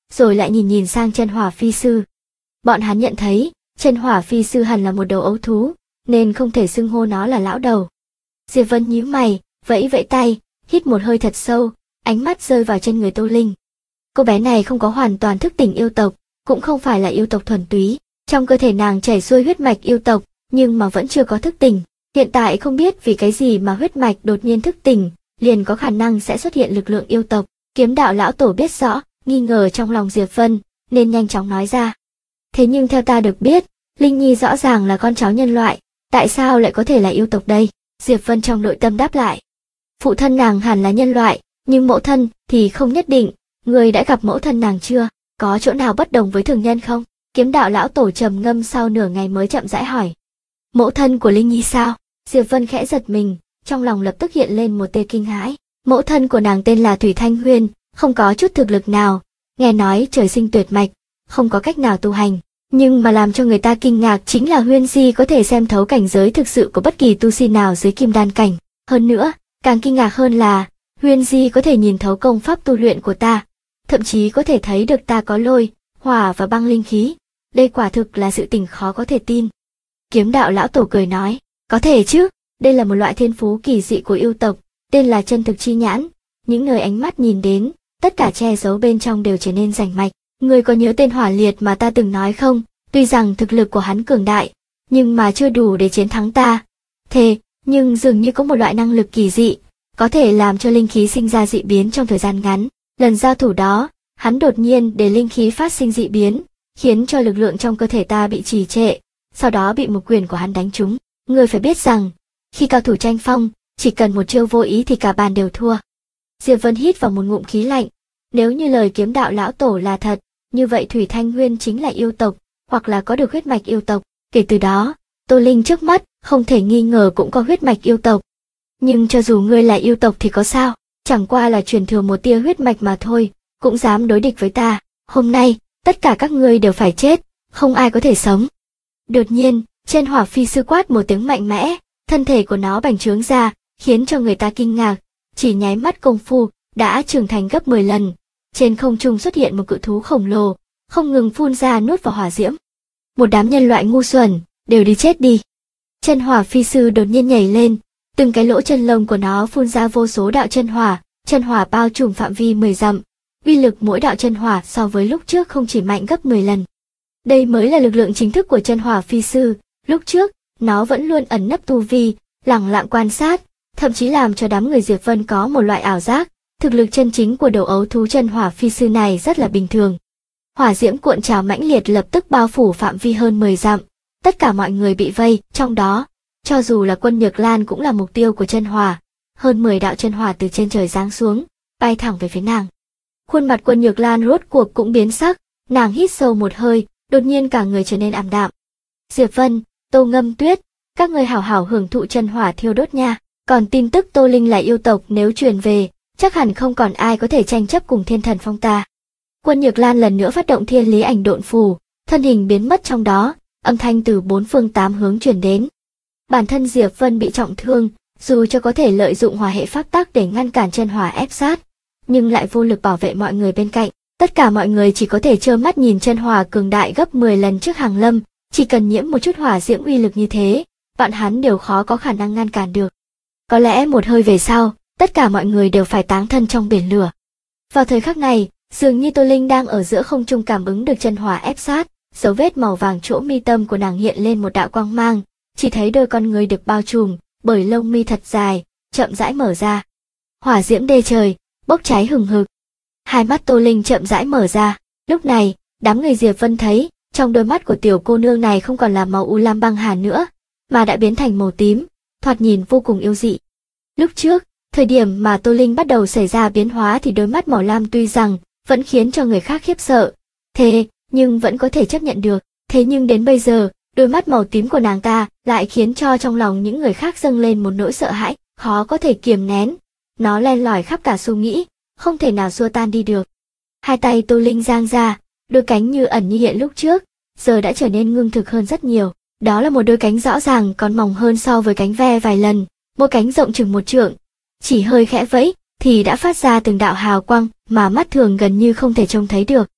rồi lại nhìn nhìn sang Chân Hỏa Phi Sư. Bọn hắn nhận thấy, Chân Hỏa Phi Sư hẳn là một đầu ấu thú, nên không thể xưng hô nó là lão đầu. Diệp Vân nhíu mày, vẫy vẫy tay, hít một hơi thật sâu, ánh mắt rơi vào trên người Tô Linh. Cô bé này không có hoàn toàn thức tỉnh yêu tộc, cũng không phải là yêu tộc thuần túy, trong cơ thể nàng chảy xuôi huyết mạch yêu tộc, nhưng mà vẫn chưa có thức tỉnh. Hiện tại không biết vì cái gì mà huyết mạch đột nhiên thức tỉnh, liền có khả năng sẽ xuất hiện lực lượng yêu tộc. Kiếm đạo lão tổ biết rõ, nghi ngờ trong lòng Diệp Vân, nên nhanh chóng nói ra. Thế nhưng theo ta được biết, Linh Nhi rõ ràng là con cháu nhân loại, tại sao lại có thể là yêu tộc đây? Diệp Vân trong nội tâm đáp lại. Phụ thân nàng hẳn là nhân loại, nhưng mẫu thân thì không nhất định. Người đã gặp mẫu thân nàng chưa? Có chỗ nào bất đồng với thường nhân không? Kiếm đạo lão tổ trầm ngâm sau nửa ngày mới chậm rãi hỏi. Mẫu thân của Linh Nhi sao? Diệp Vân khẽ giật mình, trong lòng lập tức hiện lên một tia kinh hãi. Mẫu thân của nàng tên là Thủy Thanh Huyên, không có chút thực lực nào, nghe nói trời sinh tuyệt mạch, không có cách nào tu hành. Nhưng mà làm cho người ta kinh ngạc chính là Huyên Di có thể xem thấu cảnh giới thực sự của bất kỳ tu sĩ nào dưới kim đan cảnh. Hơn nữa, càng kinh ngạc hơn là, Huyên Di có thể nhìn thấu công pháp tu luyện của ta, thậm chí có thể thấy được ta có lôi, hỏa và băng linh khí. Đây quả thực là sự tình khó có thể tin. Kiếm đạo lão tổ cười nói, có thể chứ, đây là một loại thiên phú kỳ dị của yêu tộc, tên là chân thực chi nhãn. Những nơi ánh mắt nhìn đến, tất cả che giấu bên trong đều trở nên rành mạch. Ngươi có nhớ tên Hỏa Liệt mà ta từng nói không? Tuy rằng thực lực của hắn cường đại, nhưng mà chưa đủ để chiến thắng ta. Thế, nhưng dường như có một loại năng lực kỳ dị, có thể làm cho linh khí sinh ra dị biến trong thời gian ngắn. Lần giao thủ đó, hắn đột nhiên để linh khí phát sinh dị biến, khiến cho lực lượng trong cơ thể ta bị trì trệ, sau đó bị một quyền của hắn đánh trúng. Ngươi phải biết rằng, khi cao thủ tranh phong, chỉ cần một chiêu vô ý thì cả bàn đều thua. Diệp Vân hít vào một ngụm khí lạnh. Nếu như lời kiếm đạo lão tổ là thật, như vậy Thủy Thanh Huyên chính là yêu tộc, hoặc là có được huyết mạch yêu tộc. Kể từ đó, Tô Linh trước mắt không thể nghi ngờ cũng có huyết mạch yêu tộc. Nhưng cho dù ngươi là yêu tộc thì có sao? Chẳng qua là truyền thừa một tia huyết mạch mà thôi, cũng dám đối địch với ta. Hôm nay, tất cả các ngươi đều phải chết, không ai có thể sống. Đột nhiên, Chân Hỏa Phi Sư quát một tiếng mạnh mẽ, thân thể của nó bành trướng ra, khiến cho người ta kinh ngạc. Chỉ nháy mắt công phu, đã trưởng thành gấp 10 lần. Trên không trung xuất hiện một cự thú khổng lồ, không ngừng phun ra nuốt vào hỏa diễm. Một đám nhân loại ngu xuẩn, đều đi chết đi. Chân Hỏa Phi Sư đột nhiên nhảy lên, từng cái lỗ chân lông của nó phun ra vô số đạo chân hỏa bao trùm phạm vi 10 dặm. Uy lực mỗi đạo chân hỏa so với lúc trước không chỉ mạnh gấp 10 lần. Đây mới là lực lượng chính thức của Chân Hỏa Phi Sư, lúc trước, nó vẫn luôn ẩn nấp tu vi, lẳng lặng quan sát, thậm chí làm cho đám người Diệp Vân có một loại ảo giác, thực lực chân chính của đầu ấu thú Chân Hỏa Phi Sư này rất là bình thường. Hỏa diễm cuộn trào mãnh liệt lập tức bao phủ phạm vi hơn 10 dặm, tất cả mọi người bị vây, trong đó, cho dù là Quân Nhược Lan cũng là mục tiêu của chân hỏa, hơn 10 đạo chân hỏa từ trên trời giáng xuống, bay thẳng về phía nàng. Khuôn mặt Quân Nhược Lan rốt cuộc cũng biến sắc, nàng hít sâu một hơi, đột nhiên cả người trở nên ảm đạm. Diệp Vân, Tô Ngâm Tuyết, các người hảo hảo hưởng thụ chân hỏa thiêu đốt nha. Còn tin tức Tô Linh là yêu tộc nếu truyền về, chắc hẳn không còn ai có thể tranh chấp cùng Thiên Thần Phong ta. Quân Nhược Lan lần nữa phát động Thiên Lý Ảnh Độn Phù, thân hình biến mất trong đó, âm thanh từ 4 phương 8 hướng truyền đến. Bản thân Diệp Vân bị trọng thương, dù cho có thể lợi dụng hỏa hệ pháp tắc để ngăn cản chân hỏa ép sát, nhưng lại vô lực bảo vệ mọi người bên cạnh. Tất cả mọi người chỉ có thể trơ mắt nhìn chân hỏa cường đại gấp 10 lần trước hàng lâm, chỉ cần nhiễm một chút hỏa diễm uy lực như thế, bọn hắn đều khó có khả năng ngăn cản được. Có lẽ một hơi về sau, tất cả mọi người đều phải táng thân trong biển lửa. Vào thời khắc này, dường như Tô Linh đang ở giữa không trung cảm ứng được chân hỏa ép sát, dấu vết màu vàng chỗ mi tâm của nàng hiện lên một đạo quang mang, chỉ thấy đôi con người được bao trùm bởi lông mi thật dài, chậm rãi mở ra. Hỏa diễm đê trời, bốc cháy hừng hực. Hai mắt Tô Linh chậm rãi mở ra, lúc này, đám người Diệp Vân thấy, trong đôi mắt của tiểu cô nương này không còn là màu u lam băng hà nữa, mà đã biến thành màu tím, thoạt nhìn vô cùng yêu dị. Lúc trước, thời điểm mà Tô Linh bắt đầu xảy ra biến hóa thì đôi mắt màu lam tuy rằng vẫn khiến cho người khác khiếp sợ, thế nhưng vẫn có thể chấp nhận được. Thế nhưng đến bây giờ, đôi mắt màu tím của nàng ta lại khiến cho trong lòng những người khác dâng lên một nỗi sợ hãi, khó có thể kiềm nén. Nó len lỏi khắp cả suy nghĩ, không thể nào xua tan đi được. Hai tay Tô Linh giang ra, đôi cánh như ẩn như hiện lúc trước, giờ đã trở nên ngưng thực hơn rất nhiều. Đó là một đôi cánh rõ ràng còn mỏng hơn so với cánh ve vài lần, một cánh rộng chừng 1 trượng. Chỉ hơi khẽ vẫy, thì đã phát ra từng đạo hào quang mà mắt thường gần như không thể trông thấy được.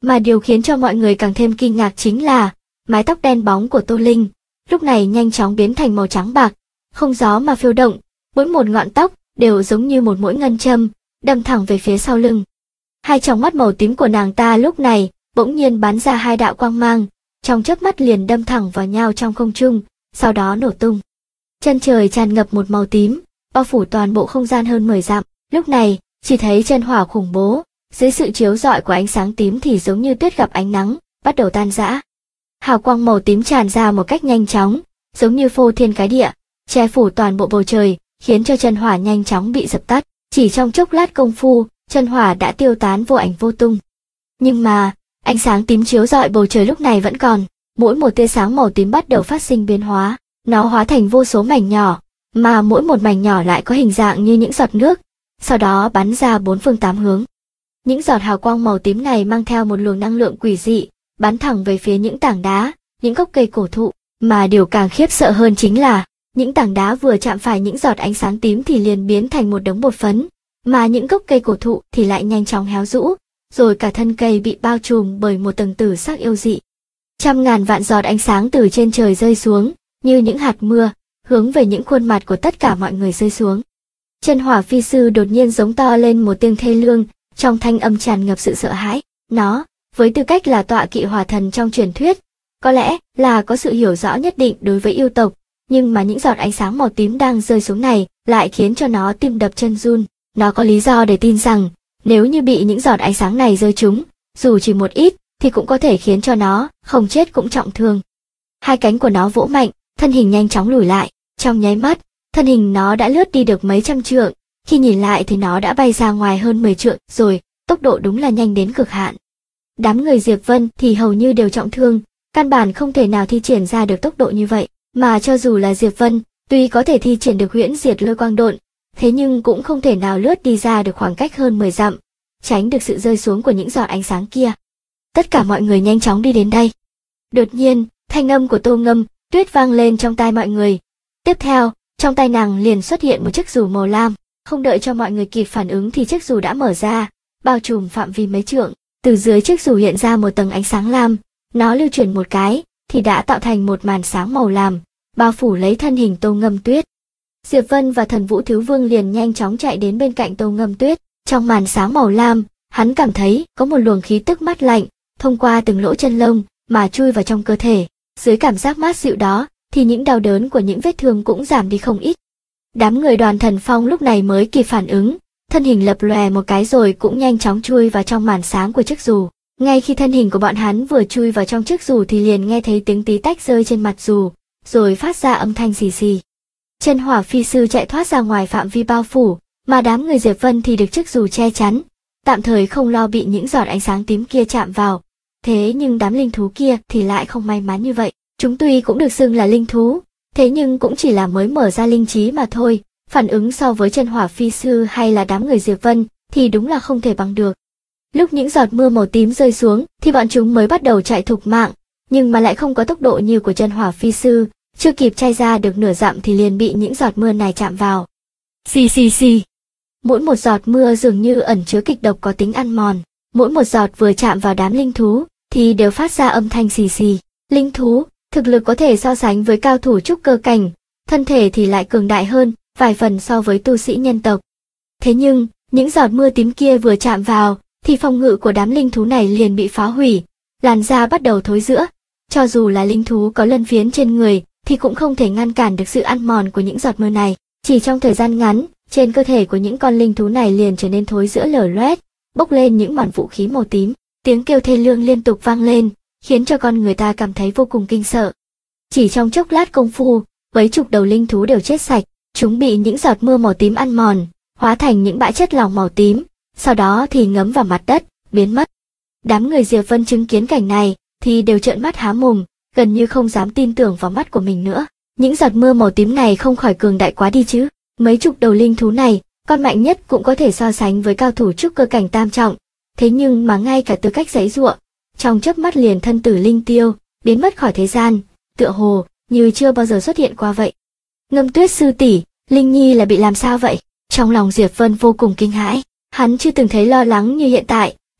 Mà điều khiến cho mọi người càng thêm kinh ngạc chính là mái tóc đen bóng của Tô Linh, lúc này nhanh chóng biến thành màu trắng bạc, không gió mà phiêu động, mỗi một ngọn tóc đều giống như một mũi ngân châm, đâm thẳng về phía sau lưng. Hai tròng mắt màu tím của nàng ta lúc này bỗng nhiên bắn ra hai đạo quang mang, trong chớp mắt liền đâm thẳng vào nhau trong không trung, sau đó nổ tung. Chân trời tràn ngập một màu tím, bao phủ toàn bộ không gian hơn 10 dặm. Lúc này, chỉ thấy chân hỏa khủng bố, dưới sự chiếu rọi của ánh sáng tím thì giống như tuyết gặp ánh nắng, bắt đầu tan rã. Hào quang màu tím tràn ra một cách nhanh chóng, giống như phô thiên cái địa, che phủ toàn bộ bầu trời, khiến cho chân hỏa nhanh chóng bị dập tắt. Chỉ trong chốc lát công phu, chân hỏa đã tiêu tán vô ảnh vô tung. Nhưng mà, ánh sáng tím chiếu rọi bầu trời lúc này vẫn còn, mỗi một tia sáng màu tím bắt đầu phát sinh biến hóa, nó hóa thành vô số mảnh nhỏ, mà mỗi một mảnh nhỏ lại có hình dạng như những giọt nước, sau đó bắn ra bốn phương tám hướng. Những giọt hào quang màu tím này mang theo một luồng năng lượng quỷ dị, bắn thẳng về phía những tảng đá, những gốc cây cổ thụ, mà điều càng khiếp sợ hơn chính là, những tảng đá vừa chạm phải những giọt ánh sáng tím thì liền biến thành một đống bột phấn, mà những gốc cây cổ thụ thì lại nhanh chóng héo rũ, rồi cả thân cây bị bao trùm bởi một tầng tử sắc yêu dị. Trăm ngàn vạn giọt ánh sáng từ trên trời rơi xuống, như những hạt mưa, hướng về những khuôn mặt của tất cả mọi người rơi xuống. Chân hỏa phi sư đột nhiên giống to lên một tiếng thê lương, trong thanh âm tràn ngập sự sợ hãi. Nó, với tư cách là tọa kỵ hỏa thần trong truyền thuyết, có lẽ là có sự hiểu rõ nhất định đối với yêu tộc, nhưng mà những giọt ánh sáng màu tím đang rơi xuống này lại khiến cho nó tim đập chân run. Nó có lý do để tin rằng, nếu như bị những giọt ánh sáng này rơi trúng, dù chỉ một ít, thì cũng có thể khiến cho nó không chết cũng trọng thương. Hai cánh của nó vỗ mạnh, thân hình nhanh chóng lùi lại, trong nháy mắt, thân hình nó đã lướt đi được mấy trăm trượng, khi nhìn lại thì nó đã bay ra ngoài hơn 10 trượng rồi, tốc độ đúng là nhanh đến cực hạn. Đám người Diệp Vân thì hầu như đều trọng thương, căn bản không thể nào thi triển ra được tốc độ như vậy, mà cho dù là Diệp Vân, tuy có thể thi triển được huyễn diệt lôi quang độn, thế nhưng cũng không thể nào lướt đi ra được khoảng cách hơn 10 dặm, tránh được sự rơi xuống của những giọt ánh sáng kia. Tất cả mọi người nhanh chóng đi đến đây. Đột nhiên, thanh âm của Tô Ngâm Tuyết vang lên trong tai mọi người. Tiếp theo, trong tay nàng liền xuất hiện một chiếc dù màu lam, không đợi cho mọi người kịp phản ứng thì chiếc dù đã mở ra, bao trùm phạm vi mấy trượng. Từ dưới chiếc dù hiện ra một tầng ánh sáng lam, nó lưu chuyển một cái, thì đã tạo thành một màn sáng màu lam, bao phủ lấy thân hình Tô Ngâm Tuyết. Diệp Vân và Thần Vũ Thiếu Vương liền nhanh chóng chạy đến bên cạnh Tô Ngâm Tuyết. Trong màn sáng màu lam, hắn cảm thấy có một luồng khí tức mát lạnh, thông qua từng lỗ chân lông mà chui vào trong cơ thể. Dưới cảm giác mát dịu đó, thì những đau đớn của những vết thương cũng giảm đi không ít. Đám người Đoàn Thần Phong lúc này mới kịp phản ứng, thân hình lập lòe một cái rồi cũng nhanh chóng chui vào trong màn sáng của chiếc dù. Ngay khi thân hình của bọn hắn vừa chui vào trong chiếc dù thì liền nghe thấy tiếng tí tách rơi trên mặt dù, rồi phát ra âm thanh xì xì. Chân hỏa phi sư chạy thoát ra ngoài phạm vi bao phủ, mà đám người Diệp Vân thì được chiếc dù che chắn, tạm thời không lo bị những giọt ánh sáng tím kia chạm vào. Thế nhưng đám linh thú kia thì lại không may mắn như vậy. Chúng tuy cũng được xưng là linh thú, thế nhưng cũng chỉ là mới mở ra linh trí mà thôi, phản ứng so với chân hỏa phi sư hay là đám người Diệp Vân thì đúng là không thể bằng được. Lúc những giọt mưa màu tím rơi xuống thì bọn chúng mới bắt đầu chạy thục mạng, nhưng mà lại không có tốc độ như của chân hỏa phi sư, chưa kịp chay ra được nửa dặm thì liền bị những giọt mưa này chạm vào. Xì xì xì. Mỗi một giọt mưa dường như ẩn chứa kịch độc có tính ăn mòn, mỗi một giọt vừa chạm vào đám linh thú thì đều phát ra âm thanh xì xì. Linh thú, thực lực có thể so sánh với cao thủ trúc cơ cảnh, thân thể thì lại cường đại hơn vài phần so với tu sĩ nhân tộc. Thế nhưng, những giọt mưa tím kia vừa chạm vào, thì phòng ngự của đám linh thú này liền bị phá hủy, làn da bắt đầu thối rữa. Cho dù là linh thú có lân phiến trên người, thì cũng không thể ngăn cản được sự ăn mòn của những giọt mưa này. Chỉ trong thời gian ngắn, trên cơ thể của những con linh thú này liền trở nên thối rữa lở loét, bốc lên những màn vũ khí màu tím. Tiếng kêu thê lương liên tục vang lên, khiến cho con người ta cảm thấy vô cùng kinh sợ. Chỉ trong chốc lát công phu, mấy chục đầu linh thú đều chết sạch, chúng bị những giọt mưa màu tím ăn mòn, hóa thành những bãi chất lỏng màu tím, sau đó thì ngấm vào mặt đất, biến mất. Đám người Diệp Vân chứng kiến cảnh này, thì đều trợn mắt há mồm, gần như không dám tin tưởng vào mắt của mình nữa. Những giọt mưa màu tím này không khỏi cường đại quá đi chứ. Mấy chục đầu linh thú này, con mạnh nhất cũng có thể so sánh với cao thủ trúc cơ cảnh tam trọng. Thế nhưng mà ngay cả tư cách giãy giụa, trong chớp mắt liền thân tử linh tiêu, biến mất khỏi thế gian, tựa hồ như chưa bao giờ xuất hiện qua vậy. Ngâm Tuyết sư tỷ, Linh Nhi là bị làm sao vậy? Trong lòng Diệp Vân vô cùng kinh hãi, hắn chưa từng thấy lo lắng như hiện tại,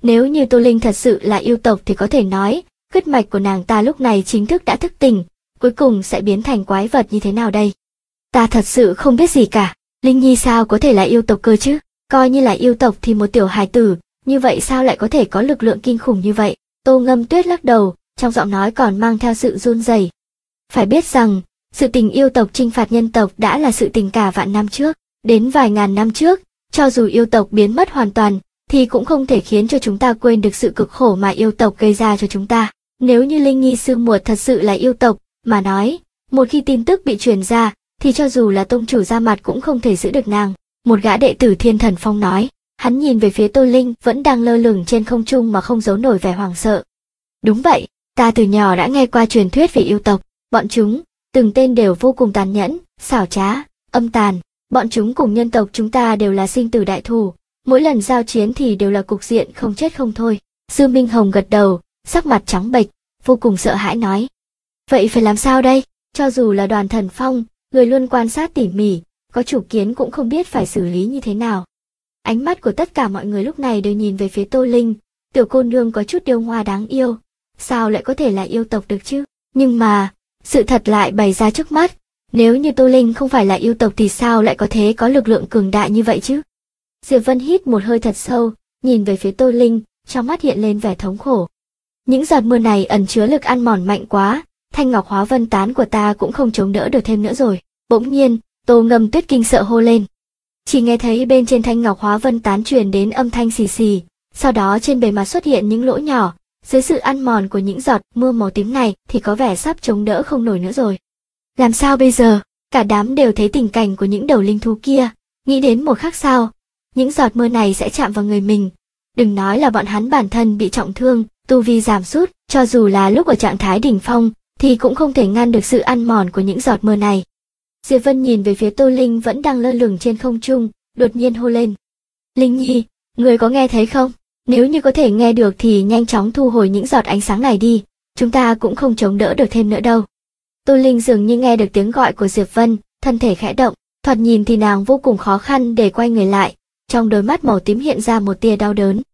Nếu như Tô Linh thật sự là yêu tộc thì có thể nói, huyết mạch của nàng ta lúc này chính thức đã thức tỉnh, cuối cùng sẽ biến thành quái vật như thế nào đây? Ta thật sự không biết gì cả, Linh Nhi sao có thể là yêu tộc cơ chứ? Coi như là yêu tộc thì một tiểu hài tử, như vậy sao lại có thể có lực lượng kinh khủng như vậy? Tô Ngâm Tuyết lắc đầu, trong giọng nói còn mang theo sự run rẩy. Phải biết rằng, sự tình yêu tộc chinh phạt nhân tộc đã là sự tình cả vạn năm trước, đến vài ngàn năm trước, cho dù yêu tộc biến mất hoàn toàn, thì cũng không thể khiến cho chúng ta quên được sự cực khổ mà yêu tộc gây ra cho chúng ta. Nếu như Linh Nhi Sương Muột thật sự là yêu tộc, mà nói, một khi tin tức bị truyền ra, thì cho dù là tông chủ ra mặt cũng không thể giữ được nàng. Một gã đệ tử Thiên Thần Phong nói, hắn nhìn về phía Tô Linh vẫn đang lơ lửng trên không trung mà không giấu nổi vẻ hoảng sợ. Đúng vậy, ta từ nhỏ đã nghe qua truyền thuyết về yêu tộc, bọn chúng, từng tên đều vô cùng tàn nhẫn, xảo trá, âm tàn, bọn chúng cùng nhân tộc chúng ta đều là sinh tử đại thù, mỗi lần giao chiến thì đều là cục diện không chết không thôi. Dư Minh Hồng gật đầu, sắc mặt trắng bệch, vô cùng sợ hãi nói. Vậy phải làm sao đây? Cho dù là Đoàn Thần Phong, người luôn quan sát tỉ mỉ, có chủ kiến cũng không biết phải xử lý như thế nào. Ánh mắt của tất cả mọi người lúc này đều nhìn về phía Tô Linh, tiểu cô nương có chút điêu hoa đáng yêu, sao lại có thể là yêu tộc được chứ? Nhưng mà, sự thật lại bày ra trước mắt, nếu như Tô Linh không phải là yêu tộc thì sao lại có thể có lực lượng cường đại như vậy chứ? Diệp Vân hít một hơi thật sâu, nhìn về phía Tô Linh, trong mắt hiện lên vẻ thống khổ. Những giọt mưa này ẩn chứa lực ăn mòn mạnh quá, thanh ngọc hóa vân tán của ta cũng không chống đỡ được thêm nữa rồi. Bỗng nhiên, Tô Ngâm Tuyết kinh sợ hô lên. Chỉ nghe thấy bên trên thanh ngọc hóa vân tán truyền đến âm thanh xì xì, sau đó trên bề mặt xuất hiện những lỗ nhỏ, dưới sự ăn mòn của những giọt mưa màu tím này thì có vẻ sắp chống đỡ không nổi nữa rồi. Làm sao bây giờ? Cả đám đều thấy tình cảnh của những đầu linh thú kia, nghĩ đến một khắc sau, những giọt mưa này sẽ chạm vào người mình. Đừng nói là bọn hắn bản thân bị trọng thương, tu vi giảm sút, cho dù là lúc ở trạng thái đỉnh phong, thì cũng không thể ngăn được sự ăn mòn của những giọt mưa này. Diệp Vân nhìn về phía Tô Linh vẫn đang lơ lửng trên không trung, đột nhiên hô lên. Linh Nhi, người có nghe thấy không? Nếu như có thể nghe được thì nhanh chóng thu hồi những giọt ánh sáng này đi, chúng ta cũng không chống đỡ được thêm nữa đâu. Tô Linh dường như nghe được tiếng gọi của Diệp Vân, thân thể khẽ động, thoạt nhìn thì nàng vô cùng khó khăn để quay người lại, trong đôi mắt màu tím hiện ra một tia đau đớn.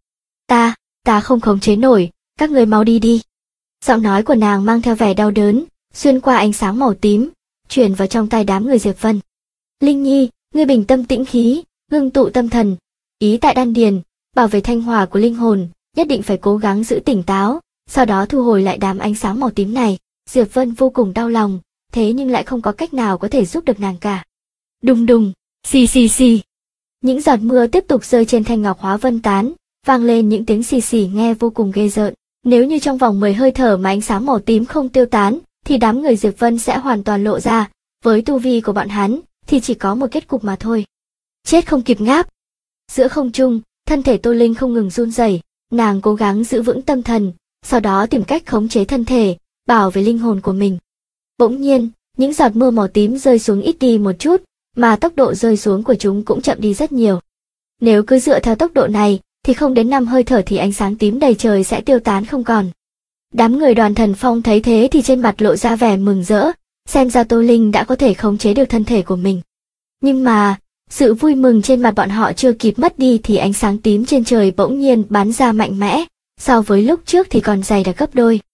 Ta không khống chế nổi, các người mau đi đi. Giọng nói của nàng mang theo vẻ đau đớn, xuyên qua ánh sáng màu tím, truyền vào trong tai đám người Diệp Vân. Linh Nhi, ngươi bình tâm tĩnh khí, ngưng tụ tâm thần, ý tại đan điền, bảo vệ thanh hòa của linh hồn, nhất định phải cố gắng giữ tỉnh táo, sau đó thu hồi lại đám ánh sáng màu tím này. Diệp Vân vô cùng đau lòng, thế nhưng lại không có cách nào có thể giúp được nàng cả. Đùng đùng, xì xì xì. Những giọt mưa tiếp tục rơi trên thanh ngọc hóa vân tán, vang lên những tiếng xì xì nghe vô cùng ghê rợn. Nếu như trong vòng 10 hơi thở mà ánh sáng màu tím không tiêu tán, thì đám người Diệp Vân sẽ hoàn toàn lộ ra, với tu vi của bọn hắn, thì chỉ có một kết cục mà thôi. Chết không kịp ngáp. Giữa không trung, thân thể Tô Linh không ngừng run rẩy, nàng cố gắng giữ vững tâm thần, sau đó tìm cách khống chế thân thể, bảo vệ linh hồn của mình. Bỗng nhiên, những giọt mưa màu tím rơi xuống ít đi một chút, mà tốc độ rơi xuống của chúng cũng chậm đi rất nhiều. Nếu cứ dựa theo tốc độ này, thì không đến 5 hơi thở thì ánh sáng tím đầy trời sẽ tiêu tán không còn. Đám người Đoàn Thần Phong thấy thế thì trên mặt lộ ra vẻ mừng rỡ, xem ra Tô Linh đã có thể khống chế được thân thể của mình. Nhưng mà, sự vui mừng trên mặt bọn họ chưa kịp mất đi thì ánh sáng tím trên trời bỗng nhiên bắn ra mạnh mẽ, so với lúc trước thì còn dày đặc gấp đôi.